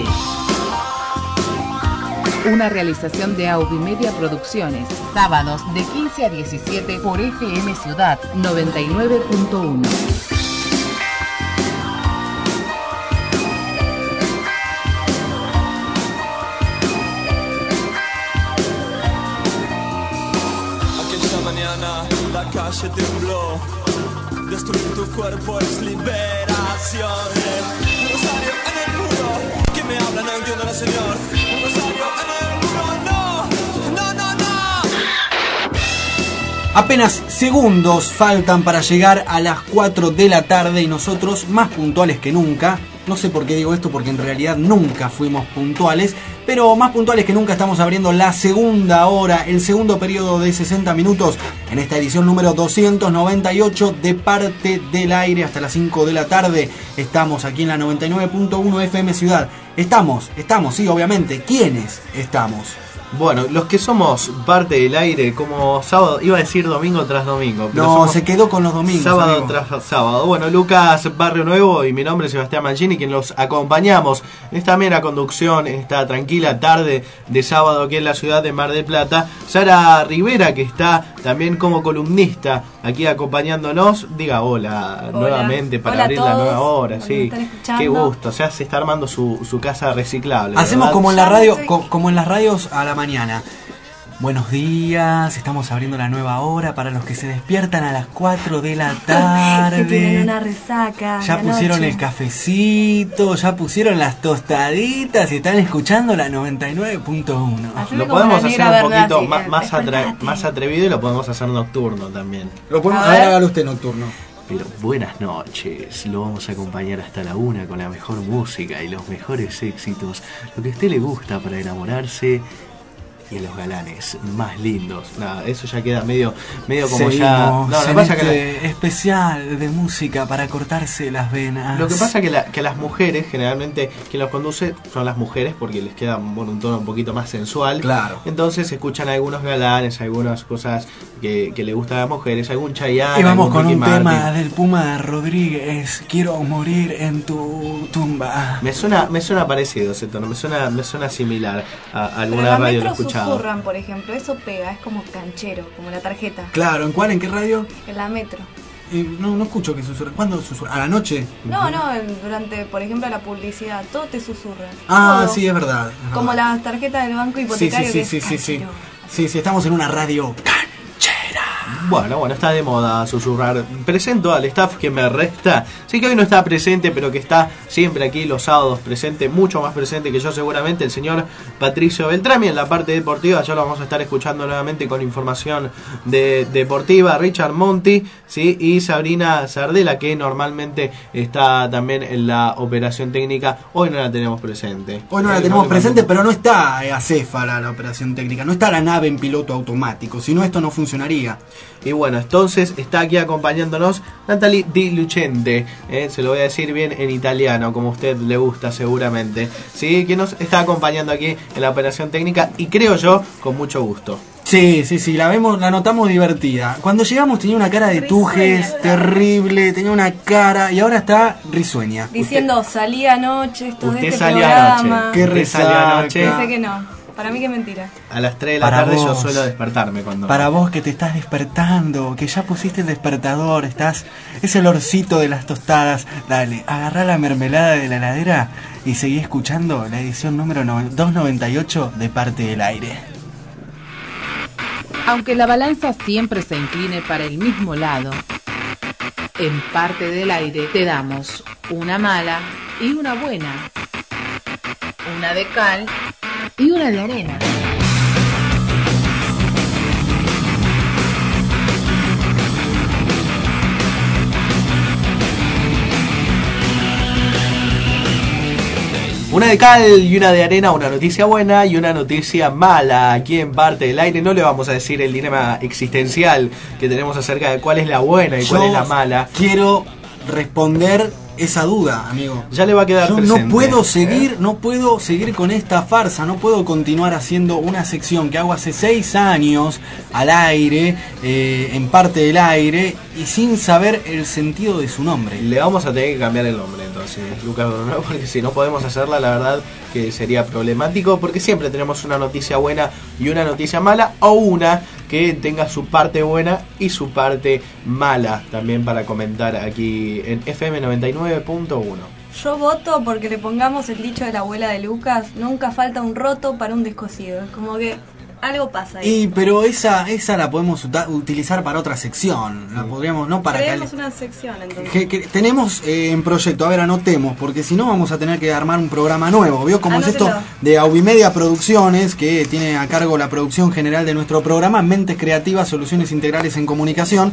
Speaker 3: Una realización de Audimedia Producciones. Sábados de quince a diecisiete por F M Ciudad noventa y nueve punto uno.
Speaker 4: Aquella mañana la calle tembló. Destruir tu cuerpo es liberación. Un rosario en el muro. ¿Qué me habla? No entiendo la señor. Un rosario en el muro. No, no, no, no.
Speaker 5: Apenas segundos faltan para llegar a las cuatro de la tarde y nosotros más puntuales que nunca. No sé por qué digo esto, porque en realidad nunca fuimos puntuales, pero más puntuales que nunca estamos abriendo la segunda hora, el segundo periodo de sesenta minutos en esta edición número doscientos noventa y ocho de Parte del Aire hasta las cinco de la tarde. Estamos aquí en la noventa y nueve punto uno F M Ciudad. Estamos, estamos, sí, obviamente. ¿Quiénes estamos?
Speaker 7: Bueno, los que somos Parte del Aire, como sábado, iba a decir domingo tras domingo. Pero
Speaker 5: no, se quedó con los domingos.
Speaker 7: Sábado
Speaker 5: amigo.
Speaker 7: tras sábado. Bueno, Lucas Barrio Nuevo y mi nombre es Sebastián Mancini, quien los acompañamos en esta mera conducción, en esta tranquila tarde de sábado aquí en la ciudad de Mar del Plata. Sara Rivera, que está también como columnista aquí acompañándonos. Diga hola, hola. nuevamente para
Speaker 6: hola
Speaker 7: abrir la nueva hora. Sí, qué gusto. O sea, se está armando su, su casa reciclable.
Speaker 5: Hacemos
Speaker 7: ¿verdad?
Speaker 5: como en la radio, co, como en las radios a la mañana. Buenos días, estamos abriendo la nueva hora para los que se despiertan a las cuatro de la tarde.
Speaker 6: Que tienen una resaca.
Speaker 5: Ya pusieron
Speaker 6: noche.
Speaker 5: el cafecito, ya pusieron las tostaditas y están escuchando la noventa y nueve punto uno.
Speaker 7: Lo podemos hacer un poquito más, más, atre, más atrevido y lo podemos hacer nocturno también.
Speaker 5: Lo podemos, a ver, hágalo usted nocturno.
Speaker 7: Pero buenas noches, lo vamos a acompañar hasta la una con la mejor música y los mejores éxitos, lo que a usted le gusta para enamorarse y a los galanes más lindos. Nada, eso ya queda medio medio como
Speaker 5: Seguimos
Speaker 7: ya... No, lo que pasa
Speaker 5: este
Speaker 7: que la...
Speaker 5: especial de música para cortarse las venas.
Speaker 7: Lo que pasa que, la, que las mujeres, generalmente, quien los conduce son las mujeres porque les queda bueno, un tono un poquito más sensual.
Speaker 5: Claro.
Speaker 7: Entonces escuchan algunos galanes, algunas cosas que, que le gustan a las mujeres, algún Chayanne.
Speaker 5: Y vamos con
Speaker 7: Ricky
Speaker 5: un
Speaker 7: Martin.
Speaker 5: tema del Puma Rodríguez, Quiero morir en tu tumba.
Speaker 7: Me suena, me suena parecido ese tono, me suena, me suena similar a, a alguna radio lo he escuchado.
Speaker 6: Susurran, por ejemplo, eso pega, es como canchero, como la tarjeta.
Speaker 5: Claro, ¿en cuál? ¿En qué radio?
Speaker 6: En la Metro.
Speaker 5: Eh, no, no escucho que susurran. ¿Cuándo susurran? ¿A la noche?
Speaker 6: No, no, durante, por ejemplo, la publicidad, todo te susurra.
Speaker 5: Ah,
Speaker 6: todo.
Speaker 5: sí, es verdad. Es
Speaker 6: como
Speaker 5: verdad.
Speaker 6: las tarjetas del banco hipotecario.
Speaker 5: Sí, sí, sí,
Speaker 6: que
Speaker 5: sí,
Speaker 6: es
Speaker 5: sí, sí. Sí, sí, estamos en una radio.
Speaker 7: Bueno, bueno, está de moda susurrar. Presento al staff que me resta. Sí que hoy no está presente, pero que está siempre aquí los sábados presente, mucho más presente que yo seguramente, el señor Patricio Beltrami en la parte deportiva. Ya lo vamos a estar escuchando nuevamente con información de, deportiva. Richard Monti, ¿sí? Y Sabrina Sardela, que normalmente está también en la operación técnica. Hoy no la tenemos presente.
Speaker 5: Hoy no la tenemos presente, pero no está acéfala la operación técnica. No está la nave en piloto automático, si no esto no funcionaría.
Speaker 7: Y bueno, entonces está aquí acompañándonos Natalie Di Lucente, ¿eh? Se lo voy a decir bien en italiano, como a usted le gusta seguramente, ¿sí? Que nos está acompañando aquí en la operación técnica y creo yo con mucho gusto.
Speaker 5: Sí, sí, sí, la vemos, la notamos divertida. Cuando llegamos tenía una cara de tujes
Speaker 6: risueña,
Speaker 5: terrible, tenía una cara y ahora está risueña.
Speaker 6: Diciendo, salí anoche, esto de este
Speaker 7: salió
Speaker 6: programa.
Speaker 7: Anoche. ¿Qué resaca?
Speaker 6: Dice que no. Para mí que mentira.
Speaker 7: A las tres de la
Speaker 5: Para
Speaker 7: tarde
Speaker 5: vos,
Speaker 7: yo suelo despertarme cuando...
Speaker 5: Para vos que te estás despertando, que ya pusiste el despertador, estás... ese olorcito de las tostadas. Dale, agarrá la mermelada de la heladera y seguí escuchando la edición número doscientos noventa y ocho de Parte del Aire.
Speaker 8: Aunque la balanza siempre se incline para el mismo lado, en Parte del Aire te damos una mala y una buena, una de cal y una de arena.
Speaker 7: Una de cal y una de arena, una noticia buena y una noticia mala. Aquí en Parte del Aire no le vamos a decir el dilema existencial que tenemos acerca de cuál es la buena y
Speaker 5: Yo
Speaker 7: cuál es la mala.
Speaker 5: Quiero responder esa duda, amigo.
Speaker 7: Ya le va a quedar
Speaker 5: Yo
Speaker 7: presente.
Speaker 5: no puedo seguir, ¿eh? no puedo seguir con esta farsa, no puedo continuar haciendo una sección que hago hace seis años al aire, eh, en Parte del Aire, y sin saber el sentido de su nombre.
Speaker 7: Le vamos a tener que cambiar el nombre entonces, Lucas Bruno, porque si no podemos hacerla, la verdad que sería problemático, porque siempre tenemos una noticia buena y una noticia mala, o una que tenga su parte buena y su parte mala también para comentar aquí en F M noventa y nueve punto uno.
Speaker 6: Yo voto porque le pongamos el dicho de la abuela de Lucas, nunca falta un roto para un descosido. Es como que Algo pasa ahí.
Speaker 5: Y pero esa esa la podemos uta- utilizar para otra sección. La podríamos, no para
Speaker 6: Creemos
Speaker 5: que,
Speaker 6: una sección entonces.
Speaker 5: que, que tenemos eh, en proyecto. A ver, anotemos, porque si no vamos a tener que armar un programa nuevo. ¿Vio cómo es esto
Speaker 6: Anótelo.
Speaker 5: de Aubimedia Producciones, que tiene a cargo la producción general de nuestro programa, Mentes Creativas, Soluciones Integrales en Comunicación?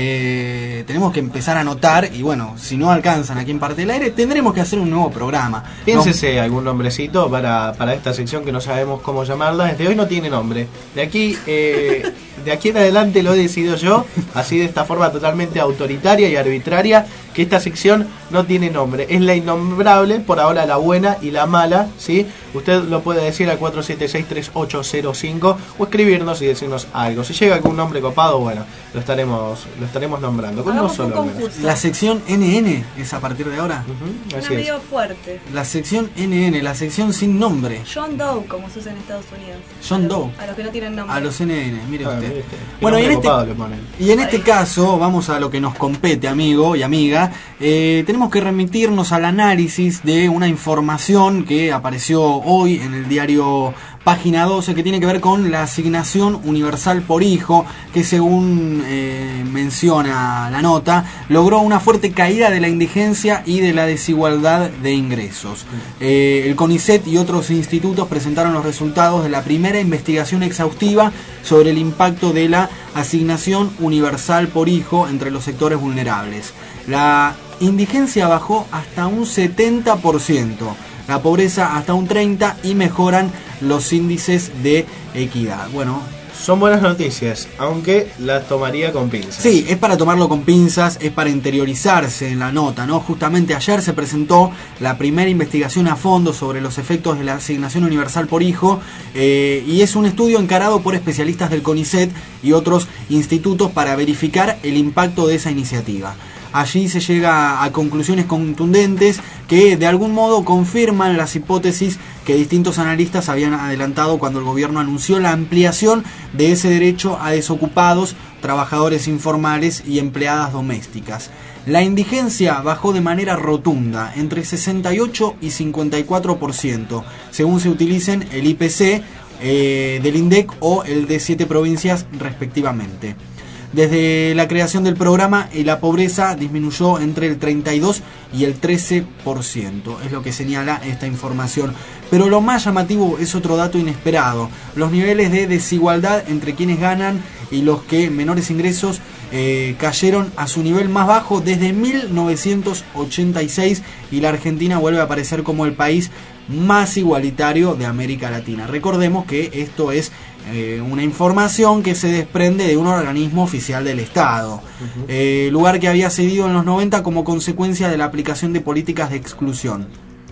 Speaker 5: Eh, tenemos que empezar a anotar y bueno, si no alcanzan aquí en Parte del Aire, tendremos que hacer un nuevo programa.
Speaker 7: Piénsese no. algún nombrecito para, para esta sección que no sabemos cómo llamarla. Desde hoy no tiene nombre. De aquí, eh, de aquí en adelante lo he decidido yo, así de esta forma totalmente autoritaria y arbitraria, que esta sección no tiene nombre. Es la innombrable, por ahora la buena y la mala, ¿sí? Usted lo puede decir al cuatro siete seis, tres ocho cero cinco o escribirnos y decirnos algo. Si llega algún nombre copado, bueno, lo estaremos lo estaremos nombrando. Con uno solo, al menos.
Speaker 5: La sección N N es a partir de ahora.
Speaker 7: Uh-huh,
Speaker 6: Una
Speaker 7: así es.
Speaker 6: medio fuerte.
Speaker 5: La sección N N, la sección sin nombre.
Speaker 6: John Doe, como se usa en Estados Unidos.
Speaker 5: John Doe.
Speaker 6: A los que no tienen nombre.
Speaker 5: A los N N, mire
Speaker 7: Ah,
Speaker 5: usted.
Speaker 7: mire usted. Qué
Speaker 5: Bueno, y en,
Speaker 7: nombre copado
Speaker 5: este,
Speaker 7: le ponen.
Speaker 5: y en este caso, vamos a lo que nos compete, amigo y amiga. Eh, tenemos que remitirnos al análisis de una información que apareció hoy en el diario Página doce, que tiene que ver con la asignación universal por hijo, que según eh, menciona la nota, logró una fuerte caída de la indigencia y de la desigualdad de ingresos. Eh, el CONICET y otros institutos presentaron los resultados de la primera investigación exhaustiva sobre el impacto de la asignación universal por hijo entre los sectores vulnerables. La indigencia bajó hasta un setenta por ciento, la pobreza hasta un treinta por ciento y mejoran los índices de equidad. Bueno,
Speaker 7: son buenas noticias, aunque las tomaría con pinzas.
Speaker 5: Sí, es para tomarlo con pinzas, es para interiorizarse en la nota, ¿no? Justamente ayer se presentó la primera investigación a fondo sobre los efectos de la asignación universal por hijo, eh, y es un estudio encarado por especialistas del CONICET y otros institutos para verificar el impacto de esa iniciativa. Allí se llega a conclusiones contundentes que de algún modo confirman las hipótesis que distintos analistas habían adelantado cuando el gobierno anunció la ampliación de ese derecho a desocupados, trabajadores informales y empleadas domésticas. La indigencia bajó de manera rotunda, entre sesenta y ocho y cincuenta y cuatro por ciento, según se utilicen el I P C eh, del INDEC o el de siete provincias respectivamente. Desde la creación del programa, la pobreza disminuyó entre el treinta y dos y el trece por ciento, es lo que señala esta información. Pero lo más llamativo es otro dato inesperado: los niveles de desigualdad entre quienes ganan y los que menores ingresos eh, cayeron a su nivel más bajo desde mil novecientos ochenta y seis, y la Argentina vuelve a aparecer como el país más igualitario de América Latina. Recordemos que esto es eh, una información que se desprende de un organismo oficial del Estado, uh-huh. eh, lugar que había cedido en los noventa como consecuencia de la aplicación de políticas de exclusión.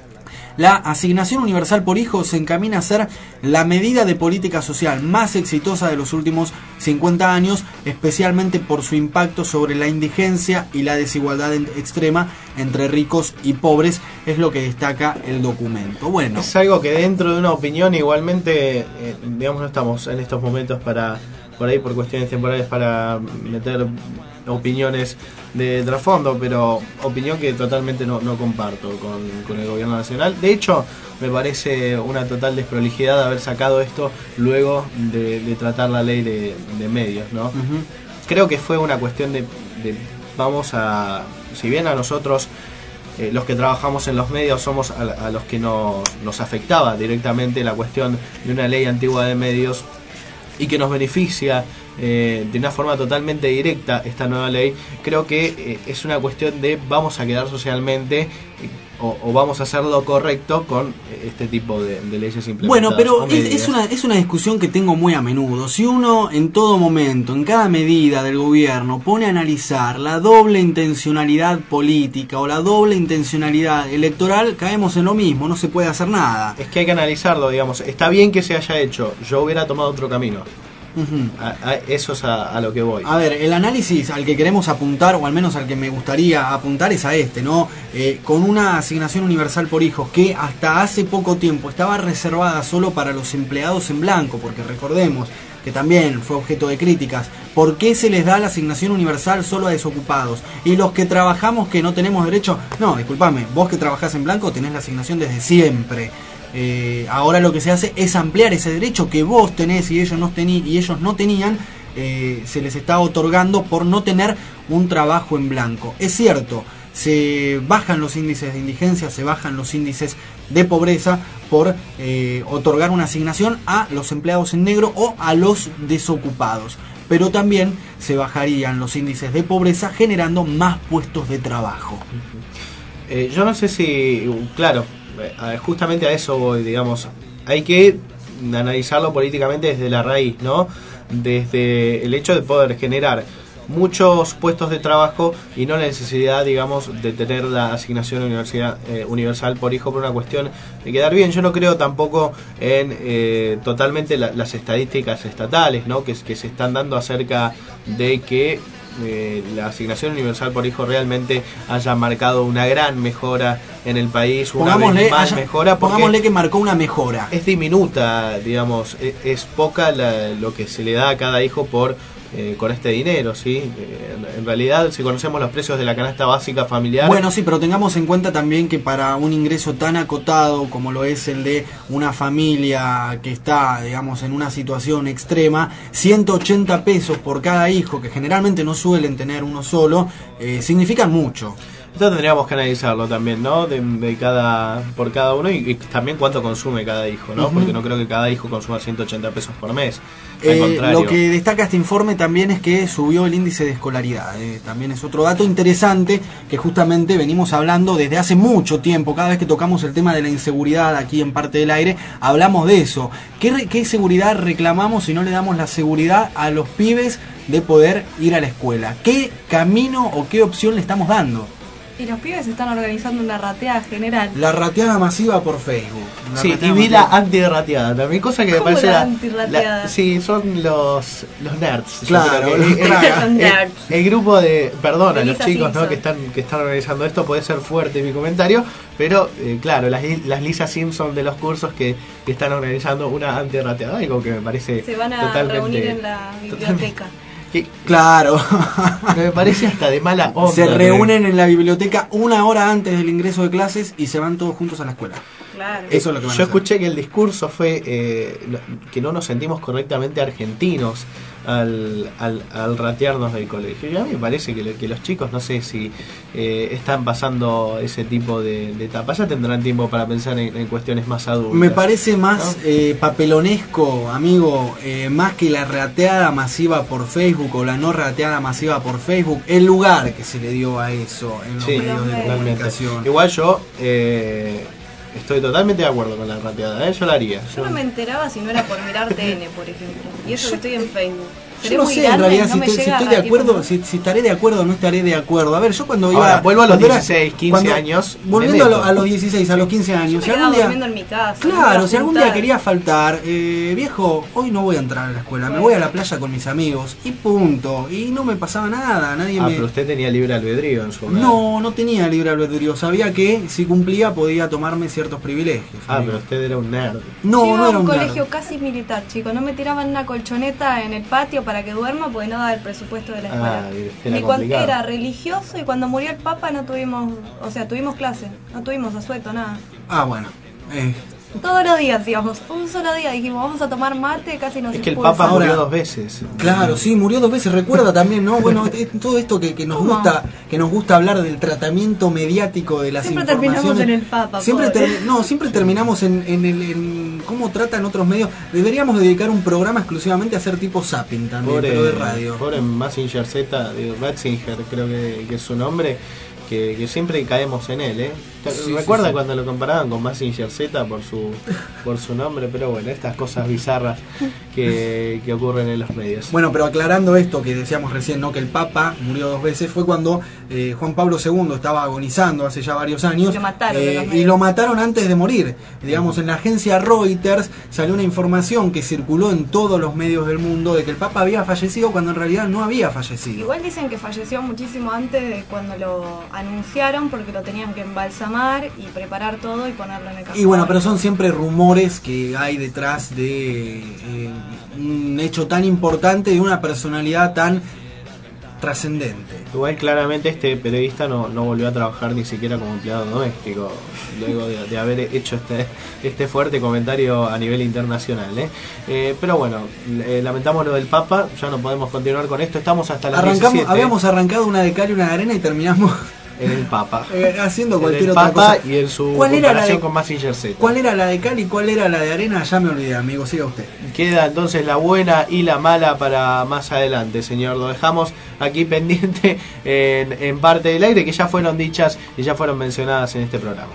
Speaker 5: La asignación universal por hijo se encamina a ser la medida de política social más exitosa de los últimos cincuenta años, especialmente por su impacto sobre la indigencia y la desigualdad extrema entre ricos y pobres, es lo que destaca el documento. Bueno,
Speaker 7: es algo que dentro de una opinión igualmente, eh, digamos, no estamos en estos momentos para, por ahí por cuestiones temporales, para meter opiniones de trasfondo, pero opinión que totalmente no, no comparto con, con el gobierno nacional. De hecho, me parece una total desprolijidad haber sacado esto luego de, de tratar la ley de, de medios, ¿no? Uh-huh. Creo que fue una cuestión de, de vamos a, si bien a nosotros eh, los que trabajamos en los medios somos a, a los que no, nos afectaba directamente la cuestión de una ley antigua de medios y que nos beneficia eh, de una forma totalmente directa esta nueva ley, creo que eh, es una cuestión de vamos a quedar socialmente eh, o, o vamos a hacer lo correcto con este tipo de, de leyes implementadas.
Speaker 5: Bueno, pero es, es, una, es una discusión que tengo muy a menudo. Si uno en todo momento, en cada medida del gobierno, pone a analizar la doble intencionalidad política o la doble intencionalidad electoral, caemos en lo mismo, no se puede hacer nada.
Speaker 7: Es que hay que analizarlo, digamos. Está bien que se haya hecho, yo hubiera tomado otro camino. Uh-huh. A, a, eso es a, a lo que voy.
Speaker 5: A ver, el análisis al que queremos apuntar, o al menos al que me gustaría apuntar, es a este, ¿no? Eh, con una asignación universal por hijos que hasta hace poco tiempo estaba reservada solo para los empleados en blanco, porque recordemos que también fue objeto de críticas. ¿Por qué se les da la asignación universal solo a desocupados? Y los que trabajamos que no tenemos derecho, no, disculpame, vos que trabajás en blanco tenés la asignación desde siempre. eh, ahora lo que se hace es ampliar ese derecho que vos tenés y ellos no, tení, y ellos no tenían, eh, se les está otorgando por no tener un trabajo en blanco. Es cierto, se bajan los índices de indigencia, se bajan los índices de pobreza por eh, otorgar una asignación a los empleados en negro o a los desocupados, pero también se bajarían los índices de pobreza generando más puestos de trabajo.
Speaker 7: Eh, yo no sé si, claro, justamente a eso voy, digamos, hay que analizarlo políticamente desde la raíz, ¿no? Desde el hecho de poder generar muchos puestos de trabajo y no la necesidad, digamos, de tener la asignación universidad, eh, universal por hijo por una cuestión de quedar bien. Yo no creo tampoco en eh, totalmente la, las estadísticas estatales, ¿no? que, que se están dando acerca de que eh, la asignación universal por hijo realmente haya marcado una gran mejora en el país, una
Speaker 5: pongámosle,
Speaker 7: vez más
Speaker 5: haya,
Speaker 7: mejora, porque
Speaker 5: pongámosle que marcó una mejora.
Speaker 7: Es diminuta, digamos, es, es poca la, lo que se le da a cada hijo por Eh, con este dinero, ¿sí? Eh, en realidad, si conocemos los precios de la canasta básica familiar...
Speaker 5: Bueno, sí, pero tengamos en cuenta también que para un ingreso tan acotado como lo es el de una familia que está, digamos, en una situación extrema, ciento ochenta pesos por cada hijo, que generalmente no suelen tener uno solo, eh, significan mucho.
Speaker 7: Esto tendríamos que analizarlo también, ¿no? De, de cada por cada uno y, y también cuánto consume cada hijo, ¿no? Uh-huh. Porque no creo que cada hijo consuma ciento ochenta pesos por mes. Al
Speaker 5: eh,
Speaker 7: contrario.
Speaker 5: Lo que destaca este informe también es que subió el índice de escolaridad. Eh, también es otro dato interesante que justamente venimos hablando desde hace mucho tiempo. Cada vez que tocamos el tema de la inseguridad aquí en Parte del Aire, hablamos de eso. ¿Qué, re, qué seguridad reclamamos si no le damos la seguridad a los pibes de poder ir a la escuela? ¿Qué camino o qué opción le estamos dando?
Speaker 6: Y los pibes están organizando una rateada general.
Speaker 5: La rateada masiva por Facebook. La
Speaker 7: sí, y vi la anti-rateada también, cosa que me parece...
Speaker 6: la
Speaker 7: la
Speaker 6: anti-rateada?
Speaker 7: La, sí, son los los nerds.
Speaker 5: Claro,
Speaker 7: el,
Speaker 5: los
Speaker 7: el, el, el grupo de... Perdona,
Speaker 6: de
Speaker 7: los chicos, ¿no? que están que están organizando esto, puede ser fuerte mi comentario, pero eh, claro, las, las Lisa Simpson de los cursos que, que están organizando una anti-rateada, algo que me parece
Speaker 6: Se van a
Speaker 7: totalmente,
Speaker 6: reunir en la biblioteca.
Speaker 7: Que,
Speaker 5: claro,
Speaker 7: me parece hasta de mala onda.
Speaker 5: Se reúnen en la biblioteca una hora antes del ingreso de clases y se van todos juntos a la escuela.
Speaker 6: Claro.
Speaker 5: Eso es lo que van
Speaker 7: Yo
Speaker 5: a hacer.
Speaker 7: escuché que el discurso fue eh, que no nos sentimos correctamente argentinos al, al, al ratearnos del colegio. Y a mí me parece que, lo, que los chicos, no sé si eh, están pasando ese tipo de, de etapas, ya tendrán tiempo para pensar en, en cuestiones más adultas.
Speaker 5: Me parece más
Speaker 7: ¿no?
Speaker 5: eh, papelonesco, amigo, eh, más que la rateada masiva por Facebook o la no rateada masiva por Facebook, el lugar que se le dio a eso en los
Speaker 7: sí,
Speaker 5: medios de comunicación.
Speaker 7: Igual yo... Eh, Estoy totalmente de acuerdo con la rateada, ¿eh? Yo la haría.
Speaker 6: Yo no me enteraba si no era por mirar T N, por ejemplo. Y eso que estoy en Facebook.
Speaker 5: Yo no sé en realidad si, estoy, si estoy de acuerdo, si, si estaré de acuerdo o no estaré de acuerdo. A ver, yo cuando iba...
Speaker 7: Ahora, vuelvo a los dieciséis,
Speaker 5: era,
Speaker 7: quince
Speaker 5: cuando,
Speaker 7: años.
Speaker 5: Volviendo a, lo, a los dieciséis, a los quince años.
Speaker 6: Yo me
Speaker 5: si algún día,
Speaker 6: durmiendo en mi casa.
Speaker 5: Claro, si algún día quería faltar, eh, viejo, hoy no voy a entrar a la escuela, bueno. me voy a la playa con mis amigos y punto. Y no me pasaba nada, nadie
Speaker 7: ah,
Speaker 5: me...
Speaker 7: pero usted tenía libre albedrío en su momento.
Speaker 5: No, no tenía libre albedrío. Sabía que si cumplía podía tomarme ciertos privilegios.
Speaker 7: Ah, amigo. Pero usted era un nerd.
Speaker 5: No,
Speaker 6: Yo
Speaker 5: no era un
Speaker 6: un colegio
Speaker 5: nerd.
Speaker 6: casi militar, chicos. No me tiraban una colchoneta en el patio para que duerma porque no daba el presupuesto de la escuela.
Speaker 7: Ah, era
Speaker 6: y cuando
Speaker 7: complicado.
Speaker 6: era religioso y cuando murió el Papa no tuvimos, o sea, tuvimos clase, no tuvimos asueto, nada.
Speaker 5: Ah, bueno. Eh.
Speaker 6: Todos los días, digamos, un solo día dijimos, vamos a tomar mate, casi nos
Speaker 7: Es que el
Speaker 6: expulsan.
Speaker 7: Papa murió dos veces.
Speaker 5: Claro, sí, murió dos veces. Recuerda también, ¿no? Bueno, todo esto que, que nos
Speaker 6: ¿Cómo?
Speaker 5: gusta, que nos gusta hablar del tratamiento mediático de las
Speaker 6: Siempre
Speaker 5: informaciones.
Speaker 6: terminamos en el Papa.
Speaker 5: Siempre
Speaker 6: pobre.
Speaker 5: ter, no, siempre terminamos en, en el en cómo tratan otros medios. Deberíamos dedicar un programa exclusivamente a hacer tipo zapping también,
Speaker 7: Pobre,
Speaker 5: pero de radio.
Speaker 7: Pobre Mazinger Z, de Ratzinger, creo que, que es su nombre. Que, que siempre caemos en él, ¿eh?
Speaker 5: Sí,
Speaker 7: Recuerda
Speaker 5: sí, sí.
Speaker 7: cuando lo comparaban con Mazinger Z por su por su nombre, pero bueno, estas cosas bizarras que, que ocurren en los medios.
Speaker 5: Bueno, pero aclarando esto que decíamos recién, ¿no? Que el Papa murió dos veces, fue cuando eh, Juan Pablo segundo estaba agonizando hace ya varios años.
Speaker 6: Y lo mataron
Speaker 5: eh,
Speaker 6: en los
Speaker 5: y
Speaker 6: medios.
Speaker 5: lo mataron antes de morir. Digamos, en la agencia Reuters salió una información que circuló en todos los medios del mundo de que el Papa había fallecido cuando en realidad no había fallecido.
Speaker 6: Igual dicen que falleció muchísimo antes de cuando lo anunciaron porque lo tenían que embalsamar y preparar todo y ponerlo en el cajón.
Speaker 5: Y bueno, pero son siempre rumores que hay detrás de eh, un hecho tan importante, de una personalidad tan trascendente.
Speaker 7: Igual claramente este periodista no, no volvió a trabajar ni siquiera como empleado doméstico luego de, de haber hecho este, este fuerte comentario a nivel internacional, ¿eh? Eh, pero bueno, eh, lamentamos lo del Papa, ya no podemos continuar con esto, estamos hasta las
Speaker 5: Arrancamos,
Speaker 7: diecisiete.
Speaker 5: habíamos arrancado una de cal y una de arena y terminamos
Speaker 7: en el Papa.
Speaker 5: Eh, haciendo cualquier
Speaker 7: en el
Speaker 5: otra
Speaker 7: Papa
Speaker 5: cosa.
Speaker 7: Y en su
Speaker 5: ¿Cuál era la
Speaker 7: comparación
Speaker 5: de,
Speaker 7: con Mazinger Z.
Speaker 5: ¿Cuál era la de cal y cuál era la de arena? Ya me olvidé, amigo, siga usted.
Speaker 7: Queda entonces la buena y la mala para más adelante, señor. Lo dejamos aquí pendiente en, en parte del aire, que ya fueron dichas y ya fueron mencionadas en este programa.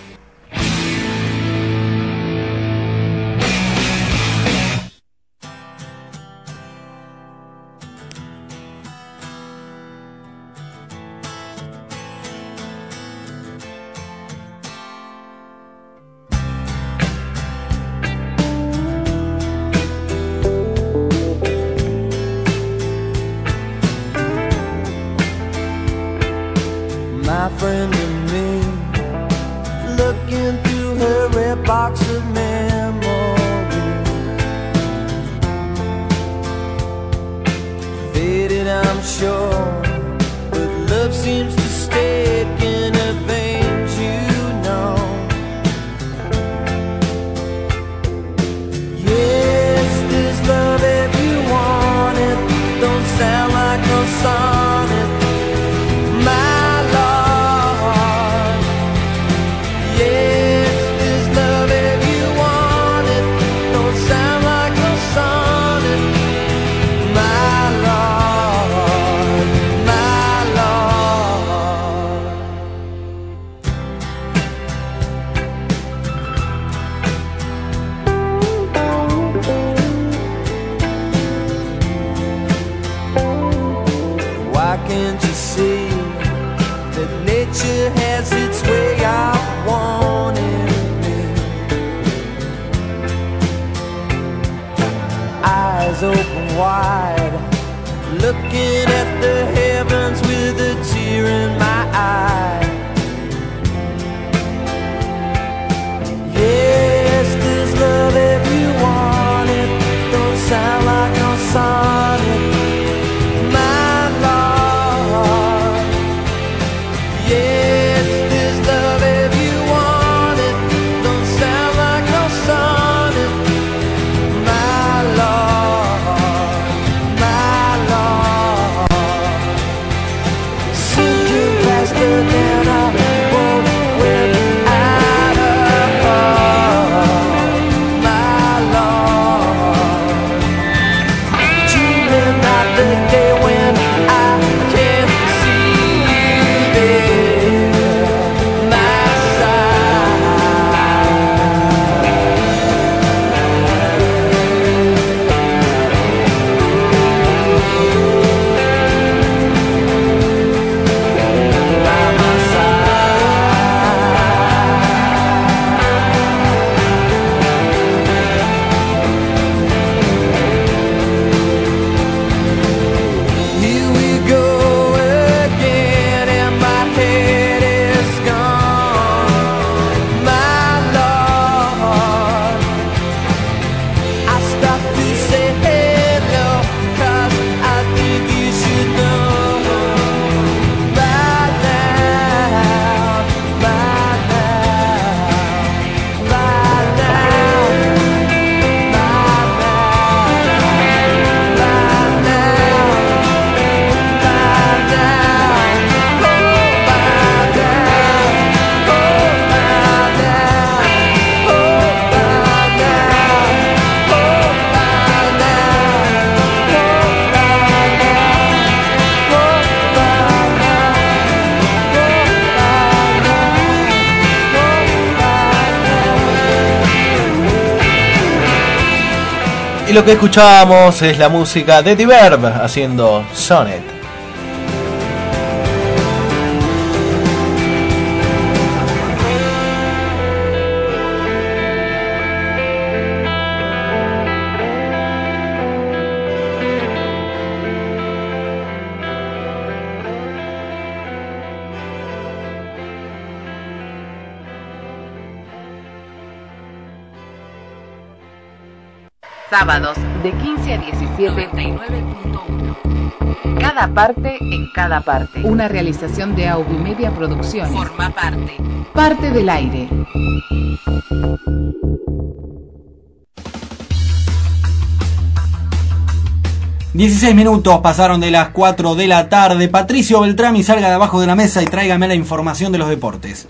Speaker 10: My friend and me, looking through her red box of memories, faded I'm sure, but love seems to stick in her veins, you know. Yes, this love if you want it, don't sound like no sonnet. My can't you see that nature has its way of wanting me? Eyes open wide, looking at the heavens with a tear in my eye. Yes, there's love if you want it, don't sound like no sonnet.
Speaker 7: Y lo que escuchábamos es la música de Diverb haciendo Sonnet.
Speaker 3: Sábados de quince a diecisiete. noventa y nueve punto uno. Cada parte en cada parte. Una realización de Aubimedia Producciones. Forma parte. Parte del aire.
Speaker 5: dieciséis minutos pasaron de las cuatro de la tarde. Patricio Beltrami, salga de abajo de la mesa y tráigame la información de los deportes.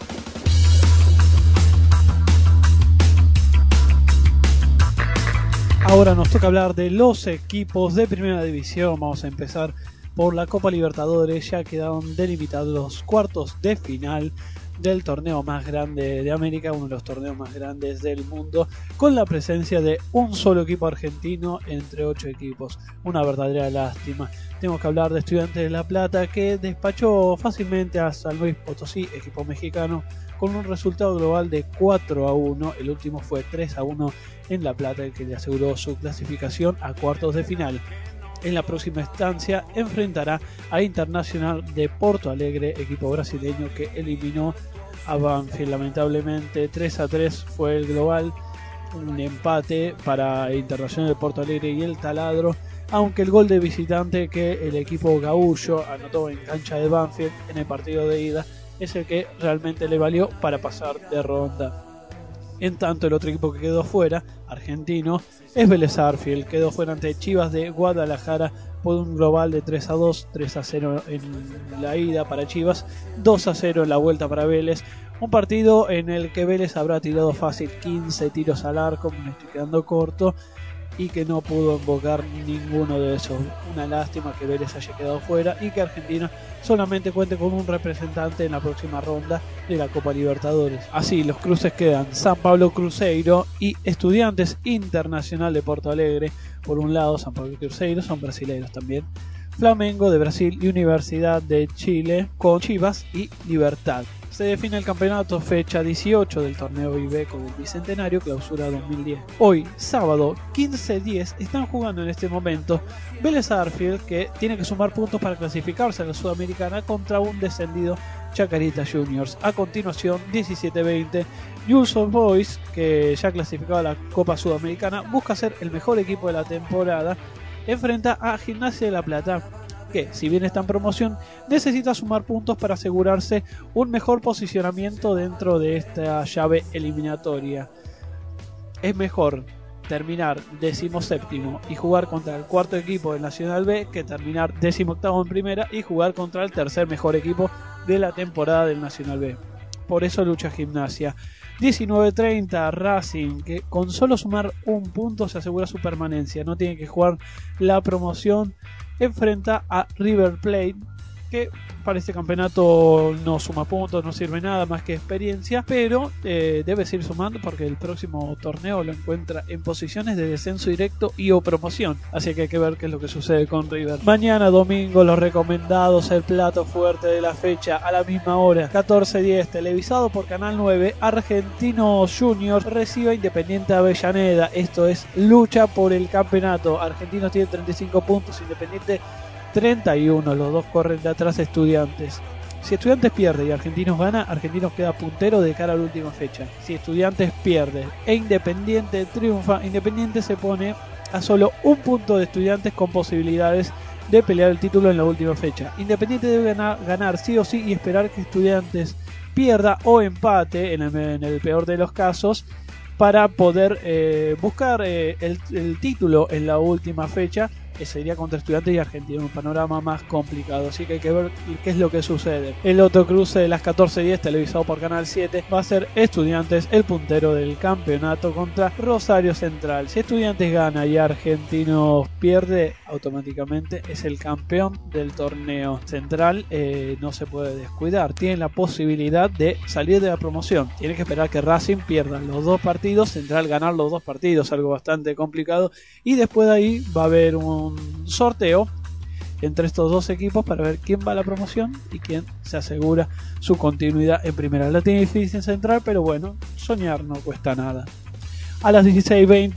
Speaker 16: Ahora nos toca hablar de los equipos de Primera División. Vamos a empezar por la Copa Libertadores. Ya quedaron delimitados los cuartos de final del torneo más grande de América, uno de los torneos más grandes del mundo, con la presencia de un solo equipo argentino entre ocho equipos. Una verdadera lástima. Tenemos que hablar de Estudiantes de La Plata, que despachó fácilmente a San Luis Potosí, equipo mexicano, con un resultado global de cuatro a uno. El último fue tres a uno en La Plata, el que le aseguró su clasificación a cuartos de final. En la próxima instancia enfrentará a Internacional de Porto Alegre, equipo brasileño que eliminó a Banfield. Lamentablemente tres a tres fue el global, un empate para Internacional de Porto Alegre y el Taladro, aunque el gol de visitante que el equipo gaullo anotó en cancha de Banfield en el partido de ida es el que realmente le valió para pasar de ronda. En tanto, el otro equipo que quedó fuera, argentino, es Vélez Sarsfield. Quedó fuera ante Chivas de Guadalajara por un global de tres a dos, tres a cero en la ida para Chivas, dos a cero en la vuelta para Vélez. Un partido en el que Vélez habrá tirado fácil quince tiros al arco, me estoy quedando corto, y que no pudo invocar ninguno de esos. Una lástima que Vélez haya quedado fuera y que Argentina solamente cuente con un representante en la próxima ronda de la Copa Libertadores. Así, los cruces quedan San Pablo Cruzeiro y Estudiantes Internacional de Porto Alegre. Por un lado, San Pablo y Cruzeiro son brasileños también. Flamengo de Brasil y Universidad de Chile con Chivas y Libertad. Se define el campeonato fecha dieciocho del torneo I B con el Bicentenario, clausura dos mil diez. Hoy, sábado quince diez, están jugando en este momento Vélez Sarsfield, que tiene que sumar puntos para clasificarse a la Sudamericana, contra un descendido Chacarita Juniors. A continuación, diecisiete veinte, Newell's Old Boys, que ya clasificado a la Copa Sudamericana, busca ser el mejor equipo de la temporada, enfrenta a Gimnasia de La Plata, que, si bien está en promoción, necesita sumar puntos para asegurarse un mejor posicionamiento dentro de esta llave eliminatoria. Es mejor terminar decimoséptimo y jugar contra el cuarto equipo del Nacional B que terminar decimoctavo en primera y jugar contra el tercer mejor equipo de la temporada del Nacional B. Por eso lucha Gimnasia. diecinueve treinta, Racing, que con solo sumar un punto se asegura su permanencia, no tiene que jugar la promoción, enfrenta a River Plate, que para este campeonato no suma puntos, no sirve nada más que experiencia, pero eh, debe seguir sumando porque el próximo torneo lo encuentra en posiciones de descenso directo y o promoción, así que hay que ver qué es lo que sucede con River. Mañana domingo, los recomendados, el plato fuerte de la fecha, a la misma hora, catorce diez, televisado por Canal nueve, Argentinos Juniors recibe a Independiente Avellaneda. Esto es lucha por el campeonato. Argentinos tiene treinta y cinco puntos, Independiente treinta y uno, los dos corren de atrás Estudiantes. Si Estudiantes pierde y Argentinos gana, Argentinos queda puntero de cara a la última fecha. Si Estudiantes pierde e Independiente triunfa, Independiente se pone a solo un punto de Estudiantes con posibilidades de pelear el título en la última fecha. Independiente debe ganar, ganar sí o sí y esperar que Estudiantes pierda o empate en el, en el peor de los casos para poder eh, buscar eh, el, el título en la última fecha. Ese iría contra Estudiantes y Argentina, un panorama más complicado, así que hay que ver qué es lo que sucede. El otro cruce de las catorce diez, televisado por Canal siete, va a ser Estudiantes, el puntero del campeonato, contra Rosario Central. Si Estudiantes gana y Argentinos pierde, automáticamente es el campeón del torneo. Central eh, no se puede descuidar, tiene la posibilidad de salir de la promoción. Tiene que esperar que Racing pierda los dos partidos, Central ganar los dos partidos, algo bastante complicado, y después de ahí va a haber un un sorteo entre estos dos equipos para ver quién va a la promoción y quién se asegura su continuidad en primera. La tiene difícil Central, pero bueno, soñar no cuesta nada. A las dieciséis veinte,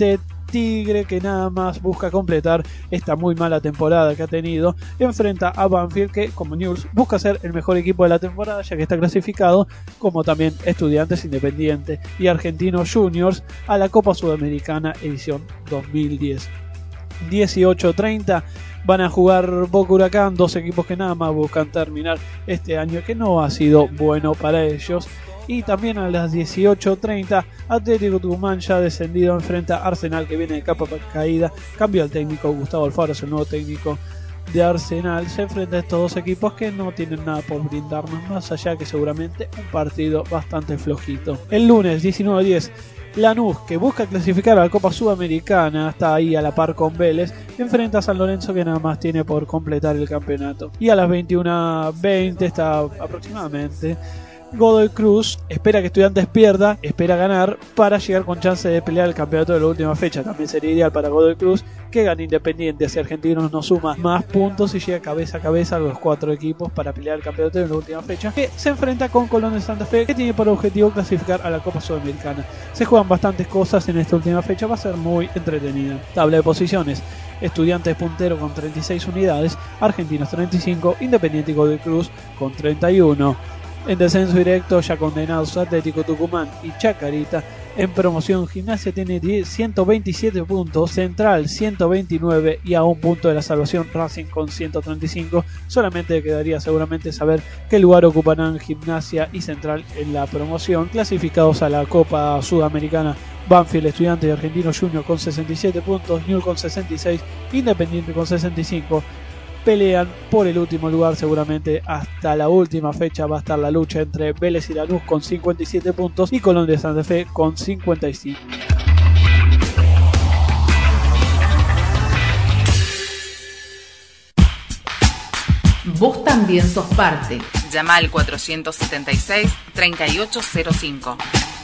Speaker 16: Tigre, que nada más busca completar esta muy mala temporada que ha tenido, enfrenta a Banfield, que como Newell's busca ser el mejor equipo de la temporada ya que está clasificado, como también Estudiantes, Independiente y Argentinos Juniors a la Copa Sudamericana edición dos mil diez. dieciocho treinta van a jugar Boca Huracán, dos equipos que nada más buscan terminar este año que no ha sido bueno para ellos. Y también a las dieciocho treinta Atlético Tucumán, ya descendido, enfrenta a Arsenal, que viene de capa caída. Cambio al técnico, Gustavo Alfaro es el nuevo técnico de Arsenal. Se enfrenta a estos dos equipos que no tienen nada por brindarnos, más allá que seguramente un partido bastante flojito. El lunes diecinueve diez, Lanús, que busca clasificar a la Copa Sudamericana, está ahí a la par con Vélez, enfrenta a San Lorenzo, que nada más tiene por completar el campeonato. Y a las veintiuna veinte está aproximadamente, Godoy Cruz espera que Estudiantes pierda, espera ganar para llegar con chance de pelear el campeonato de la última fecha. También sería ideal para Godoy Cruz que gane Independiente, si Argentinos no suma más puntos y llega cabeza a cabeza a los cuatro equipos para pelear el campeonato de la última fecha, que se enfrenta con Colón de Santa Fe, que tiene por objetivo clasificar a la Copa Sudamericana. Se juegan bastantes cosas en esta última fecha, va a ser muy entretenida. Tabla de posiciones: Estudiantes puntero con treinta y seis unidades, Argentinos treinta y cinco, Independiente y Godoy Cruz con treinta y uno. En descenso directo ya condenados Atlético Tucumán y Chacarita. En promoción, Gimnasia tiene ciento veintisiete puntos, Central ciento veintinueve y a un punto de la salvación Racing con ciento treinta y cinco. Solamente quedaría seguramente saber qué lugar ocuparán Gimnasia y Central en la promoción. Clasificados a la Copa Sudamericana: Banfield, Estudiantes y Argentinos Juniors con sesenta y siete puntos, Newell's con sesenta y seis, Independiente con sesenta y cinco. Pelean por el último lugar, seguramente hasta la última fecha va a estar la lucha entre Vélez y Lanús con cincuenta y siete puntos y Colón de Santa Fe con cincuenta y cinco.
Speaker 8: Vos también sos parte. Llama al cuatrocientos setenta y seis, treinta y ocho cero cinco.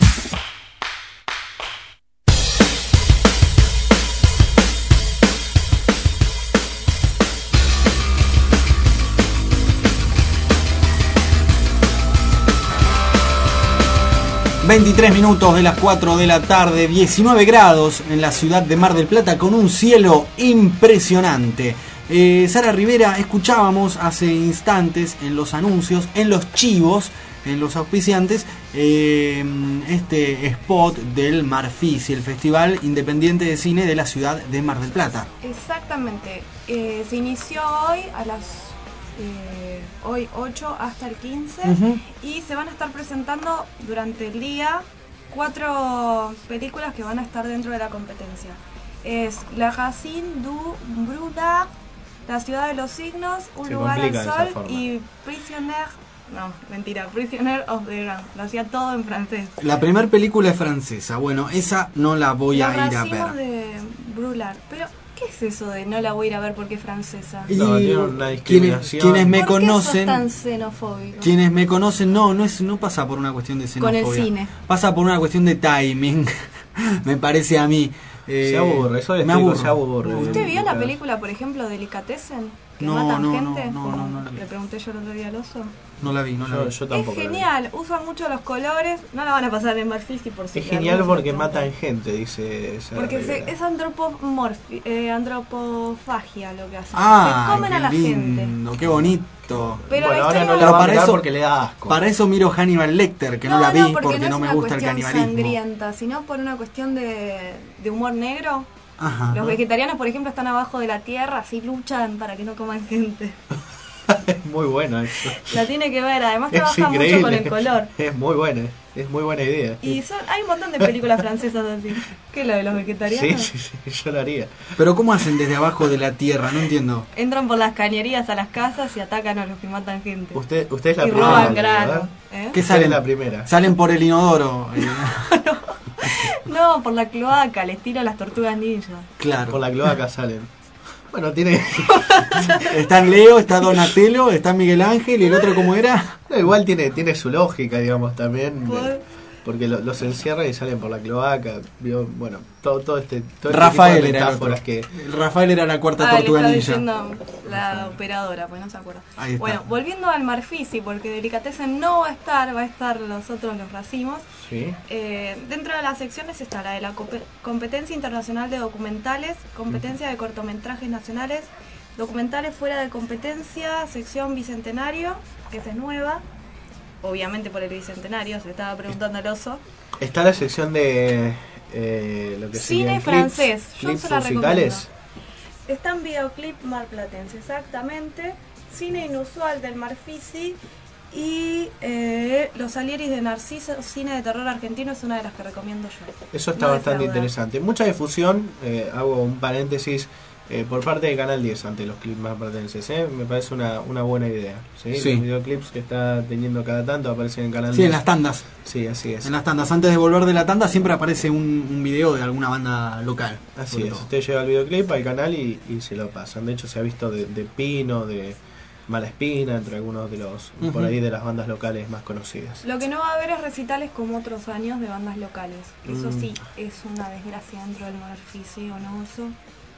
Speaker 5: veintitrés minutos de las cuatro de la tarde, diecinueve grados en la ciudad de Mar del Plata con un cielo impresionante. Eh, Sara Rivera, escuchábamos hace instantes en los anuncios, en los chivos, en los auspiciantes, eh, este spot del Marfisi, el Festival Independiente de Cine de la ciudad de Mar del Plata.
Speaker 6: Exactamente, eh, se inició hoy a las... Eh, hoy ocho hasta el quince, uh-huh. Y se van a estar presentando durante el día cuatro películas que van a estar dentro de la competencia. Es La Racine du Bruda, La Ciudad de los Signos, Un Lugar al Sol y Prisoner, no, mentira, Prisoner of the Ground. Lo hacía todo en francés.
Speaker 5: La primera película es francesa, bueno, esa no la voy
Speaker 6: la
Speaker 5: a ir a ver.
Speaker 6: De Brular, pero ¿qué es eso de no la voy a ir a ver porque es francesa?
Speaker 5: Y no, tiene una discriminación. Quienes, quienes me
Speaker 6: ¿Por
Speaker 5: conocen,
Speaker 6: qué sos tan xenofóbico?
Speaker 5: Quienes me conocen, no, no es, no pasa por una cuestión de xenofobia.
Speaker 6: Con el cine.
Speaker 5: Pasa por una cuestión de timing. Me parece a mí. Eh,
Speaker 7: se aburre, eso
Speaker 5: me aburre.
Speaker 7: Se aburre.
Speaker 6: ¿Usted vio la película, por ejemplo, Delicatessen? Que
Speaker 5: no,
Speaker 6: matan
Speaker 5: no,
Speaker 6: gente.
Speaker 5: No, no, no, no la vi.
Speaker 6: Le pregunté yo el otro día al oso.
Speaker 5: No la vi, no la
Speaker 7: yo,
Speaker 5: vi.
Speaker 7: Yo tampoco
Speaker 6: es genial, usan mucho los colores, no la van a pasar en Marfisi por si
Speaker 7: es genial porque matan gente, dice.
Speaker 6: Porque se, es antropomorfi, eh, antropofagia lo que hacen.
Speaker 5: Ah,
Speaker 6: se comen
Speaker 5: qué
Speaker 6: a la
Speaker 5: lindo,
Speaker 6: gente.
Speaker 5: qué bonito.
Speaker 6: Pero
Speaker 7: bueno, ahora no
Speaker 6: de...
Speaker 7: la va a
Speaker 5: para
Speaker 7: mirar
Speaker 5: eso,
Speaker 7: porque le da asco.
Speaker 5: Para eso miro Hannibal Lecter, que no, no la vi
Speaker 6: no, porque,
Speaker 5: porque
Speaker 6: no,
Speaker 5: no me gusta el canibalismo.
Speaker 6: No es una cuestión sangrienta, sino por una cuestión de, de humor negro.
Speaker 5: Ajá.
Speaker 6: Los vegetarianos, por ejemplo, están abajo de la tierra, así luchan para que no coman gente.
Speaker 7: Es muy bueno eso.
Speaker 6: La tiene que ver, además trabaja mucho con el color.
Speaker 7: Es muy buena, es muy buena idea.
Speaker 6: Y son, hay un montón de películas francesas así. ¿Qué es lo de los vegetarianos?
Speaker 7: Sí, sí, sí, yo lo haría.
Speaker 5: Pero ¿cómo hacen desde abajo de la tierra? No entiendo.
Speaker 6: Entran por las cañerías a las casas y atacan a los que matan gente.
Speaker 7: Usted, usted es la
Speaker 6: y
Speaker 7: primera.
Speaker 6: roban grano. ¿Eh?
Speaker 5: ¿Qué salen?
Speaker 7: La primera.
Speaker 5: Salen por el inodoro.
Speaker 6: No, por la cloaca, al estilo las tortugas ninja.
Speaker 5: Claro.
Speaker 7: Por la cloaca salen. Bueno, tiene...
Speaker 5: Están Leo, está Donatello, está Miguel Ángel y el otro, ¿cómo era?
Speaker 7: No, igual tiene, tiene su lógica, digamos, también.
Speaker 6: ¿Por?
Speaker 7: porque lo- los encierran y salen por la cloaca. Vio, bueno, todo, todo este, todo este
Speaker 5: Rafael
Speaker 7: tipo de
Speaker 5: era el
Speaker 7: metáforas
Speaker 5: otro.
Speaker 7: que...
Speaker 5: El Rafael era la cuarta
Speaker 6: Ah, le
Speaker 5: tortuga
Speaker 6: está
Speaker 5: ninja.
Speaker 6: diciendo la operadora, pues no se acuerda.
Speaker 5: Ahí está.
Speaker 6: Bueno, volviendo al Marfisi, porque Delicatessen no va a estar, va a estar los otros, los racimos.
Speaker 7: Sí.
Speaker 6: Eh, dentro de las secciones está la de la compe- competencia internacional de documentales, competencia de cortometrajes nacionales, documentales fuera de competencia, sección bicentenario, que esa es nueva, obviamente por el bicentenario, se estaba preguntando el oso.
Speaker 7: Está la sección de... Eh, lo que
Speaker 6: Cine
Speaker 7: serían
Speaker 6: francés,
Speaker 7: clips,
Speaker 6: yo
Speaker 7: clips
Speaker 6: se la
Speaker 7: musicales.
Speaker 6: Está en videoclip marplatense, exactamente. Cine inusual del Marfisi y eh, Los Salieris de Narciso, cine de terror argentino, es una de las que recomiendo yo.
Speaker 7: Eso está
Speaker 6: No
Speaker 7: bastante
Speaker 6: defraudar.
Speaker 7: interesante. Mucha difusión, eh, hago un paréntesis, eh, por parte de Canal diez ante los clips más pertences. ¿eh? Me parece una, una buena idea. ¿sí?
Speaker 5: Sí.
Speaker 7: Los videoclips que está teniendo cada tanto aparecen en Canal
Speaker 5: Sí,
Speaker 7: diez.
Speaker 5: en las tandas.
Speaker 7: Sí, así es.
Speaker 5: En las tandas. Antes de volver de la tanda siempre aparece un, un video de alguna banda local.
Speaker 7: Así
Speaker 5: sobre
Speaker 7: es.
Speaker 5: todo.
Speaker 7: Usted lleva el videoclip al canal y, y se lo pasan. De hecho, se ha visto de, de Pino, de Malespina, entre algunos de los,
Speaker 5: Ujú.
Speaker 7: por ahí, de las bandas locales más conocidas.
Speaker 6: Lo que no va a haber es recitales como otros años de bandas locales. Eso
Speaker 7: Mm.
Speaker 6: sí, es una desgracia dentro del Marfisi, ¿o no, Oso?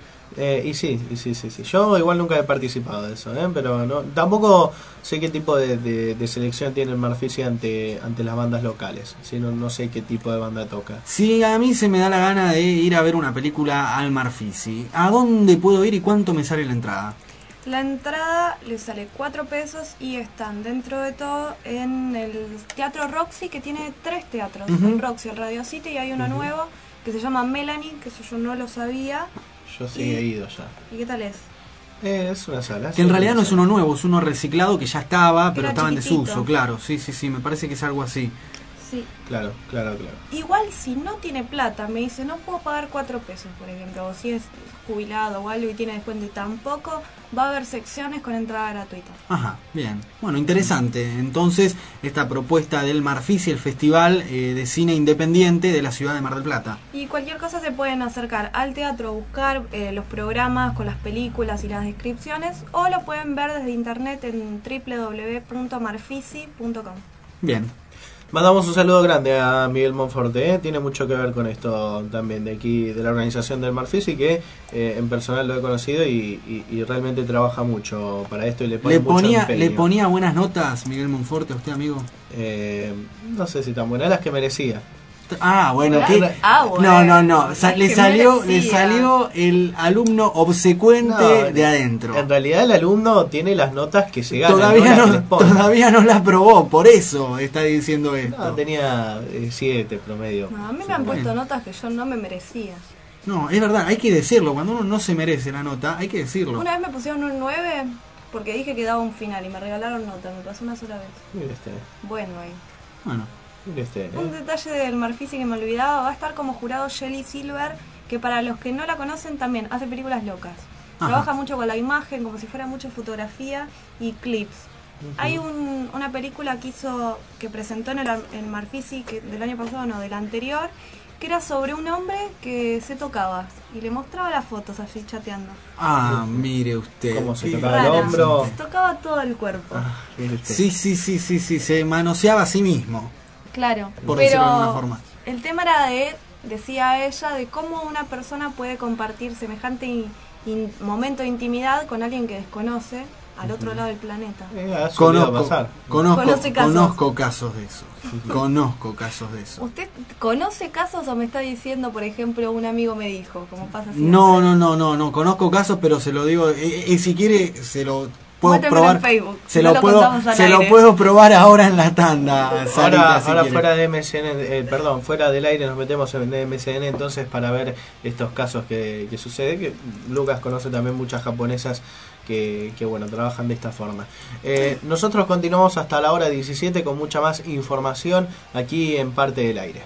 Speaker 7: Eh, y sí, y sí, sí, sí. Yo igual nunca he participado de eso, ¿eh? Pero no, tampoco sé qué tipo de, de, de selección tiene el Marfisi ante, ante las bandas locales. ¿sí? No, no sé qué tipo de banda toca.
Speaker 5: Si a mí se me da la gana de ir a ver una película al Marfisi, ¿a dónde puedo ir y cuánto me sale la entrada?
Speaker 6: La entrada le sale cuatro pesos y están dentro de todo en el Teatro Roxy, que tiene tres teatros.
Speaker 5: Ujú.
Speaker 6: El Roxy, el Radio City, y hay uno nuevo que se llama Melanie, que eso yo no lo sabía.
Speaker 7: Yo sí
Speaker 6: Y-
Speaker 7: he ido ya.
Speaker 6: ¿Y qué tal es?
Speaker 7: Eh, es una sala.
Speaker 5: Que en realidad no es uno nuevo, es uno reciclado que ya estaba, pero
Speaker 6: Era
Speaker 5: estaba en
Speaker 6: chiquitito.
Speaker 5: desuso, claro. Sí, sí, sí, me parece que es algo así.
Speaker 6: Sí.
Speaker 7: Claro, claro, claro.
Speaker 6: Igual si no tiene plata, me dice, no puedo pagar cuatro pesos, por ejemplo, o si es jubilado o algo y tiene descuento y tampoco, va a haber secciones con entrada gratuita.
Speaker 5: Ajá, bien. Bueno, interesante. Entonces, esta propuesta del Marfisi, el Festival eh, de Cine Independiente de la ciudad de Mar del Plata.
Speaker 6: Y cualquier cosa se pueden acercar al teatro, buscar eh, los programas con las películas y las descripciones, o lo pueden ver desde internet en w w w punto marfisi punto com.
Speaker 5: Bien.
Speaker 7: Mandamos un saludo grande a Miguel Monforte, ¿eh? Tiene mucho que ver con esto también de aquí, de la organización del Marfisi, que eh, en personal lo he conocido y, y, y realmente trabaja mucho para esto y le pone
Speaker 5: ¿Le
Speaker 7: mucho
Speaker 5: ponía,
Speaker 7: empeño.
Speaker 5: ¿Le ponía buenas notas Miguel Monforte a usted, amigo?
Speaker 7: Eh, no sé si tan buenas las que merecía.
Speaker 5: Ah, bueno, ¿qué?
Speaker 6: Ah, bueno.
Speaker 5: No, no, no. Sa- le
Speaker 6: Que
Speaker 5: salió, le
Speaker 6: merecía.
Speaker 5: salió el alumno obsecuente
Speaker 7: No,
Speaker 5: de adentro.
Speaker 7: En realidad el alumno tiene las notas que se ganan,
Speaker 5: Todavía
Speaker 7: no las
Speaker 5: no,
Speaker 7: que les ponen.
Speaker 5: todavía no la probó, por eso está diciendo esto.
Speaker 7: No, tenía siete promedio.
Speaker 6: No, a mí me han puesto notas que yo no me merecía.
Speaker 5: No, es verdad, hay que decirlo. Cuando uno no se merece la nota, hay que decirlo.
Speaker 6: Una vez me pusieron un nueve porque dije que daba un final y me regalaron nota, me pasó una sola vez.
Speaker 7: Mire este,
Speaker 6: Bueno, ahí.
Speaker 5: Bueno.
Speaker 7: mire este. ¿eh?
Speaker 6: Un detalle del Marfisi que me olvidaba, va a estar como jurado Shelley Silver, que para los que no la conocen también hace películas locas.
Speaker 5: Ajá.
Speaker 6: Trabaja mucho con la imagen, como si fuera mucha fotografía y clips.
Speaker 7: Ujú.
Speaker 6: Hay un- una película que hizo, que presentó en el, Ar- en Marfisi, que del año pasado, no, del anterior, que era sobre un hombre que se tocaba y le mostraba las fotos así chateando.
Speaker 5: Ah, mire usted.
Speaker 7: Cómo se
Speaker 5: Qué
Speaker 7: tocaba el
Speaker 6: Rara.
Speaker 7: hombro.
Speaker 6: Se tocaba todo el cuerpo.
Speaker 7: Mire este.
Speaker 5: Sí, sí, sí, sí, sí, se manoseaba a sí mismo.
Speaker 6: Claro,
Speaker 5: Por decirlo de alguna
Speaker 6: pero
Speaker 5: forma.
Speaker 6: el tema era de, decía ella, de cómo una persona puede compartir semejante in- in- momento de intimidad con alguien que desconoce al otro lado del planeta.
Speaker 7: Eh, ha solido
Speaker 5: Conozco,
Speaker 7: pasar.
Speaker 5: conozco,
Speaker 6: Conoce casos.
Speaker 5: conozco casos de esos. Conozco casos de esos.
Speaker 6: ¿Usted conoce casos o me está diciendo, por ejemplo, un amigo me dijo, como pasa así?
Speaker 5: No, no, no, no, no, conozco casos, pero se lo digo, y, si quiere se lo puedo
Speaker 6: Muéstremelo
Speaker 5: probar.
Speaker 6: en Facebook,
Speaker 5: se
Speaker 6: no
Speaker 5: lo
Speaker 6: lo
Speaker 5: puedo,
Speaker 6: contamos al
Speaker 5: se lo
Speaker 6: aire.
Speaker 5: puedo probar ahora en la tanda. Sarita,
Speaker 7: Ahora,
Speaker 5: si
Speaker 7: ahora
Speaker 5: quiere.
Speaker 7: fuera de M S N, eh, perdón, fuera del aire nos metemos en M S N entonces para ver estos casos que, que sucede, que Lucas conoce también muchas japonesas que, que bueno, trabajan de esta forma. Eh, nosotros continuamos hasta la hora diecisiete con mucha más información aquí en Parte del Aire.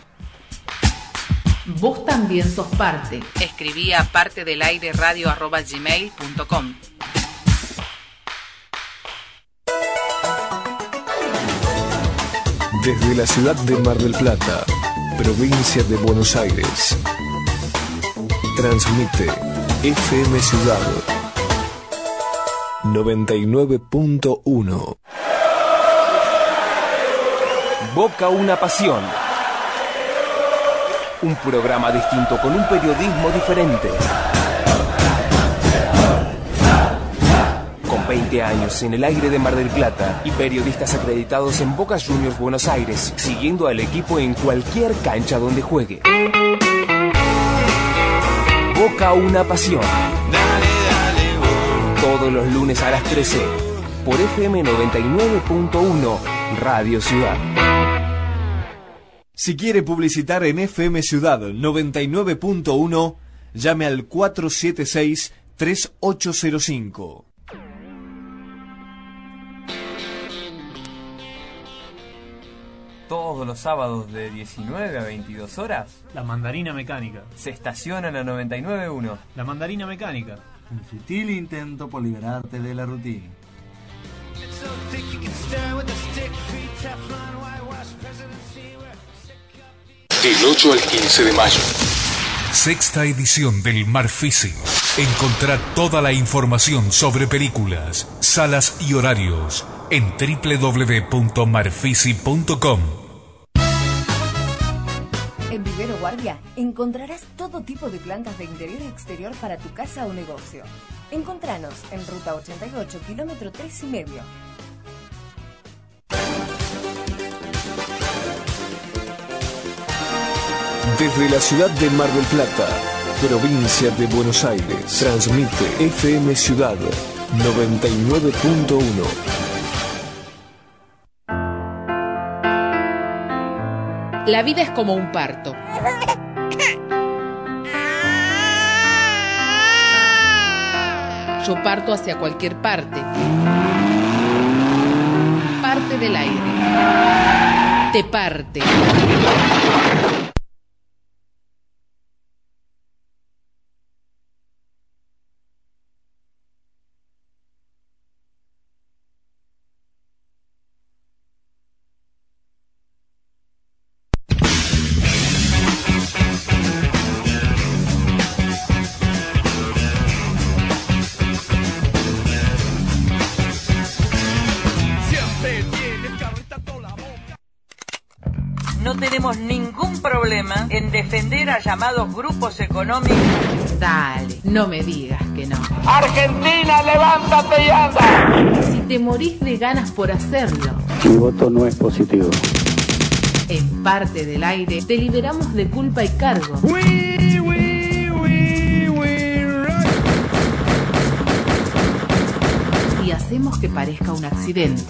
Speaker 8: Vos también sos parte. Escribí a parte del aire radio arroba gmail punto com.
Speaker 2: Desde la ciudad de Mar del Plata, provincia de Buenos Aires, transmite F M Ciudad noventa y nueve punto uno.
Speaker 17: Boca una pasión. Un programa distinto con un periodismo diferente. Con veinte años en el aire de Mar del Plata y periodistas acreditados en Boca Juniors Buenos Aires, siguiendo al equipo en cualquier cancha donde juegue. Boca, una pasión. Todos los lunes a las trece por F M noventa y nueve punto uno Radio Ciudad.
Speaker 18: Si quiere publicitar en F M Ciudad noventa y nueve punto uno, llame al cuatro siete seis, tres ocho cero cinco.
Speaker 19: Todos los sábados de diecinueve a veintidós horas,
Speaker 20: La Mandarina Mecánica.
Speaker 19: se estaciona en la noventa y nueve punto uno.
Speaker 20: La Mandarina Mecánica.
Speaker 21: Un sutil intento por liberarte de la rutina.
Speaker 1: Del ocho al quince de mayo. Sexta edición del Marfisi. Encontrá toda la información sobre películas, salas y horarios en doble u doble u doble u punto marfisi punto com.
Speaker 11: En Vivero Guardia encontrarás todo tipo de plantas de interior y exterior para tu casa o negocio. Encontranos en Ruta ochenta y ocho, kilómetro tres y medio.
Speaker 2: Desde la ciudad de Mar del Plata, provincia de Buenos Aires, transmite F M Ciudad noventa y nueve punto uno.
Speaker 8: La vida es como un parto. Yo parto hacia cualquier parte. Parte del aire. Te parte.
Speaker 9: No tenemos ningún problema en defender a llamados grupos económicos.
Speaker 8: Dale, no me digas que no.
Speaker 9: Argentina, levántate y anda.
Speaker 8: Si te morís de ganas por hacerlo.
Speaker 22: Mi voto no es positivo.
Speaker 8: En Parte del Aire te liberamos de culpa y cargo.
Speaker 10: We, we, we, we rock.
Speaker 8: Y hacemos que parezca un accidente.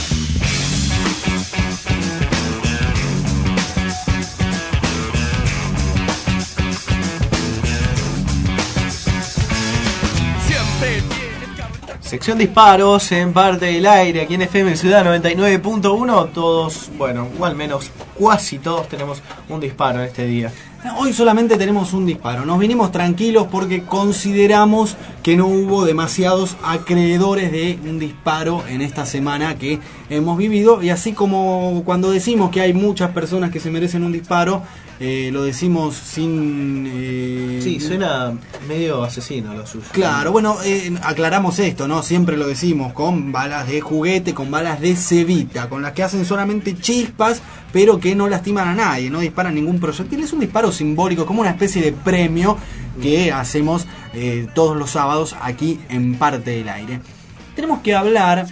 Speaker 7: Sección disparos en Parte del Aire, aquí en F M Ciudad noventa y nueve punto uno. Todos, bueno, o al menos casi todos tenemos un disparo en este día.
Speaker 5: Hoy solamente tenemos un disparo. Nos vinimos tranquilos porque consideramos que no hubo demasiados acreedores de un disparo en esta semana que hemos vivido. Y así como cuando decimos que hay muchas personas que se merecen un disparo, eh, lo decimos sin... Eh,
Speaker 7: sí, suena medio asesino lo suyo.
Speaker 5: Claro, bueno, eh, aclaramos esto, ¿no? Siempre lo decimos, con balas de juguete, con balas de cevita, con las que hacen solamente chispas, pero que no lastiman a nadie, no disparan ningún proyectil. Es un disparo simbólico, como una especie de premio que hacemos eh, todos los sábados aquí en Parte del Aire. Tenemos que hablar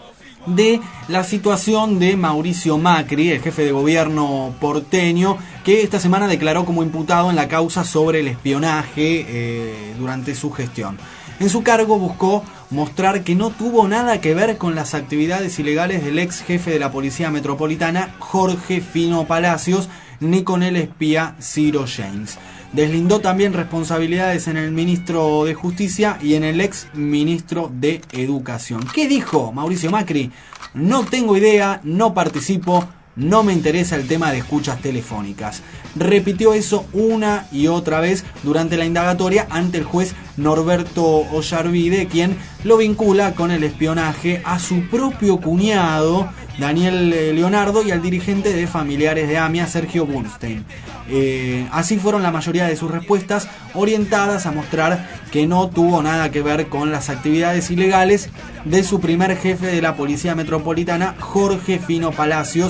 Speaker 5: de la situación de Mauricio Macri, el jefe de gobierno porteño, que esta semana declaró como imputado en la causa sobre el espionaje eh, durante su gestión. En su cargo buscó mostrar que no tuvo nada que ver con las actividades ilegales del ex jefe de la Policía Metropolitana, Jorge Fino Palacios, ni con el espía Ciro James. Deslindó también responsabilidades en el ministro de Justicia y en el ex ministro de Educación. ¿Qué dijo Mauricio Macri? No tengo idea, no participo, no me interesa el tema de escuchas telefónicas. Repitió eso una y otra vez durante la indagatoria ante el juez Norberto Ollarvide, quien lo vincula con el espionaje a su propio cuñado, Daniel Leonardo, y al dirigente de Familiares de AMIA, Sergio Burnstein. Eh, así fueron la mayoría de sus respuestas, orientadas a mostrar que no tuvo nada que ver con las actividades ilegales de su primer jefe de la Policía Metropolitana, Jorge Fino Palacios,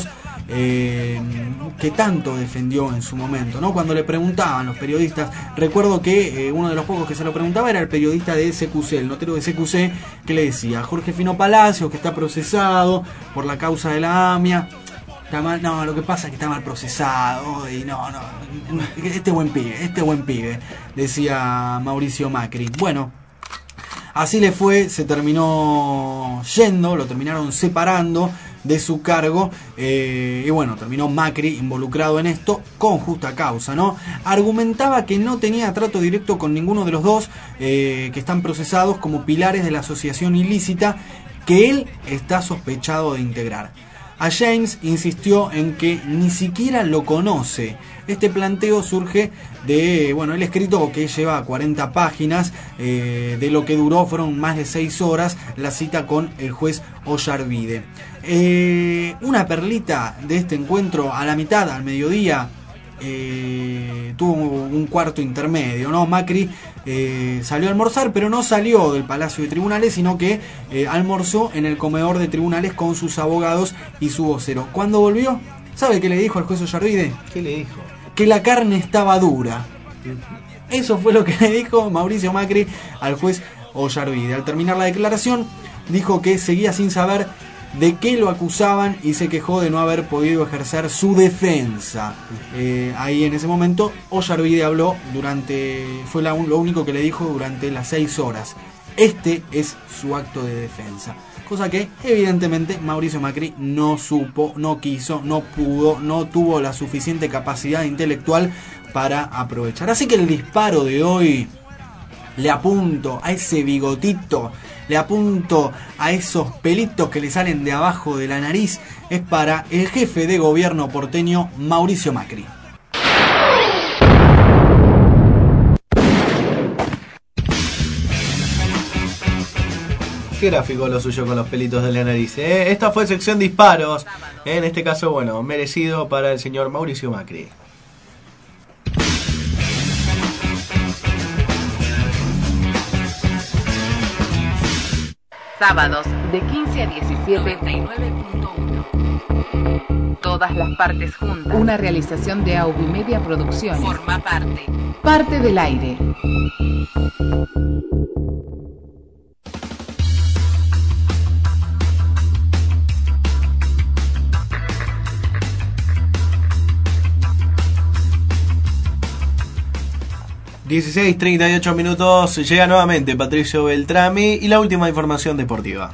Speaker 5: eh, que tanto defendió en su momento, ¿no? Cuando le preguntaban los periodistas, recuerdo que eh, uno de los pocos que se lo preguntaba era el periodista de C Q C, el notero de C Q C, que le decía: Jorge Fino Palacios, que está procesado por la causa de la AMIA. Está mal, no, lo que pasa es que está mal procesado y no, no, este buen pibe, este buen pibe, decía Mauricio Macri. Bueno, así le fue, se terminó yendo, lo terminaron separando de su cargo, eh, y bueno, terminó Macri involucrado en esto con justa causa, ¿no? Argumentaba que no tenía trato directo con ninguno de los dos eh, que están procesados como pilares de la asociación ilícita que él está sospechado de integrar. A James insistió en que ni siquiera lo conoce. Este planteo surge de, bueno, el escrito que lleva cuarenta páginas, eh, de lo que duró fueron más de seis horas la cita con el juez Ollarvide. Eh, una perlita de este encuentro: a la mitad, al mediodía, eh, tuvo un cuarto intermedio, ¿no? Macri eh, salió a almorzar, pero no salió del Palacio de Tribunales, sino que eh, almorzó en el comedor de tribunales con sus abogados y su vocero. Cuando volvió, ¿sabe qué le dijo al juez Ollarvide?
Speaker 7: ¿Qué le dijo?
Speaker 5: Que la carne estaba dura. Eso fue lo que le dijo Mauricio Macri al juez Ollarvide. Al terminar la declaración, dijo que seguía sin saber de qué lo acusaban y se quejó de no haber podido ejercer su defensa. Eh, ahí en ese momento Ollarvide habló durante, fue la, lo único que le dijo durante las seis horas. Este es su acto de defensa. Cosa que evidentemente Mauricio Macri no supo, no quiso, no pudo, no tuvo la suficiente capacidad intelectual para aprovechar. Así que el disparo de hoy le apunto a ese bigotito, le apunto a esos pelitos que le salen de abajo de la nariz, es para el jefe de gobierno porteño Mauricio Macri.
Speaker 7: Qué gráfico lo suyo con los pelitos de la nariz, ¿eh? Esta fue sección disparos, ¿eh? En este caso, bueno, merecido para el señor Mauricio Macri.
Speaker 3: Sábados de quince a diecisiete, noventa y nueve punto uno. Todas las partes juntas. Una realización de Aubimedia Producciones. Forma parte. Parte del aire.
Speaker 7: dieciséis treinta y ocho minutos, llega nuevamente Patricio Beltrami y la última información deportiva.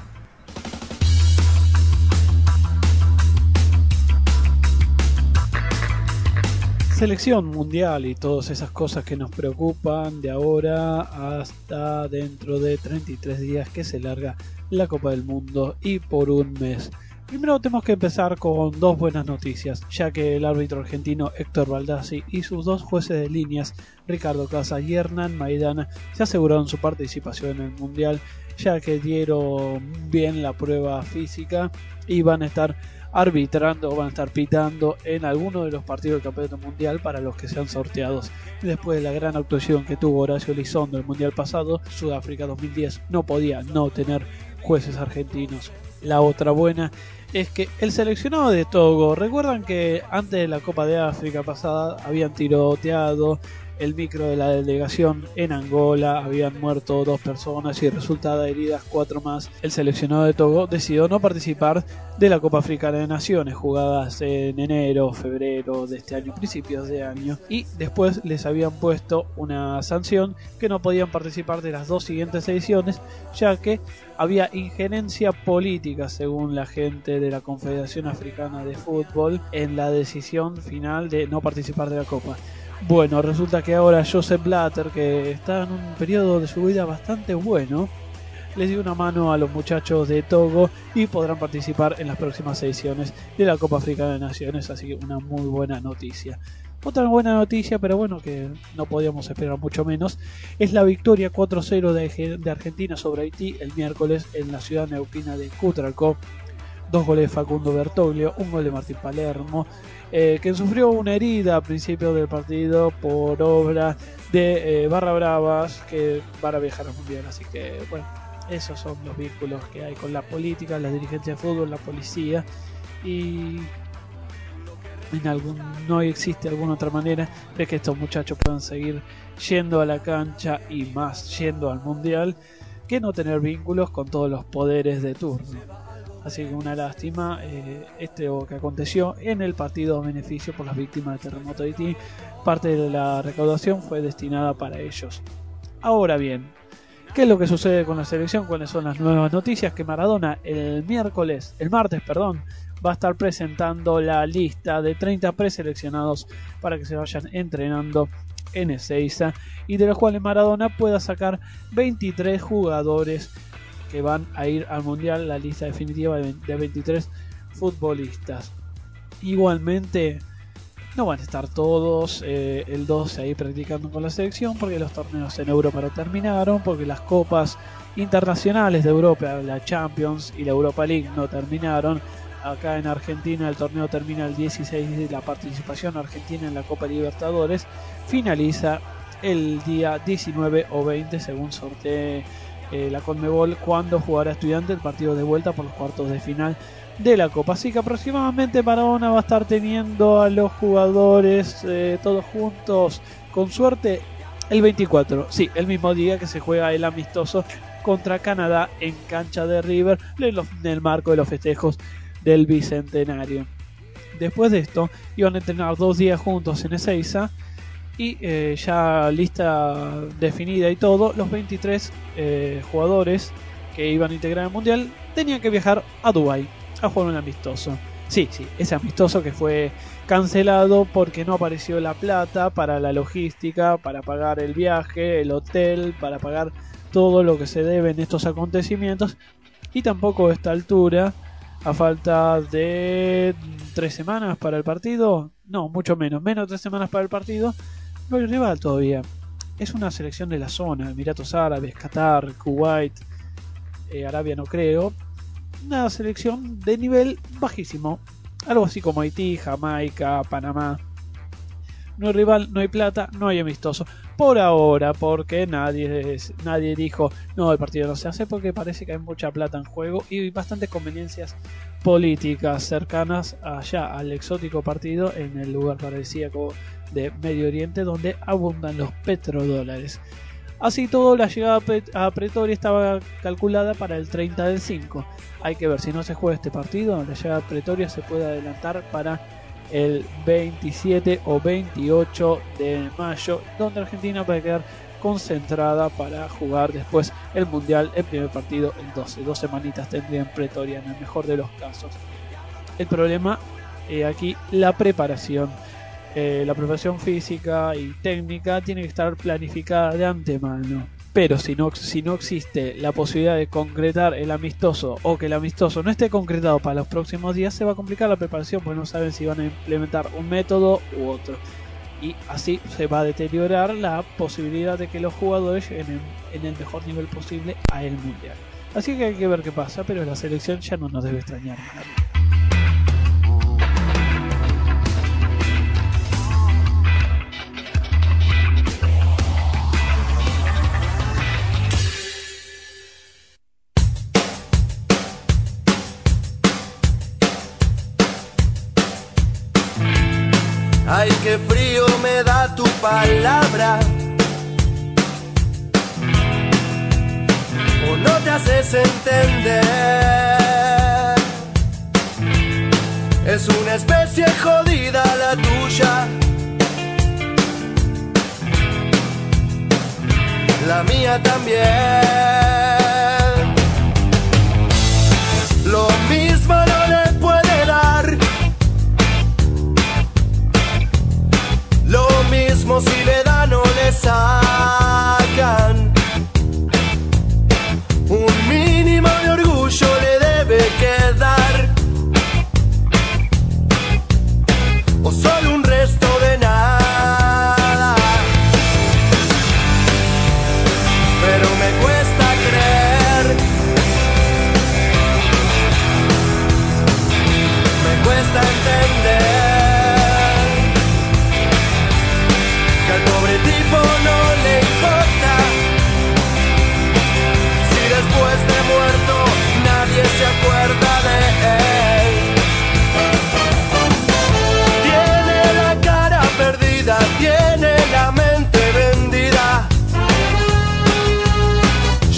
Speaker 16: Selección mundial y todas esas cosas que nos preocupan de ahora hasta dentro de treinta y tres días que se larga la Copa del Mundo y por un mes. Primero tenemos que empezar con dos buenas noticias, ya que el árbitro argentino Héctor Baldassi y sus dos jueces de líneas, Ricardo Casas y Hernán Maidana, se aseguraron su participación en el Mundial, ya que dieron bien la prueba física y van a estar arbitrando, van a estar pitando en alguno de los partidos del Campeonato Mundial para los que sean sorteados. Después de la gran actuación que tuvo Horacio Elizondo el Mundial pasado, Sudáfrica dos mil diez no podía no tener jueces argentinos. La otra buena es que el seleccionado de Togo, recuerdan que antes de la Copa de África pasada habían tiroteado el micro de la delegación en Angola, habían muerto dos personas y resultadas heridas cuatro más. El seleccionado de Togo decidió no participar de la Copa Africana de Naciones, jugadas en enero, febrero de este año, principios de año, y después les habían puesto una sanción que no podían participar de las dos siguientes ediciones, ya que había injerencia política, según la gente de la Confederación Africana de Fútbol, en la decisión final de no participar de la Copa. Bueno, resulta que ahora Joseph Blatter, que está en un periodo de su vida bastante bueno, les dio una mano a los muchachos de Togo y podrán participar en las próximas ediciones de la Copa Africana de Naciones, así que una muy buena noticia. Otra buena noticia, pero bueno, que no podíamos esperar mucho menos, es la victoria cuatro cero de, de Argentina sobre Haití el miércoles en la ciudad neuquina de Cutralcó. Dos goles de Facundo Bertoglio, un gol de Martín Palermo, eh, que sufrió una herida a principio del partido por obra de eh, Barra Bravas, que van a viajar al Mundial. Así que, bueno, esos son los vínculos que hay con la política, la dirigencia de fútbol, la policía. Y en algún, no existe alguna otra manera de que estos muchachos puedan seguir yendo a la cancha y más yendo al mundial que no tener vínculos con todos los poderes de turno. Así que una lástima eh, este que aconteció en el partido a beneficio por las víctimas del terremoto de Haití. Parte de la recaudación fue destinada para ellos. Ahora bien, ¿qué es lo que sucede con la selección? ¿Cuáles son las nuevas noticias? Que Maradona el miércoles, el martes, perdón, va a estar presentando la lista de treinta preseleccionados para que se vayan entrenando en Ezeiza, y de los cuales Maradona pueda sacar veintitrés jugadores que van a ir al mundial, la lista definitiva de veintitrés futbolistas. Igualmente no van a estar todos eh, el doce ahí practicando con la selección, porque los torneos en Europa no terminaron, porque las copas internacionales de Europa, la Champions y la Europa League, no terminaron. Acá en Argentina el torneo termina el dieciséis y la participación argentina en la Copa Libertadores finaliza el día diecinueve o veinte, según sortee eh, la Conmebol, cuando jugará Estudiantes el partido de vuelta por los cuartos de final de la Copa. Así que aproximadamente Maradona va a estar teniendo a los jugadores eh, todos juntos, con suerte, el veinticuatro, sí, el mismo día que se juega el amistoso contra Canadá en cancha de River, en, los, en el marco de los festejos del bicentenario. Después de esto iban a entrenar dos días juntos en Ezeiza, y eh, ya lista definida y todo, los veintitrés eh, jugadores que iban a integrar el mundial tenían que viajar a Dubái a jugar un amistoso. Sí, sí, ese amistoso que fue cancelado porque no apareció la plata para la logística, para pagar el viaje, el hotel, para pagar todo lo que se debe en estos acontecimientos, y tampoco a esta altura, a falta de tres semanas para el partido, no, mucho menos, menos de tres semanas para el partido, no hay rival todavía. Es una selección de la zona, Emiratos Árabes, Qatar, Kuwait, eh, Arabia no creo, una selección de nivel bajísimo, algo así como Haití, Jamaica, Panamá. No hay rival, no hay plata, no hay amistoso. Por ahora, porque nadie, nadie dijo, no, el partido no se hace, porque parece que hay mucha plata en juego y bastantes conveniencias políticas cercanas allá al exótico partido en el lugar paradisíaco de Medio Oriente, donde abundan los petrodólares. Así todo, la llegada a Pretoria estaba calculada para el treinta del cinco. Hay que ver si no se juega este partido, la llegada a Pretoria se puede adelantar para el veintisiete o veintiocho de mayo, donde Argentina va a quedar concentrada para jugar después el mundial, el primer partido el doce. Dos semanitas tendría en Pretoria en el mejor de los casos. El problema eh, aquí, la preparación. Eh, la preparación física y técnica tiene que estar planificada de antemano. Pero si no, si no existe la posibilidad de concretar el amistoso, o que el amistoso no esté concretado para los próximos días, se va a complicar la preparación, porque no saben si van a implementar un método u otro. Y así se va a deteriorar la posibilidad de que los jugadores lleguen en, en el mejor nivel posible a el mundial. Así que hay que ver qué pasa, pero la selección ya no nos debe extrañar nada.
Speaker 10: Ay, qué frío me da tu palabra. O no te haces entender. Es una especie jodida la tuya. La mía también. Lo mismo no le puede dar. Lo mismo si le dan o le sacan. Un mínimo de orgullo le debe quedar. O solo un resto de nada. Pero me cuesta creer. Me cuesta entender. Que al pobre tipo no le importa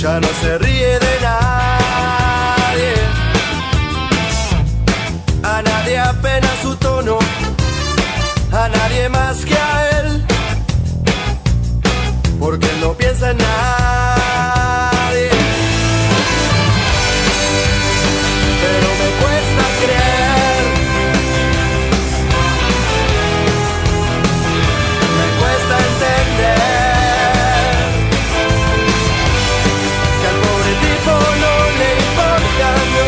Speaker 13: ya no se ríe de nadie, a nadie apenas su tono, a nadie más que a él, porque él no piensa en nadie. Pero me cuesta creer, me cuesta entender que al pobre tipo no le importa, no.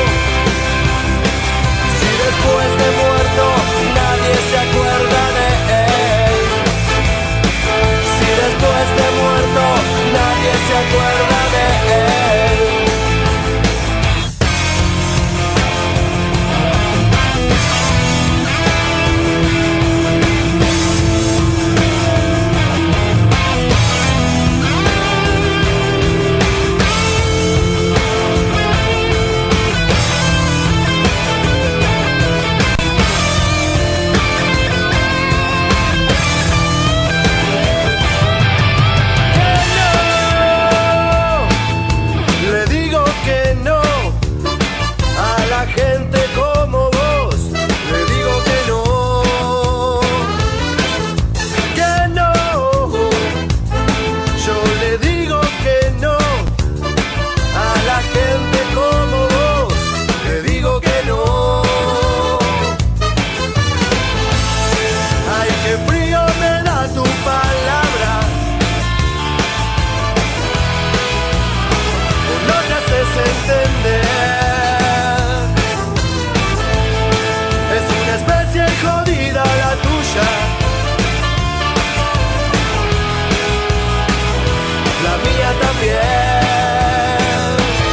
Speaker 13: Si después de muerto nadie se acuerda de él, si después de muerto nadie se acuerda de él. Gente como vos, le digo que no, que no. Yo le digo que no a la gente como vos, le digo que no. Ay, qué frío me da tu palabra, no te haces entender. Jodida la tuya, la mía también,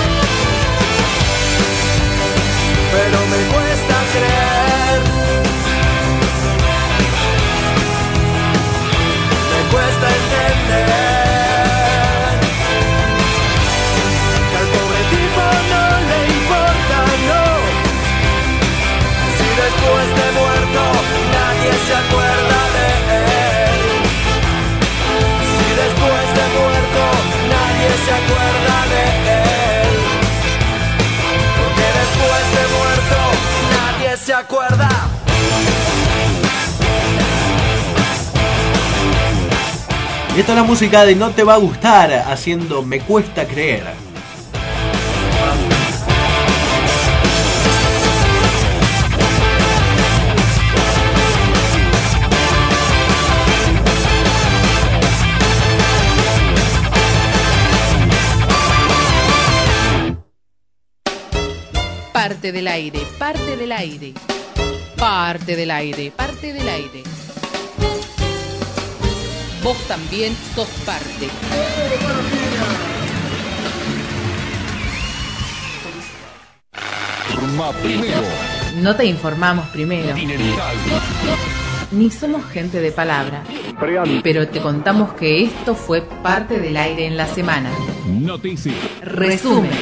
Speaker 13: pero me cuesta creer, me cuesta entender que al pobre tipo no le importa, no. Si después de muerto nadie se acuerda de él, si después de muerto nadie se acuerda de él, porque después de muerto nadie se acuerda.
Speaker 7: Y esta es la música de No Te Va a Gustar, haciendo Me Cuesta Creer.
Speaker 8: Parte del aire, parte del aire, parte del aire, parte del aire. Vos también sos parte.
Speaker 1: Primero.
Speaker 8: No te informamos primero, ni somos gente de palabra, pero te contamos que esto fue parte del aire en la semana.
Speaker 1: Noticias.
Speaker 8: Resumen.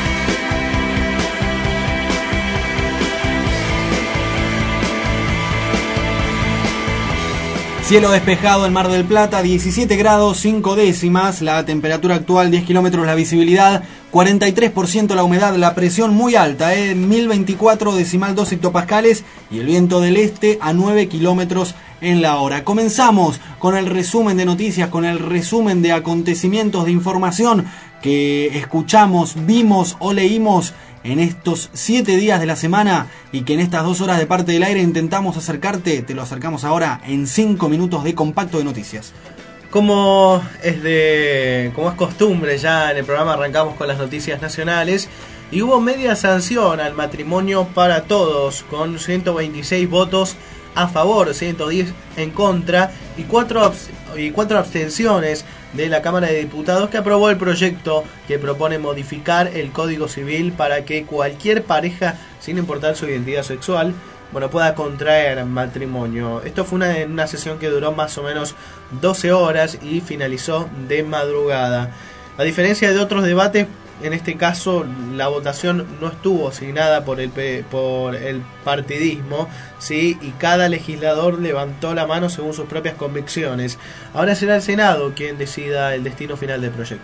Speaker 5: Cielo despejado en Mar del Plata, diecisiete grados cinco décimas, la temperatura actual diez kilómetros, la visibilidad cuarenta y tres por ciento, la humedad, la presión muy alta, eh, mil veinticuatro decimal dos hectopascales y el viento del este a nueve kilómetros en la hora. Comenzamos con el resumen de noticias, con el resumen de acontecimientos, de información que escuchamos, vimos o leímos en estos siete días de la semana y que en estas dos horas de parte del aire intentamos acercarte. Te lo acercamos ahora en cinco minutos de compacto de noticias.
Speaker 7: Como es de, como es costumbre, ya en el programa arrancamos con las noticias nacionales y hubo media sanción al matrimonio para todos con ciento veintiséis votos a favor, ciento diez en contra y cuatro y cuatro abstenciones de la Cámara de Diputados, que aprobó el proyecto que propone modificar el Código Civil para que cualquier pareja, sin importar su identidad sexual, bueno, pueda contraer matrimonio. Esto fue una, una sesión que duró más o menos doce horas y finalizó de madrugada. A diferencia de otros debates, en este caso la votación no estuvo asignada por el, por el partidismo, ¿sí? Y cada legislador levantó la mano según sus propias convicciones. Ahora será el Senado quien decida el destino final del proyecto.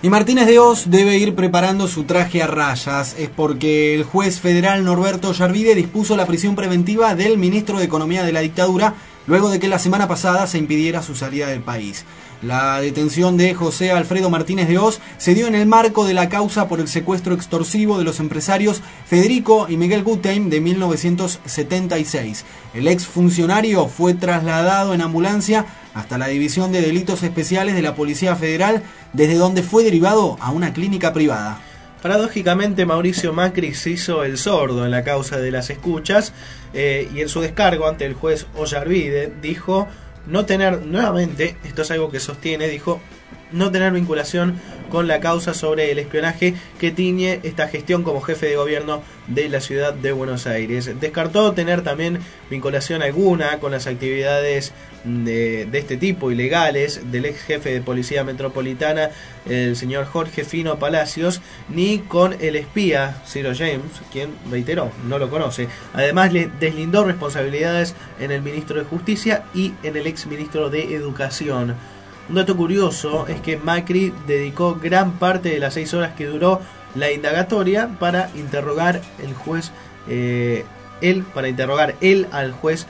Speaker 5: Y Martínez de Hoz debe ir preparando su traje a rayas. Es porque el juez federal Norberto Ollarvide dispuso la prisión preventiva del ministro de Economía de la dictadura luego de que la semana pasada se impidiera su salida del país. La detención de José Alfredo Martínez de Hoz se dio en el marco de la causa por el secuestro extorsivo de los empresarios Federico y Miguel Guttheim de mil novecientos setenta y seis. El exfuncionario fue trasladado en ambulancia hasta la División de Delitos Especiales de la Policía Federal, desde donde fue derivado a una clínica privada.
Speaker 7: Paradójicamente, Mauricio Macri se hizo el sordo en la causa de las escuchas eh, y en su descargo ante el juez Ollarvide dijo no tener, nuevamente, esto es algo que sostiene, dijo no tener vinculación con la causa sobre el espionaje que tiñe esta gestión como jefe de gobierno de la ciudad de Buenos Aires. Descartó tener también vinculación alguna con las actividades de, de este tipo ilegales del ex jefe de Policía Metropolitana, el señor Jorge Fino Palacios, ni con el espía Ciro James, quien, reiteró, no lo conoce. Además, le deslindó responsabilidades en el ministro de Justicia y en el ex ministro de Educación. Un dato curioso es que Macri dedicó gran parte de las seis horas que duró la indagatoria para interrogar el juez, eh, él, para interrogar él al juez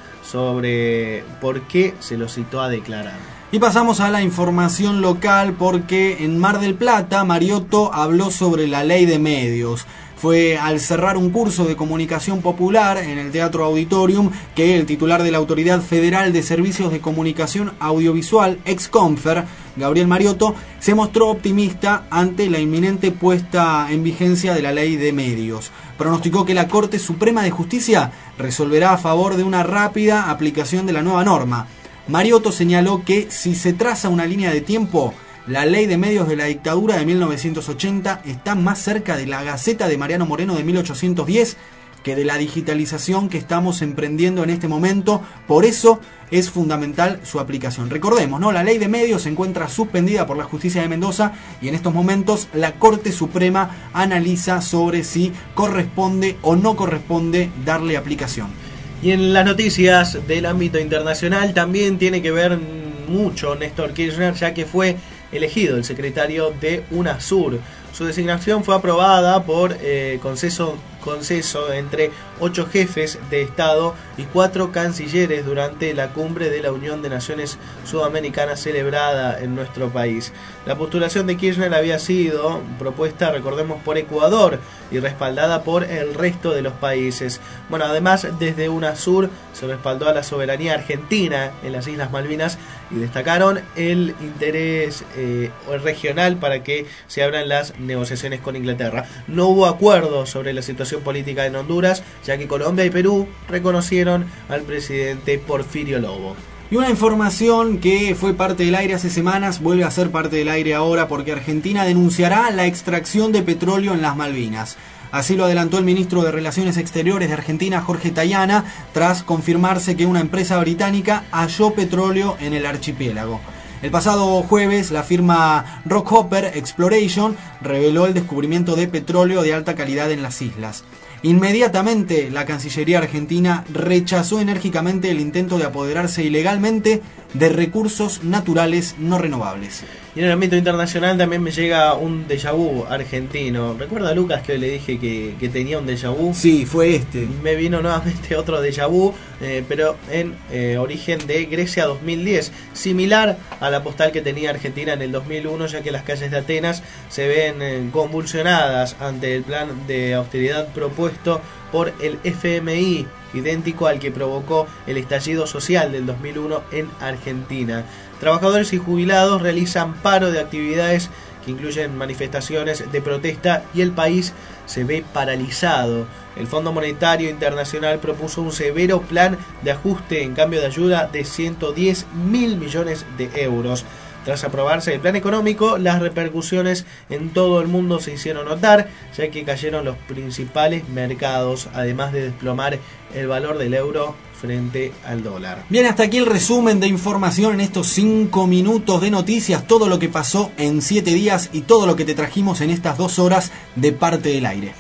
Speaker 7: sobre por qué se lo citó a declarar.
Speaker 5: Y pasamos a la información local porque en Mar del Plata, Mariotto habló sobre la ley de medios. Fue al cerrar un curso de comunicación popular en el Teatro Auditorium que el titular de la Autoridad Federal de Servicios de Comunicación Audiovisual, ex-Confer, Gabriel Mariotto, se mostró optimista ante la inminente puesta en vigencia de la ley de medios. Pronosticó que la Corte Suprema de Justicia resolverá a favor de una rápida aplicación de la nueva norma. Mariotto señaló que si se traza una línea de tiempo, la ley de medios de la dictadura de mil novecientos ochenta está más cerca de la Gaceta de Mariano Moreno de mil ochocientos diez que de la digitalización que estamos emprendiendo en este momento. Por eso es fundamental su aplicación. Recordemos, ¿no? La ley de medios se encuentra suspendida por la justicia de Mendoza y en estos momentos la Corte Suprema analiza sobre si corresponde o no corresponde darle aplicación.
Speaker 7: Y en las noticias del ámbito internacional también tiene que ver mucho Néstor Kirchner, ya que fue elegido el secretario de UNASUR. Su designación fue aprobada por eh, consenso, consenso entre ocho jefes de Estado y cuatro cancilleres durante la cumbre de la Unión de Naciones Sudamericanas celebrada en nuestro país. La postulación de Kirchner había sido propuesta, recordemos, por Ecuador y respaldada por el resto de los países. Bueno, además, desde UNASUR se respaldó a la soberanía argentina en las Islas Malvinas y destacaron el interés eh, regional para que se abran las negociaciones con Inglaterra. No hubo acuerdo sobre la situación política en Honduras, ya que Colombia y Perú reconocieron al presidente Porfirio Lobo.
Speaker 5: Y una información que fue parte del aire hace semanas vuelve a ser parte del aire ahora porque Argentina denunciará la extracción de petróleo en las Malvinas. Así lo adelantó el ministro de Relaciones Exteriores de Argentina, Jorge Tayana, tras confirmarse que una empresa británica halló petróleo en el archipiélago. El pasado jueves, la firma Rockhopper Exploration reveló el descubrimiento de petróleo de alta calidad en las islas. Inmediatamente, la Cancillería argentina rechazó enérgicamente el intento de apoderarse ilegalmente de recursos naturales no renovables.
Speaker 7: Y en el ámbito internacional también me llega un déjà vu argentino. ¿Recuerda, Lucas, que le dije que, que tenía un déjà vu?
Speaker 5: Sí, fue este.
Speaker 7: Me vino nuevamente otro déjà vu, eh, pero en eh, origen de Grecia dos mil diez. Similar a la postal que tenía Argentina en el dos mil uno, ya que las calles de Atenas se ven eh, convulsionadas ante el plan de austeridad propuesto por el F M I, idéntico al que provocó el estallido social del dos mil uno en Argentina. Trabajadores y jubilados realizan paro de actividades que incluyen manifestaciones de protesta y el país se ve paralizado. El Fondo Monetario Internacional propuso un severo plan de ajuste en cambio de ayuda de ciento diez mil millones de euros. Tras aprobarse el plan económico, las repercusiones en todo el mundo se hicieron notar, ya que cayeron los principales mercados, además de desplomar el valor del euro frente al dólar.
Speaker 5: Bien, hasta aquí el resumen de información en estos cinco minutos de noticias, todo lo que pasó en siete días y todo lo que te trajimos en estas dos horas de Parte del Aire.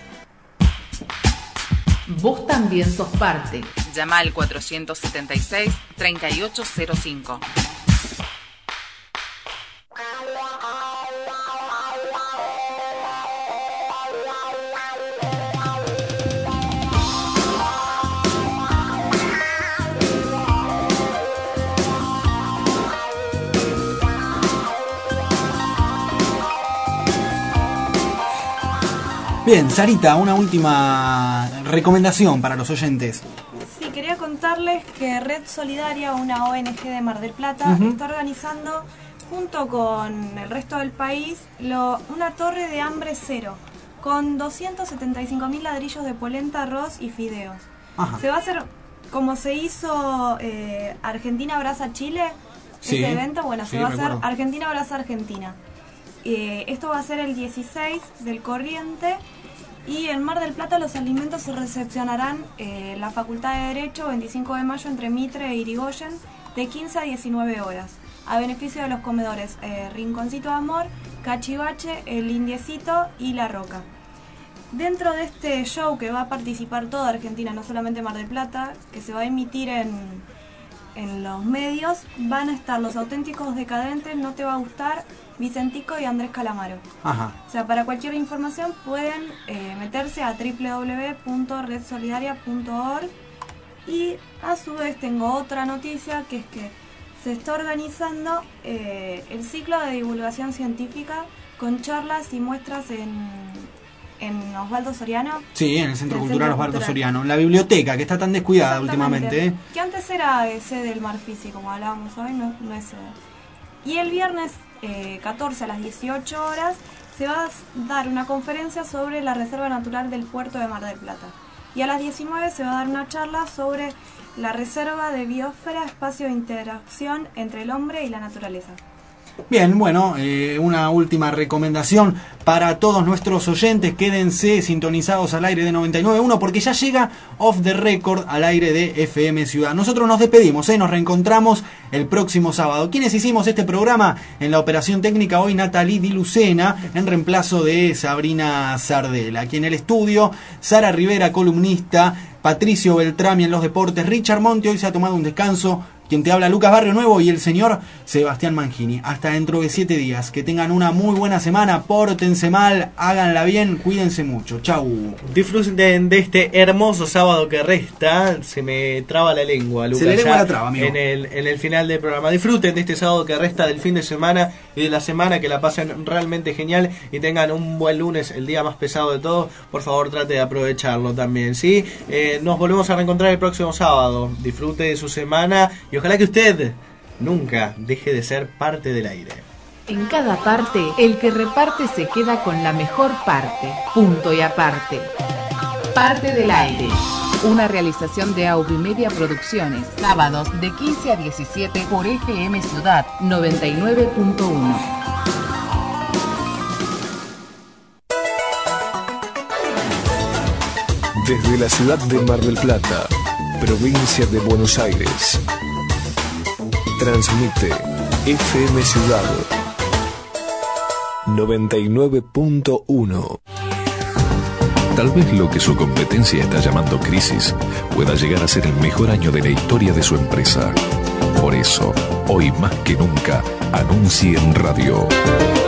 Speaker 8: Vos también sos parte. Llama al cuatrocientos setenta y seis, treinta y ocho cero cinco.
Speaker 5: Bien, Sarita, una última recomendación para los oyentes.
Speaker 6: Sí, quería contarles que Red Solidaria, una O N G de Mar del Plata, uh-huh. está organizando junto con el resto del país lo, una torre de hambre cero con doscientos setenta y cinco mil ladrillos de polenta, arroz y fideos. Ajá. Se va a hacer como se hizo eh, Argentina Abraza Chile, sí. ese evento, bueno, sí, se va a hacer Argentina Abraza Argentina. Eh, esto va a ser el dieciséis del corriente y en Mar del Plata los alimentos se recepcionarán en eh, la Facultad de Derecho veinticinco de mayo entre Mitre e Irigoyen de quince a diecinueve horas a beneficio de los comedores eh, Rinconcito de Amor, Cachivache, El Indiecito y La Roca. Dentro de este show que va a participar toda Argentina, no solamente Mar del Plata, que se va a emitir en, en los medios, van a estar Los Auténticos Decadentes, No Te Va a Gustar, Vicentico y Andrés Calamaro. Ajá. O sea, para cualquier información pueden eh, meterse a doble u doble u doble u punto red solidaria punto org. Y a su vez tengo otra noticia, que es que se está organizando eh, el ciclo de divulgación científica con charlas y muestras en, en Osvaldo Soriano.
Speaker 5: Sí, en el Centro el Cultural Centro Osvaldo Cultural. Soriano, en la biblioteca, que está tan descuidada últimamente. ¿eh?
Speaker 6: Que antes era sede del Marfisi, como hablábamos hoy, no, no es sede. Y el viernes eh, catorce a las dieciocho horas se va a dar una conferencia sobre la Reserva Natural del Puerto de Mar del Plata. Y a las diecinueve se va a dar una charla sobre la Reserva de Biosfera, espacio de interacción entre el hombre y la naturaleza.
Speaker 5: Bien, bueno, eh, una última recomendación para todos nuestros oyentes. Quédense sintonizados al aire de noventa y nueve punto uno porque ya llega Off the Record al aire de F M Ciudad. Nosotros nos despedimos, ¿eh? Nos reencontramos el próximo sábado. ¿Quiénes hicimos este programa? En la operación técnica hoy Natalie Di Lucena, en reemplazo de Sabrina Sardela. Aquí en el estudio, Sara Rivera, columnista, Patricio Beltrami en los deportes, Richard Monti hoy se ha tomado un descanso. Quien te habla, Lucas Barrio Nuevo, y el señor Sebastián Mangini. Hasta dentro de siete días. Que tengan una muy buena semana. Pórtense mal, háganla bien, cuídense mucho. Chau.
Speaker 7: Disfruten de este hermoso sábado que resta. Se me traba la lengua, Lucas.
Speaker 5: Se le lengua la traba, amigo.
Speaker 7: En el, en el final del programa. Disfruten de este sábado que resta del fin de semana y de la semana. Que la pasen realmente genial y tengan un buen lunes, el día más pesado de todos. Por favor, trate de aprovecharlo también, ¿sí? Eh, nos volvemos a reencontrar el próximo sábado. Disfrute de su semana y ojalá que usted nunca deje de ser parte del aire.
Speaker 3: En cada parte, el que reparte se queda con la mejor parte. Punto y aparte. Parte del aire. Una realización de Aubimedia Producciones. Sábados de quince a diecisiete por F M Ciudad noventa y nueve punto uno.
Speaker 2: Desde la ciudad de Mar del Plata, provincia de Buenos Aires, transmite F M Ciudad noventa y nueve punto uno.
Speaker 1: Tal vez lo que su competencia está llamando crisis pueda llegar a ser el mejor año de la historia de su empresa. Por eso, hoy más que nunca, anuncie en radio.